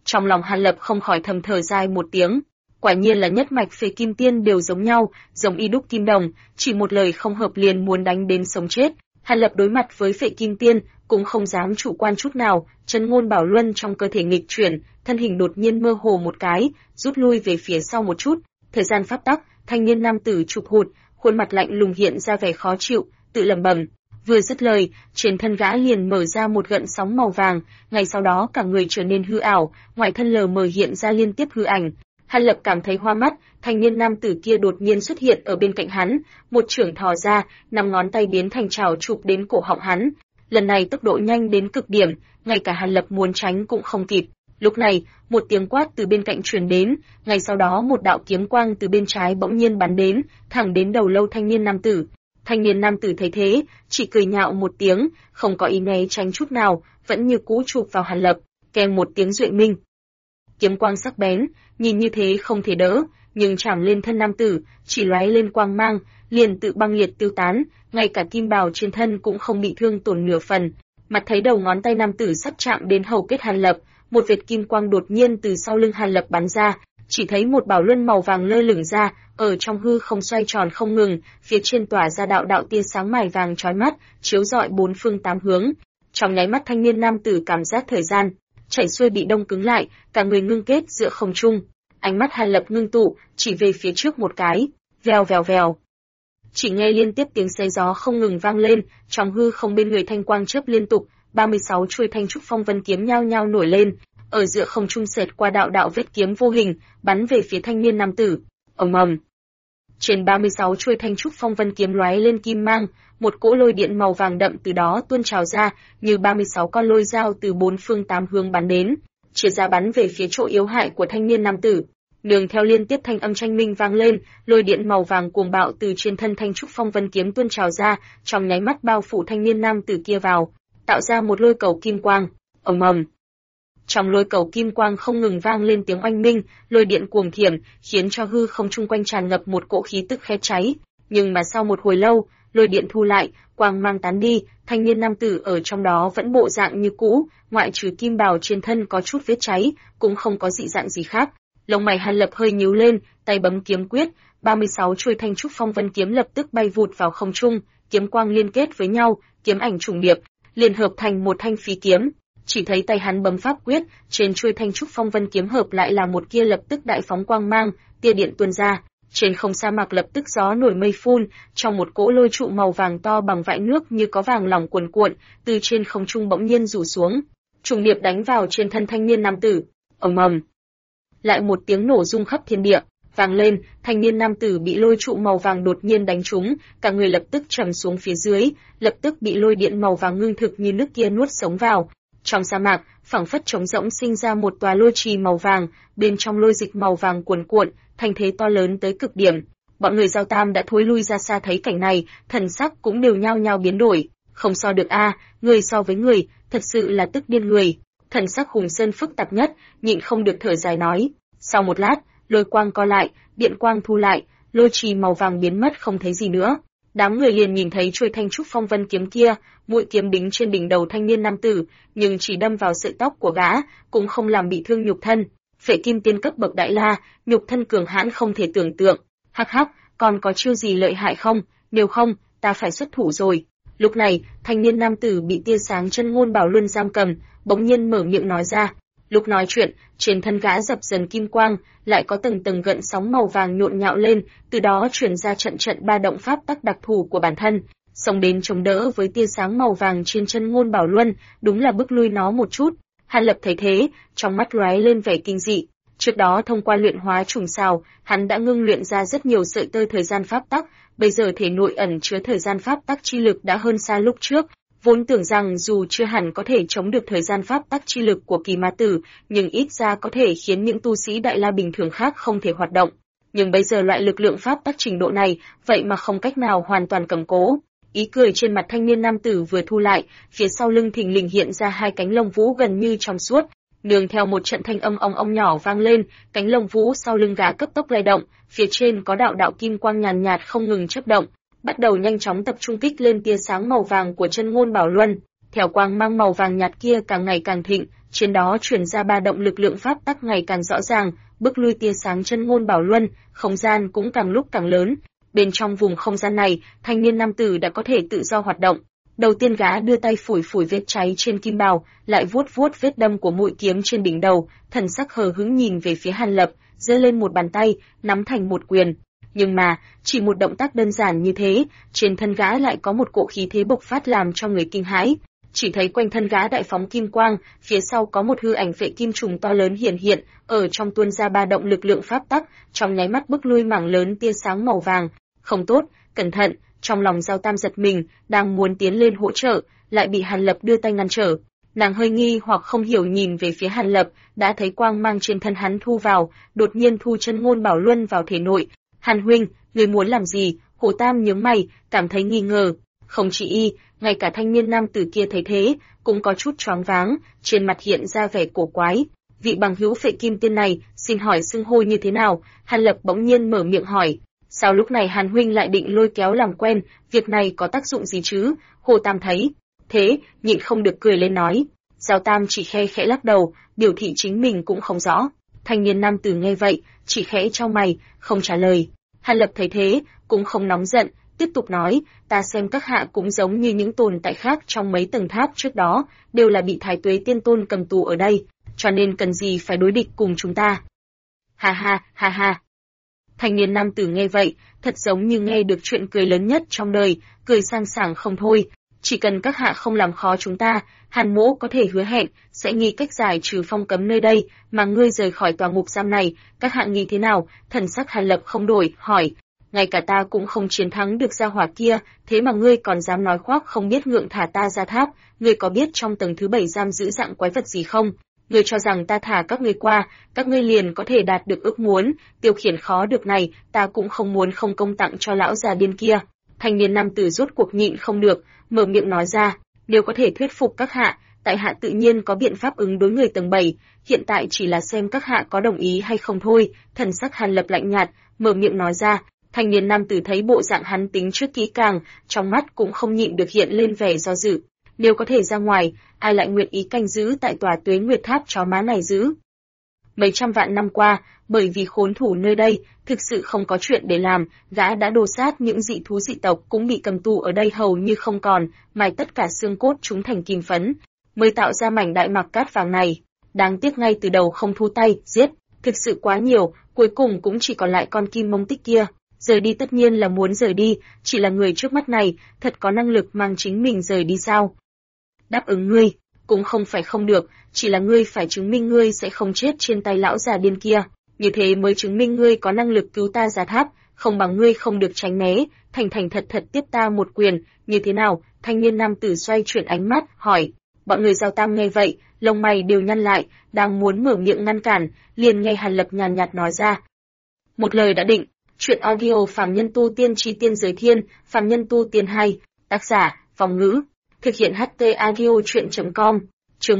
[SPEAKER 1] Trong lòng Hàn Lập không khỏi thầm thở dài một tiếng. Quả nhiên là nhất mạch Phệ Kim Tiên đều giống nhau, giống y đúc kim đồng, chỉ một lời không hợp liền muốn đánh đến sống chết. Hàn Lập đối mặt với Phệ Kim Tiên cũng không dám chủ quan chút nào, chân ngôn bảo luân trong cơ thể nghịch chuyển, thân hình đột nhiên mơ hồ một cái, rút lui về phía sau một chút. Thời gian pháp tắc, thanh niên nam tử chụp hụt, khuôn mặt lạnh lùng hiện ra vẻ khó chịu, tự lẩm bẩm. Vừa dứt lời, trên thân gã liền mở ra một gợn sóng màu vàng, ngay sau đó cả người trở nên hư ảo, ngoài thân lờ mờ hiện ra liên tiếp hư ảnh. Hàn Lập cảm thấy hoa mắt, thanh niên nam tử kia đột nhiên xuất hiện ở bên cạnh hắn, một chưởng thò ra, 5 ngón tay biến thành chảo chụp đến cổ họng hắn. Lần này tốc độ nhanh đến cực điểm, ngay cả Hàn Lập muốn tránh cũng không kịp. Lúc này, một tiếng quát từ bên cạnh truyền đến, ngay sau đó một đạo kiếm quang từ bên trái bỗng nhiên bắn đến, thẳng đến đầu lâu thanh niên nam tử. Thanh niên nam tử thấy thế, chỉ cười nhạo một tiếng, không có ý né tránh chút nào, vẫn như cũ chụp vào Hàn Lập, kèm một tiếng duệ minh. Kiếm quang sắc bén, nhìn như thế không thể đỡ, nhưng chạm lên thân nam tử, chỉ lóe lên quang mang, liền tự băng liệt tiêu tán, ngay cả kim bào trên thân cũng không bị thương tổn nửa phần. Mặt thấy đầu ngón tay nam tử sắp chạm đến hầu kết Hàn Lập, một vệt kim quang đột nhiên từ sau lưng Hàn Lập bắn ra, chỉ thấy một bảo luân màu vàng lơ lửng ra, ở trong hư không xoay tròn không ngừng, phía trên tỏa ra đạo đạo tia sáng mài vàng chói mắt, chiếu rọi bốn phương tám hướng. Trong nháy mắt thanh niên nam tử cảm giác thời gian chảy xuôi bị đông cứng lại, cả người ngưng kết giữa không trung. Ánh mắt Hàn Lập ngưng tụ, chỉ về phía trước một cái, vèo vèo vèo. Chỉ nghe liên tiếp tiếng xé gió không ngừng vang lên, trong hư không bên người thanh quang chớp liên tục, 36 chuôi thanh trúc phong vân kiếm nhao nhao nổi lên, ở giữa không trung xẹt qua đạo đạo vết kiếm vô hình, bắn về phía thanh niên nam tử. Ầm ầm. Trên 36 chuôi thanh trúc phong vân kiếm lóe lên kim mang, một cỗ lôi điện màu vàng đậm từ đó tuôn trào ra, như 36 con lôi dao từ bốn phương tám hướng bắn đến, chia ra bắn về phía chỗ yếu hại của thanh niên nam tử. Nương theo liên tiếp thanh âm tranh minh vang lên, lôi điện màu vàng cuồng bạo từ trên thân thanh trúc phong vân kiếm tuôn trào ra, trong nháy mắt bao phủ thanh niên nam tử kia vào, tạo ra một lôi cầu kim quang. Ầm ầm. Trong lôi cầu kim quang không ngừng vang lên tiếng oanh minh, lôi điện cuồng thiểm, khiến cho hư không chung quanh tràn ngập một cỗ khí tức khét cháy. Nhưng mà sau một hồi lâu, lôi điện thu lại, quang mang tán đi, thanh niên nam tử ở trong đó vẫn bộ dạng như cũ, ngoại trừ kim bào trên thân có chút vết cháy, cũng không có dị dạng gì khác. Lông mày Hàn Lập hơi nhíu lên, tay bấm kiếm quyết, 36 chuôi thanh trúc phong vân kiếm lập tức bay vụt vào không trung, kiếm quang liên kết với nhau, kiếm ảnh trùng điệp, liên hợp thành một thanh phi kiếm. Chỉ thấy tay hắn bấm pháp quyết, trên chuôi thanh trúc phong vân kiếm hợp lại là một kia lập tức đại phóng quang mang, tia điện tuôn ra. Trên không sa mạc lập tức gió nổi mây phun, trong một cỗ lôi trụ màu vàng to bằng vại nước như có vàng lỏng cuồn cuộn, từ trên không trung bỗng nhiên rủ xuống, trùng điệp đánh vào trên thân thanh niên nam tử. Ầm ầm. Lại một tiếng nổ rung khắp thiên địa, vang lên, thanh niên nam tử bị lôi trụ màu vàng đột nhiên đánh trúng, cả người lập tức trầm xuống phía dưới, lập tức bị lôi điện màu vàng ngưng thực như nước kia nuốt sống vào. Trong sa mạc, phảng phất trống rỗng sinh ra một tòa lôi trì màu vàng, bên trong lôi dịch màu vàng cuồn cuộn, thành thế to lớn tới cực điểm. Bọn người Giao Tam đã thối lui ra xa thấy cảnh này, thần sắc cũng đều nhao nhao biến đổi. Không so được a, người so với người, thật sự là tức điên người. Thần sắc Hùng Sơn phức tạp nhất, nhịn không được thở dài nói. Sau một lát, lôi quang co lại, điện quang thu lại, lôi trì màu vàng biến mất không thấy gì nữa. Đám người liền nhìn thấy chuôi thanh trúc phong vân kiếm kia, mũi kiếm đính trên đỉnh đầu thanh niên nam tử, nhưng chỉ đâm vào sợi tóc của gã, cũng không làm bị thương nhục thân. Phệ Kim Tiên cấp bậc đại la, nhục thân cường hãn không thể tưởng tượng. Hắc hắc, còn có chiêu gì lợi hại không? Nếu không, ta phải xuất thủ rồi. Lúc này, thanh niên nam tử bị tia sáng chân ngôn bảo luân giam cầm, bỗng nhiên mở miệng nói ra. Lúc nói chuyện, trên thân gã dập dần kim quang, lại có từng từng gợn sóng màu vàng nhộn nhạo lên, từ đó truyền ra trận trận ba động pháp tắc đặc thù của bản thân, xông đến chống đỡ với tia sáng màu vàng trên chân ngôn bảo luân, đúng là bức lui nó một chút. Hàn Lập thấy thế, trong mắt lóe lên vẻ kinh dị. Trước đó thông qua luyện hóa trùng xào, hắn đã ngưng luyện ra rất nhiều sợi tơ thời gian pháp tắc, bây giờ thể nội ẩn chứa thời gian pháp tắc chi lực đã hơn xa lúc trước. Vốn tưởng rằng dù chưa hẳn có thể chống được thời gian pháp tắc chi lực của kỳ ma tử, nhưng ít ra có thể khiến những tu sĩ đại la bình thường khác không thể hoạt động. Nhưng bây giờ loại lực lượng pháp tắc trình độ này, vậy mà không cách nào hoàn toàn cầm cố. Ý cười trên mặt thanh niên nam tử vừa thu lại, phía sau lưng thình lình hiện ra hai cánh lông vũ gần như trong suốt. Nương theo một trận thanh âm ong ong nhỏ vang lên, cánh lông vũ sau lưng gã cấp tốc lay động, phía trên có đạo đạo kim quang nhàn nhạt không ngừng chớp động, bắt đầu nhanh chóng tập trung kích lên tia sáng màu vàng của chân ngôn bảo luân. Theo quang mang màu vàng nhạt kia càng ngày càng thịnh, trên đó truyền ra ba động lực lượng pháp tắc ngày càng rõ ràng, bức lui tia sáng chân ngôn bảo luân, không gian cũng càng lúc càng lớn. Bên trong vùng không gian này, thanh niên nam tử đã có thể tự do hoạt động. Đầu tiên gã đưa tay phủi phủi vết cháy trên kim bào, lại vuốt vuốt vết đâm của mũi kiếm trên đỉnh đầu, thần sắc hờ hững nhìn về phía Hàn Lập, giơ lên một bàn tay, nắm thành một quyền. Nhưng mà, chỉ một động tác đơn giản như thế, trên thân gã lại có một cỗ khí thế bộc phát làm cho người kinh hãi. Chỉ thấy quanh thân gã đại phóng kim quang, phía sau có một hư ảnh vệ kim trùng to lớn hiển hiện, ở trong tuôn ra ba động lực lượng pháp tắc, trong nháy mắt bức lui mảng lớn tia sáng màu vàng. Không tốt, cẩn thận, trong lòng Giao Tam giật mình, đang muốn tiến lên hỗ trợ, lại bị Hàn Lập đưa tay ngăn trở. Nàng hơi nghi hoặc không hiểu nhìn về phía Hàn Lập, đã thấy quang mang trên thân hắn thu vào, đột nhiên thu chân ngôn bảo luân vào thể nội. Hàn huynh, người muốn làm gì? Hồ Tam nhướng mày, cảm thấy nghi ngờ. Không chỉ y, ngay cả thanh niên nam tử kia thấy thế, cũng có chút choáng váng, trên mặt hiện ra vẻ cổ quái. Vị bằng hữu Phệ Kim Tiên này, xin hỏi xưng hô như thế nào? Hàn Lập bỗng nhiên mở miệng hỏi. Sao lúc này Hàn huynh lại định lôi kéo làm quen, việc này có tác dụng gì chứ? Hồ Tam thấy thế, nhịn không được cười lên nói. Giao Tam chỉ khẽ khẽ lắc đầu, biểu thị chính mình cũng không rõ. Thanh niên nam tử nghe vậy, chỉ khẽ chau mày, không trả lời. Hàn Lập thấy thế, cũng không nóng giận, tiếp tục nói, ta xem các hạ cũng giống như những tồn tại khác trong mấy tầng tháp trước đó, đều là bị Thái Tuế Tiên Tôn cầm tù ở đây, cho nên cần gì phải đối địch cùng chúng ta. Ha ha, ha ha. Thanh niên nam tử nghe vậy, thật giống như nghe được chuyện cười lớn nhất trong đời, cười sang sảng không thôi. Chỉ cần các hạ không làm khó chúng ta, Hàn mỗ có thể hứa hẹn, sẽ nghĩ cách giải trừ phong cấm nơi đây, mà ngươi rời khỏi tòa ngục giam này, các hạ nghĩ thế nào? Thần sắc Hàn Lập không đổi, hỏi. Ngay cả ta cũng không chiến thắng được gia hỏa kia, thế mà ngươi còn dám nói khoác không biết ngượng thả ta ra tháp, ngươi có biết trong tầng thứ 7 giam giữ dạng quái vật gì không? Ngươi cho rằng ta thả các ngươi qua, các ngươi liền có thể đạt được ước muốn, tiêu khiển khó được này, ta cũng không muốn không công tặng cho lão già điên kia. Thanh niên nam tử rốt cuộc nhịn không được, mở miệng nói ra, nếu có thể thuyết phục các hạ, tại hạ tự nhiên có biện pháp ứng đối người tầng 7, hiện tại chỉ là xem các hạ có đồng ý hay không thôi. Thần sắc Hàn Lập lạnh nhạt, mở miệng nói ra. Thanh niên nam tử thấy bộ dạng hắn tính trước kỹ càng, trong mắt cũng không nhịn được hiện lên vẻ do dự. Nếu có thể ra ngoài, ai lại nguyện ý canh giữ tại tòa Tuế Nguyệt Tháp chó má này giữ? Mấy trăm vạn năm qua, bởi vì khốn thủ nơi đây, thực sự không có chuyện để làm, gã đã đồ sát những dị thú dị tộc cũng bị cầm tù ở đây hầu như không còn, mài tất cả xương cốt chúng thành kim phấn, mới tạo ra mảnh đại mạc cát vàng này. Đáng tiếc ngay từ đầu không thu tay, giết, thực sự quá nhiều, cuối cùng cũng chỉ còn lại con kim mông tích kia. Rời đi tất nhiên là muốn rời đi, chỉ là người trước mắt này, thật có năng lực mang chính mình rời đi sao? Đáp ứng ngươi, cũng không phải không được, chỉ là ngươi phải chứng minh ngươi sẽ không chết trên tay lão già điên kia, như thế mới chứng minh ngươi có năng lực cứu ta ra tháp, không bằng ngươi không được tránh né, thành thành thật thật tiếp ta một quyền, như thế nào? Thanh niên nam tử xoay chuyển ánh mắt, hỏi. Bọn người Giao Tam nghe vậy, lông mày đều nhăn lại, đang muốn mở miệng ngăn cản, liền nghe Hàn Lập nhàn nhạt nói ra. Một lời đã định. Chuyện audio Phàm Nhân Tu Tiên Chi Tiên Giới Thiên, Phàm Nhân Tu Tiên 2, tác giả, Phong Ngữ, thực hiện HT audio chuyện.com, chương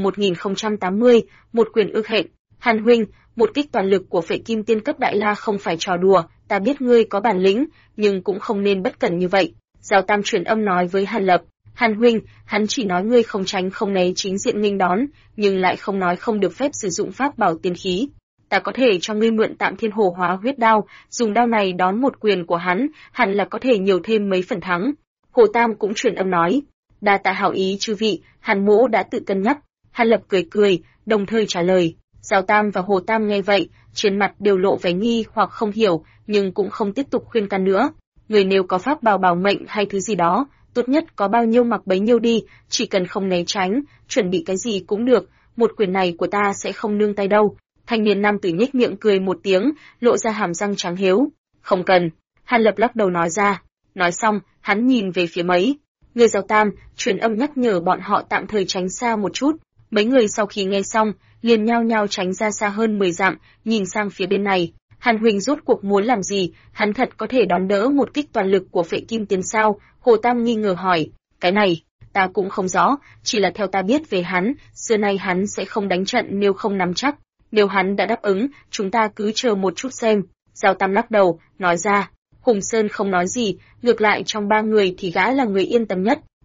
[SPEAKER 1] 1080, một quyền ước hẹn. Hàn huynh, một kích toàn lực của Phệ Kim Tiên cấp đại la không phải trò đùa, ta biết ngươi có bản lĩnh, nhưng cũng không nên bất cẩn như vậy. Giao Tam truyền âm nói với Hàn Lập. Hàn huynh, hắn chỉ nói ngươi không tránh không né chính diện nghênh đón, nhưng lại không nói không được phép sử dụng pháp bảo tiên khí. Ta có thể cho ngươi mượn tạm thiên hồ hóa huyết đao, dùng đao này đón một quyền của hắn, hẳn là có thể nhiều thêm mấy phần thắng. Hồ Tam cũng truyền âm nói, đa tạ hảo ý chư vị, Hàn mỗ đã tự cân nhắc. Hàn Lập cười cười, đồng thời trả lời. Giao Tam và Hồ Tam nghe vậy, trên mặt đều lộ vẻ nghi hoặc không hiểu, nhưng cũng không tiếp tục khuyên can nữa. Người nếu có pháp bảo bảo mệnh hay thứ gì đó, tốt nhất có bao nhiêu mặc bấy nhiêu đi, chỉ cần không né tránh, chuẩn bị cái gì cũng được, một quyền này của ta sẽ không nương tay đâu. Thanh niên nam tử nhếch miệng cười một tiếng, lộ ra hàm răng trắng hiếu. Không cần. Hàn Lập lắc đầu nói ra. Nói xong, hắn nhìn về phía mấy người Giao Tam, truyền âm nhắc nhở bọn họ tạm thời tránh xa một chút. Mấy người sau khi nghe xong, liền nhao nhao tránh ra xa hơn 10 dặm, nhìn sang phía bên này. Hàn huynh rốt cuộc muốn làm gì? Hắn thật có thể đón đỡ một kích toàn lực của Phệ Kim Tiên sao? Hồ Tam nghi ngờ hỏi. Cái này, ta cũng không rõ, chỉ là theo ta biết về hắn, xưa nay hắn sẽ không đánh trận nếu không nắm chắc. Nếu hắn đã đáp ứng, chúng ta cứ chờ một chút xem. Giao Tam lắc đầu, nói ra. Hùng Sơn không nói gì, ngược lại trong ba người thì gã là người yên tâm nhất.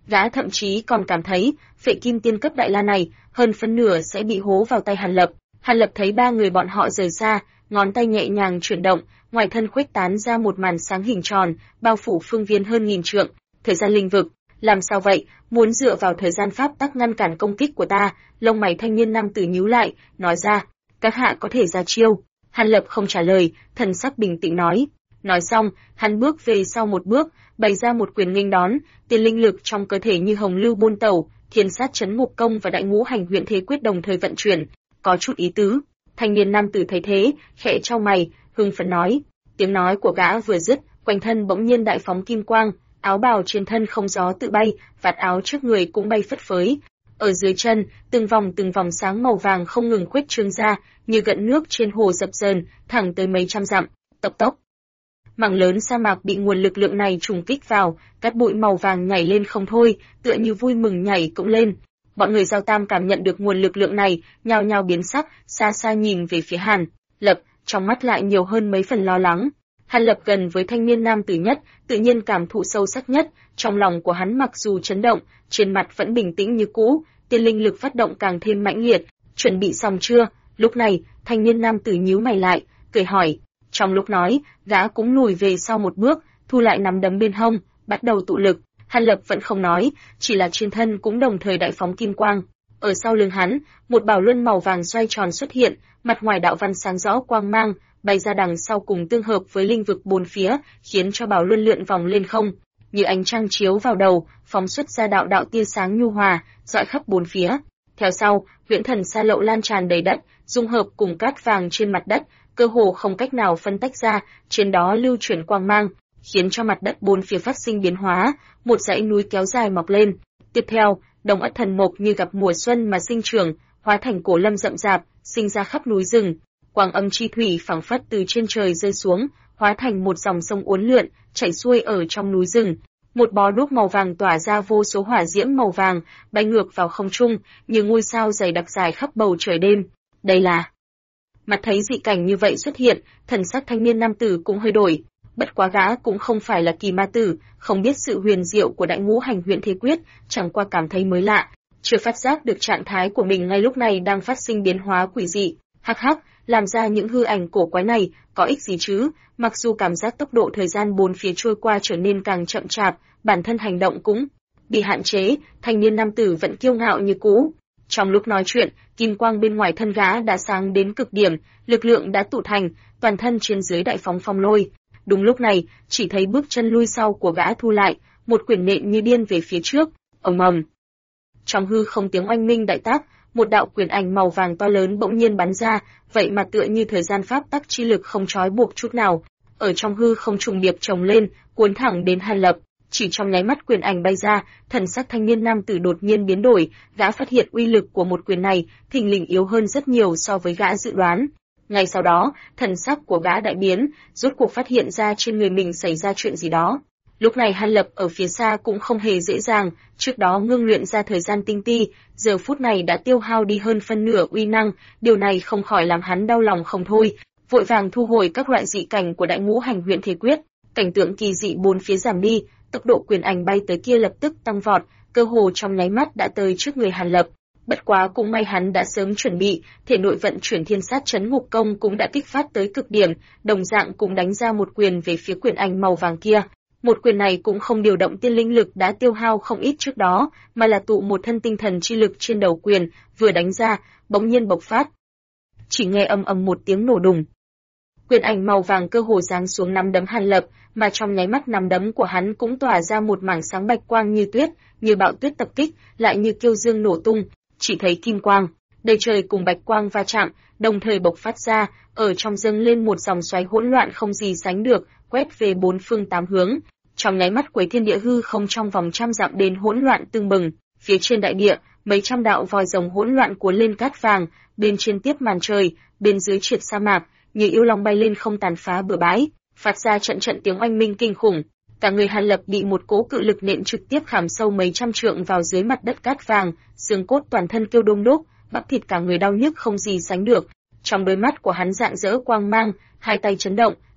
[SPEAKER 1] Gã thậm chí còn cảm thấy, Phệ Kim Tiên cấp Đại La này, hơn phân nửa sẽ bị hố vào tay Hàn Lập. Hàn Lập thấy ba người bọn họ rời xa, ngón tay nhẹ nhàng chuyển động, ngoài thân khuếch tán ra một màn sáng hình tròn, bao phủ phương viên hơn 1000 trượng. Thời gian linh vực, làm sao vậy? Muốn dựa vào thời gian pháp tắc ngăn cản công kích của ta? Lông mày thanh niên nam tử nhíu lại, nói ra, các hạ có thể ra chiêu. Hàn Lập không trả lời, thần sắc bình tĩnh nói. Nói xong, hắn bước về sau một bước, bày ra một quyền nghênh đón, tiền linh lực trong cơ thể như hồng lưu buôn tẩu, thiên sát chấn ngục công và đại ngũ hành huyễn thế quyết đồng thời vận chuyển, có chút ý tứ. Thanh niên nam tử thấy thế, khẽ chau mày, hưng phấn nói. Tiếng nói của gã vừa dứt, quanh thân bỗng nhiên đại phóng kim quang, áo bào trên thân không gió tự bay, vạt áo trước người cũng bay phất phới. Ở dưới chân, từng vòng sáng màu vàng không ngừng khuếch trương ra, như gợn nước trên hồ dập dờn, thẳng tới mấy trăm dặm. Tốc tốc. Mảng lớn sa mạc bị nguồn lực lượng này trùng kích vào, cát bụi màu vàng nhảy lên không thôi, tựa như vui mừng nhảy cũng lên. Bọn người Giao Tam cảm nhận được nguồn lực lượng này, nhao nhao biến sắc, xa xa nhìn về phía Hàn Lập, trong mắt lại nhiều hơn mấy phần lo lắng. Hàn Lập gần với thanh niên nam tử nhất, tự nhiên cảm thụ sâu sắc nhất, trong lòng của hắn mặc dù chấn động, trên mặt vẫn bình tĩnh như cũ, tiên linh lực phát động càng thêm mãnh liệt. Chuẩn bị xong chưa? Lúc này, thanh niên nam tử nhíu mày lại, cười hỏi. Trong lúc nói, gã cũng lùi về sau một bước, thu lại nắm đấm bên hông, bắt đầu tụ lực. Hàn Lập vẫn không nói, chỉ là trên thân cũng đồng thời đại phóng kim quang. Ở sau lưng hắn, một bảo luân màu vàng xoay tròn xuất hiện, mặt ngoài đạo văn sáng rõ quang mang, bay ra đằng sau cùng tương hợp với linh vực bốn phía, khiến cho bảo luân lượn vòng lên không, như ánh trăng chiếu vào đầu, phóng xuất ra đạo đạo tia sáng nhu hòa, rọi khắp bốn phía. Theo sau, huyễn thần sa lậu lan tràn đầy đất, dung hợp cùng cát vàng trên mặt đất, cơ hồ không cách nào phân tách ra, trên đó lưu chuyển quang mang, khiến cho mặt đất bốn phía phát sinh biến hóa, một dãy núi kéo dài mọc lên. Tiếp theo, Đông Ất thần mộc như gặp mùa xuân mà sinh trưởng, hóa thành cổ lâm rậm rạp, sinh ra khắp núi rừng. Quang âm chi thủy phảng phất từ trên trời rơi xuống, hóa thành một dòng sông uốn lượn, chảy xuôi ở trong núi rừng. Một bó đuốc màu vàng tỏa ra vô số hỏa diễm màu vàng, bay ngược vào không trung, như ngôi sao dày đặc dài khắp bầu trời đêm. Đây là... Mặt thấy dị cảnh như vậy xuất hiện, thần sắc thanh niên nam tử cũng hơi đổi. Bất quá gã cũng không phải là kỳ ma tử, không biết sự huyền diệu của đại ngũ hành huyễn thế quyết, chẳng qua cảm thấy mới lạ, chưa phát giác được trạng thái của mình ngay lúc này đang phát sinh biến hóa quỷ dị. Hắc hắc, làm ra những hư ảnh cổ quái này, có ích gì chứ? Mặc dù cảm giác tốc độ thời gian bốn phía trôi qua trở nên càng chậm chạp, bản thân hành động cũng bị hạn chế, thanh niên nam tử vẫn kiêu ngạo như cũ. Trong lúc nói chuyện, kim quang bên ngoài thân gã đã sáng đến cực điểm, lực lượng đã tụ thành, toàn thân trên dưới đại phóng phong lôi. Đúng lúc này, chỉ thấy bước chân lui sau của gã thu lại, một quyền nện như điên về phía trước, ầm ầm. Trong hư không tiếng oanh minh đại tác, một đạo quyền ảnh màu vàng to lớn bỗng nhiên bắn ra, vậy mà tựa như thời gian pháp tắc chi lực không trói buộc chút nào, ở trong hư không trùng điệp chồng lên, cuốn thẳng đến Hàn Lập. Chỉ trong nháy mắt quyền ảnh bay ra, thần sắc thanh niên nam tử đột nhiên biến đổi, gã phát hiện uy lực của một quyền này thình lình yếu hơn rất nhiều so với gã dự đoán. Ngay sau đó, thần sắc của gã đại biến, rốt cuộc phát hiện ra trên người mình xảy ra chuyện gì đó. Lúc này Hàn Lập ở phía xa cũng không hề dễ dàng, trước đó ngưng luyện ra thời gian tinh ti, giờ phút này đã tiêu hao đi hơn phân nửa uy năng, điều này không khỏi làm hắn đau lòng không thôi, vội vàng thu hồi các loại dị cảnh của đại ngũ hành huyễn thế quyết, cảnh tượng kỳ dị bốn phía giảm đi, tốc độ quyền ảnh bay tới kia lập tức tăng vọt, cơ hồ trong nháy mắt đã tới trước người Hàn Lập. Bất quá cũng may hắn đã sớm chuẩn bị, thể nội vận chuyển thiên sát chấn ngục công cũng đã kích phát tới cực điểm, đồng dạng cũng đánh ra một quyền về phía quyền ảnh màu vàng kia. Một quyền này cũng không điều động tiên linh lực đã tiêu hao không ít trước đó, mà là tụ một thân tinh thần chi lực trên đầu quyền, vừa đánh ra, bỗng nhiên bộc phát. Chỉ nghe ầm ầm một tiếng nổ đùng. Quyền ảnh màu vàng cơ hồ giáng xuống nắm đấm Hàn Lập, mà trong nháy mắt nắm đấm của hắn cũng tỏa ra một mảng sáng bạch quang như tuyết, như bão tuyết tập kích, lại như kiêu dương nổ tung, chỉ thấy kim quang, đầy trời cùng bạch quang va chạm, đồng thời bộc phát ra, ở trong dâng lên một dòng xoáy hỗn loạn không gì sánh được, quét về bốn phương tám hướng. Trong nháy mắt quấy thiên địa hư không trong vòng trăm dặm đến hỗn loạn tương bừng, phía trên đại địa, mấy trăm đạo vòi rồng hỗn loạn cuốn lên cát vàng, bên trên tiếp màn trời, bên dưới triệt sa mạc, như yêu long bay lên không tàn phá bừa bãi, phát ra trận trận tiếng oanh minh kinh khủng. Cả người Hàn Lập bị một cỗ cự lực nện trực tiếp khảm sâu mấy trăm trượng vào dưới mặt đất cát vàng, xương cốt toàn thân kêu đôm đốp, bắp thịt cả người đau nhức không gì sánh được. Trong đôi mắt của hắn rạng rỡ quang mang, hai tay chấn động,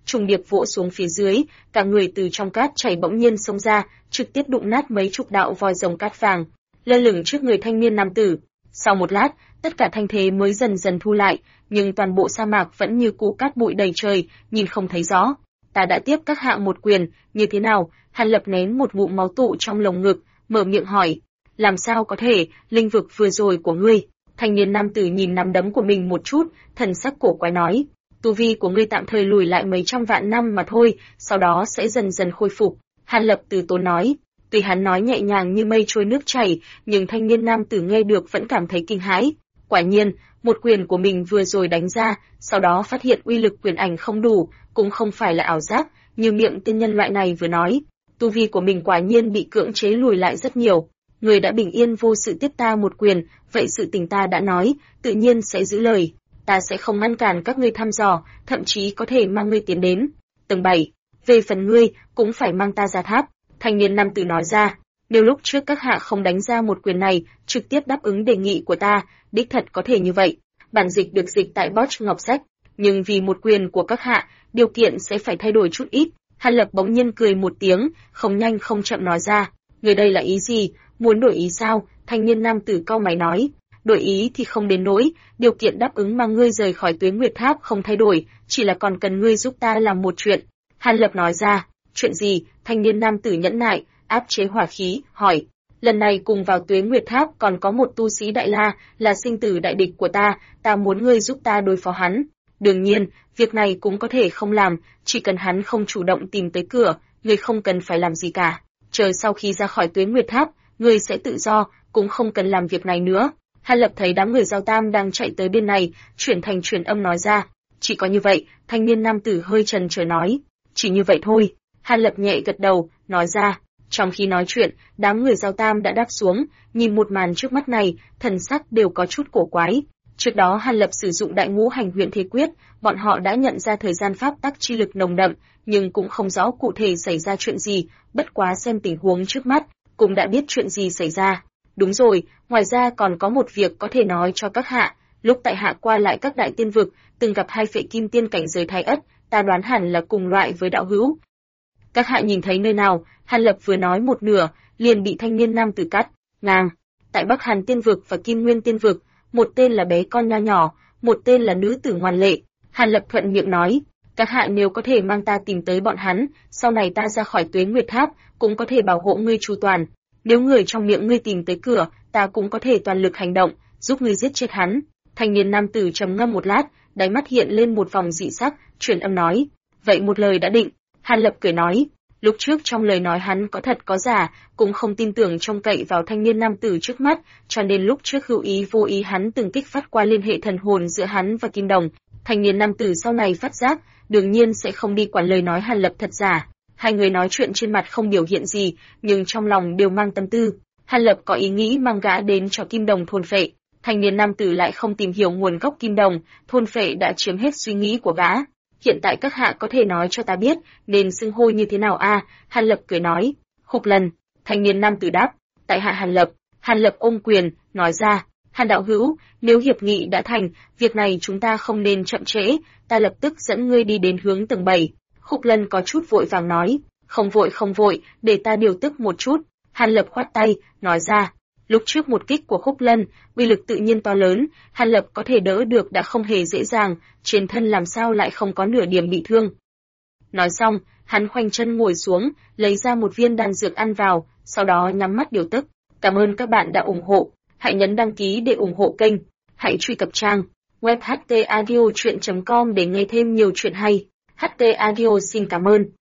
[SPEAKER 1] trùng điệp vỗ xuống phía dưới, cả người từ trong cát chảy bỗng nhiên xông ra, trực tiếp đụng nát mấy chục đạo vòi rồng cát vàng, lơ lửng trước người thanh niên nam tử. Sau một lát, tất cả thanh thế mới dần dần thu lại, nhưng toàn bộ sa mạc vẫn như cũ cát bụi đầy trời, nhìn không thấy rõ. Ta đã tiếp các hạ một quyền, như thế nào? Hàn Lập nén một ngụm máu tụ trong lồng ngực, mở miệng hỏi. Làm sao có thể, linh vực vừa rồi của ngươi? Thanh niên nam tử nhìn nắm đấm của mình một chút, thần sắc cổ quái nói. Tu vi của ngươi tạm thời lùi lại mấy trăm vạn năm mà thôi, sau đó sẽ dần dần khôi phục. Hàn Lập từ tốn nói. Tuy hắn nói nhẹ nhàng như mây trôi nước chảy, nhưng thanh niên nam tử nghe được vẫn cảm thấy kinh hãi. Quả nhiên, một quyền của mình vừa rồi đánh ra, sau đó phát hiện uy lực quyền ảnh không đủ, cũng không phải là ảo giác, như miệng tên nhân loại này vừa nói. Tu vi của mình quả nhiên bị cưỡng chế lùi lại rất nhiều. Người đã bình yên vô sự tiếp ta một quyền, vậy sự tình ta đã nói, tự nhiên sẽ giữ lời. Ta sẽ không ngăn cản các ngươi thăm dò, thậm chí có thể mang ngươi tiến đến tầng 7. Về phần ngươi, cũng phải mang ta ra tháp. Thanh niên nam tử nói ra, nếu lúc trước các hạ không đánh ra một quyền này, trực tiếp đáp ứng đề nghị của ta, đích thật có thể như vậy. Bản dịch được dịch tại Bosch Ngọc Sách, nhưng vì một quyền của các hạ, điều kiện sẽ phải thay đổi chút ít. Hàn Lập bỗng nhiên cười một tiếng, không nhanh không chậm nói ra, người đây là ý gì, muốn đổi ý sao? Thanh niên nam tử cau mày nói, đổi ý thì không đến nỗi, điều kiện đáp ứng mà ngươi rời khỏi Tuế Nguyệt Tháp không thay đổi, chỉ là còn cần ngươi giúp ta làm một chuyện. Hàn Lập nói ra, chuyện gì? Thanh niên nam tử nhẫn nại, áp chế hỏa khí, hỏi. Lần này cùng vào Tuế Nguyệt Tháp còn có một tu sĩ Đại La, là sinh tử đại địch của ta muốn ngươi giúp ta đối phó hắn. Đương nhiên, việc này cũng có thể không làm, chỉ cần hắn không chủ động tìm tới cửa, ngươi không cần phải làm gì cả. Chờ sau khi ra khỏi Tuế Nguyệt Tháp, ngươi sẽ tự do, cũng không cần làm việc này nữa. Hàn Lập thấy đám người Giao Tam đang chạy tới bên này, chuyển thành truyền âm nói ra. Chỉ có như vậy, thanh niên nam tử hơi chần chờ nói. Chỉ như vậy thôi. Hàn Lập nhẹ gật đầu, nói ra. Trong khi nói chuyện, đám người Giao Tam đã đáp xuống, nhìn một màn trước mắt này, thần sắc đều có chút cổ quái. Trước đó Hàn Lập sử dụng Đại Ngũ Hành Huyền Thế Quyết, bọn họ đã nhận ra thời gian pháp tắc chi lực nồng đậm, nhưng cũng không rõ cụ thể xảy ra chuyện gì, bất quá xem tình huống trước mắt, cũng đã biết chuyện gì xảy ra. Đúng rồi, ngoài ra còn có một việc có thể nói cho các hạ, lúc tại hạ qua lại các đại tiên vực, từng gặp hai phệ kim tiên cảnh giới Thái Ất, ta đoán hẳn là cùng loại với đạo hữu. Các hạ nhìn thấy nơi nào? Hàn Lập vừa nói một nửa, liền bị thanh niên nam tử cắt ngang. Tại Bắc Hàn Tiên vực và Kim Nguyên Tiên vực, một tên là bé con nho nhỏ, một tên là nữ tử ngoan lệ. Hàn Lập thuận miệng nói, các hạ nếu có thể mang ta tìm tới bọn hắn, sau này ta ra khỏi Tuế Nguyệt Tháp, cũng có thể bảo hộ ngươi chu toàn. Nếu người trong miệng ngươi tìm tới cửa, ta cũng có thể toàn lực hành động, giúp ngươi giết chết hắn. Thanh niên nam tử trầm ngâm một lát, đáy mắt hiện lên một vòng dị sắc, truyền âm nói, vậy một lời đã định. Hàn Lập cười nói, lúc trước trong lời nói hắn có thật có giả, cũng không tin tưởng trông cậy vào thanh niên nam tử trước mắt, cho nên lúc trước hữu ý vô ý hắn từng kích phát qua liên hệ thần hồn giữa hắn và Kim Đồng. Thanh niên nam tử sau này phát giác, đương nhiên sẽ không đi quản lời nói Hàn Lập thật giả. Hai người nói chuyện trên mặt không biểu hiện gì, nhưng trong lòng đều mang tâm tư. Hàn Lập có ý nghĩ mang gã đến cho Kim Đồng thôn phệ. Thanh niên nam tử lại không tìm hiểu nguồn gốc Kim Đồng, thôn phệ đã chiếm hết suy nghĩ của gã. Hiện tại các hạ có thể nói cho ta biết, nên xưng hô như thế nào a? Hàn Lập cười nói. Khục Lần. Thanh niên nam tử đáp. Tại hạ Hàn Lập. Hàn Lập ôm quyền, nói ra. Hàn đạo hữu, nếu hiệp nghị đã thành, việc này chúng ta không nên chậm trễ, ta lập tức dẫn ngươi đi đến hướng tầng 7. Khục Lần có chút vội vàng nói. Không vội, để ta điều tức một chút. Hàn Lập khoát tay, nói ra. Lúc trước một kích của Khúc Lân, uy lực tự nhiên to lớn, Hàn Lập có thể đỡ được đã không hề dễ dàng, trên thân làm sao lại không có nửa điểm bị thương. Nói xong, hắn khoanh chân ngồi xuống, lấy ra một viên đan dược ăn vào, sau đó nhắm mắt điều tức. Cảm ơn các bạn đã ủng hộ, hãy nhấn đăng ký để ủng hộ kênh, hãy truy cập trang web htaudio.com để nghe thêm nhiều chuyện hay. HT Audio xin cảm ơn.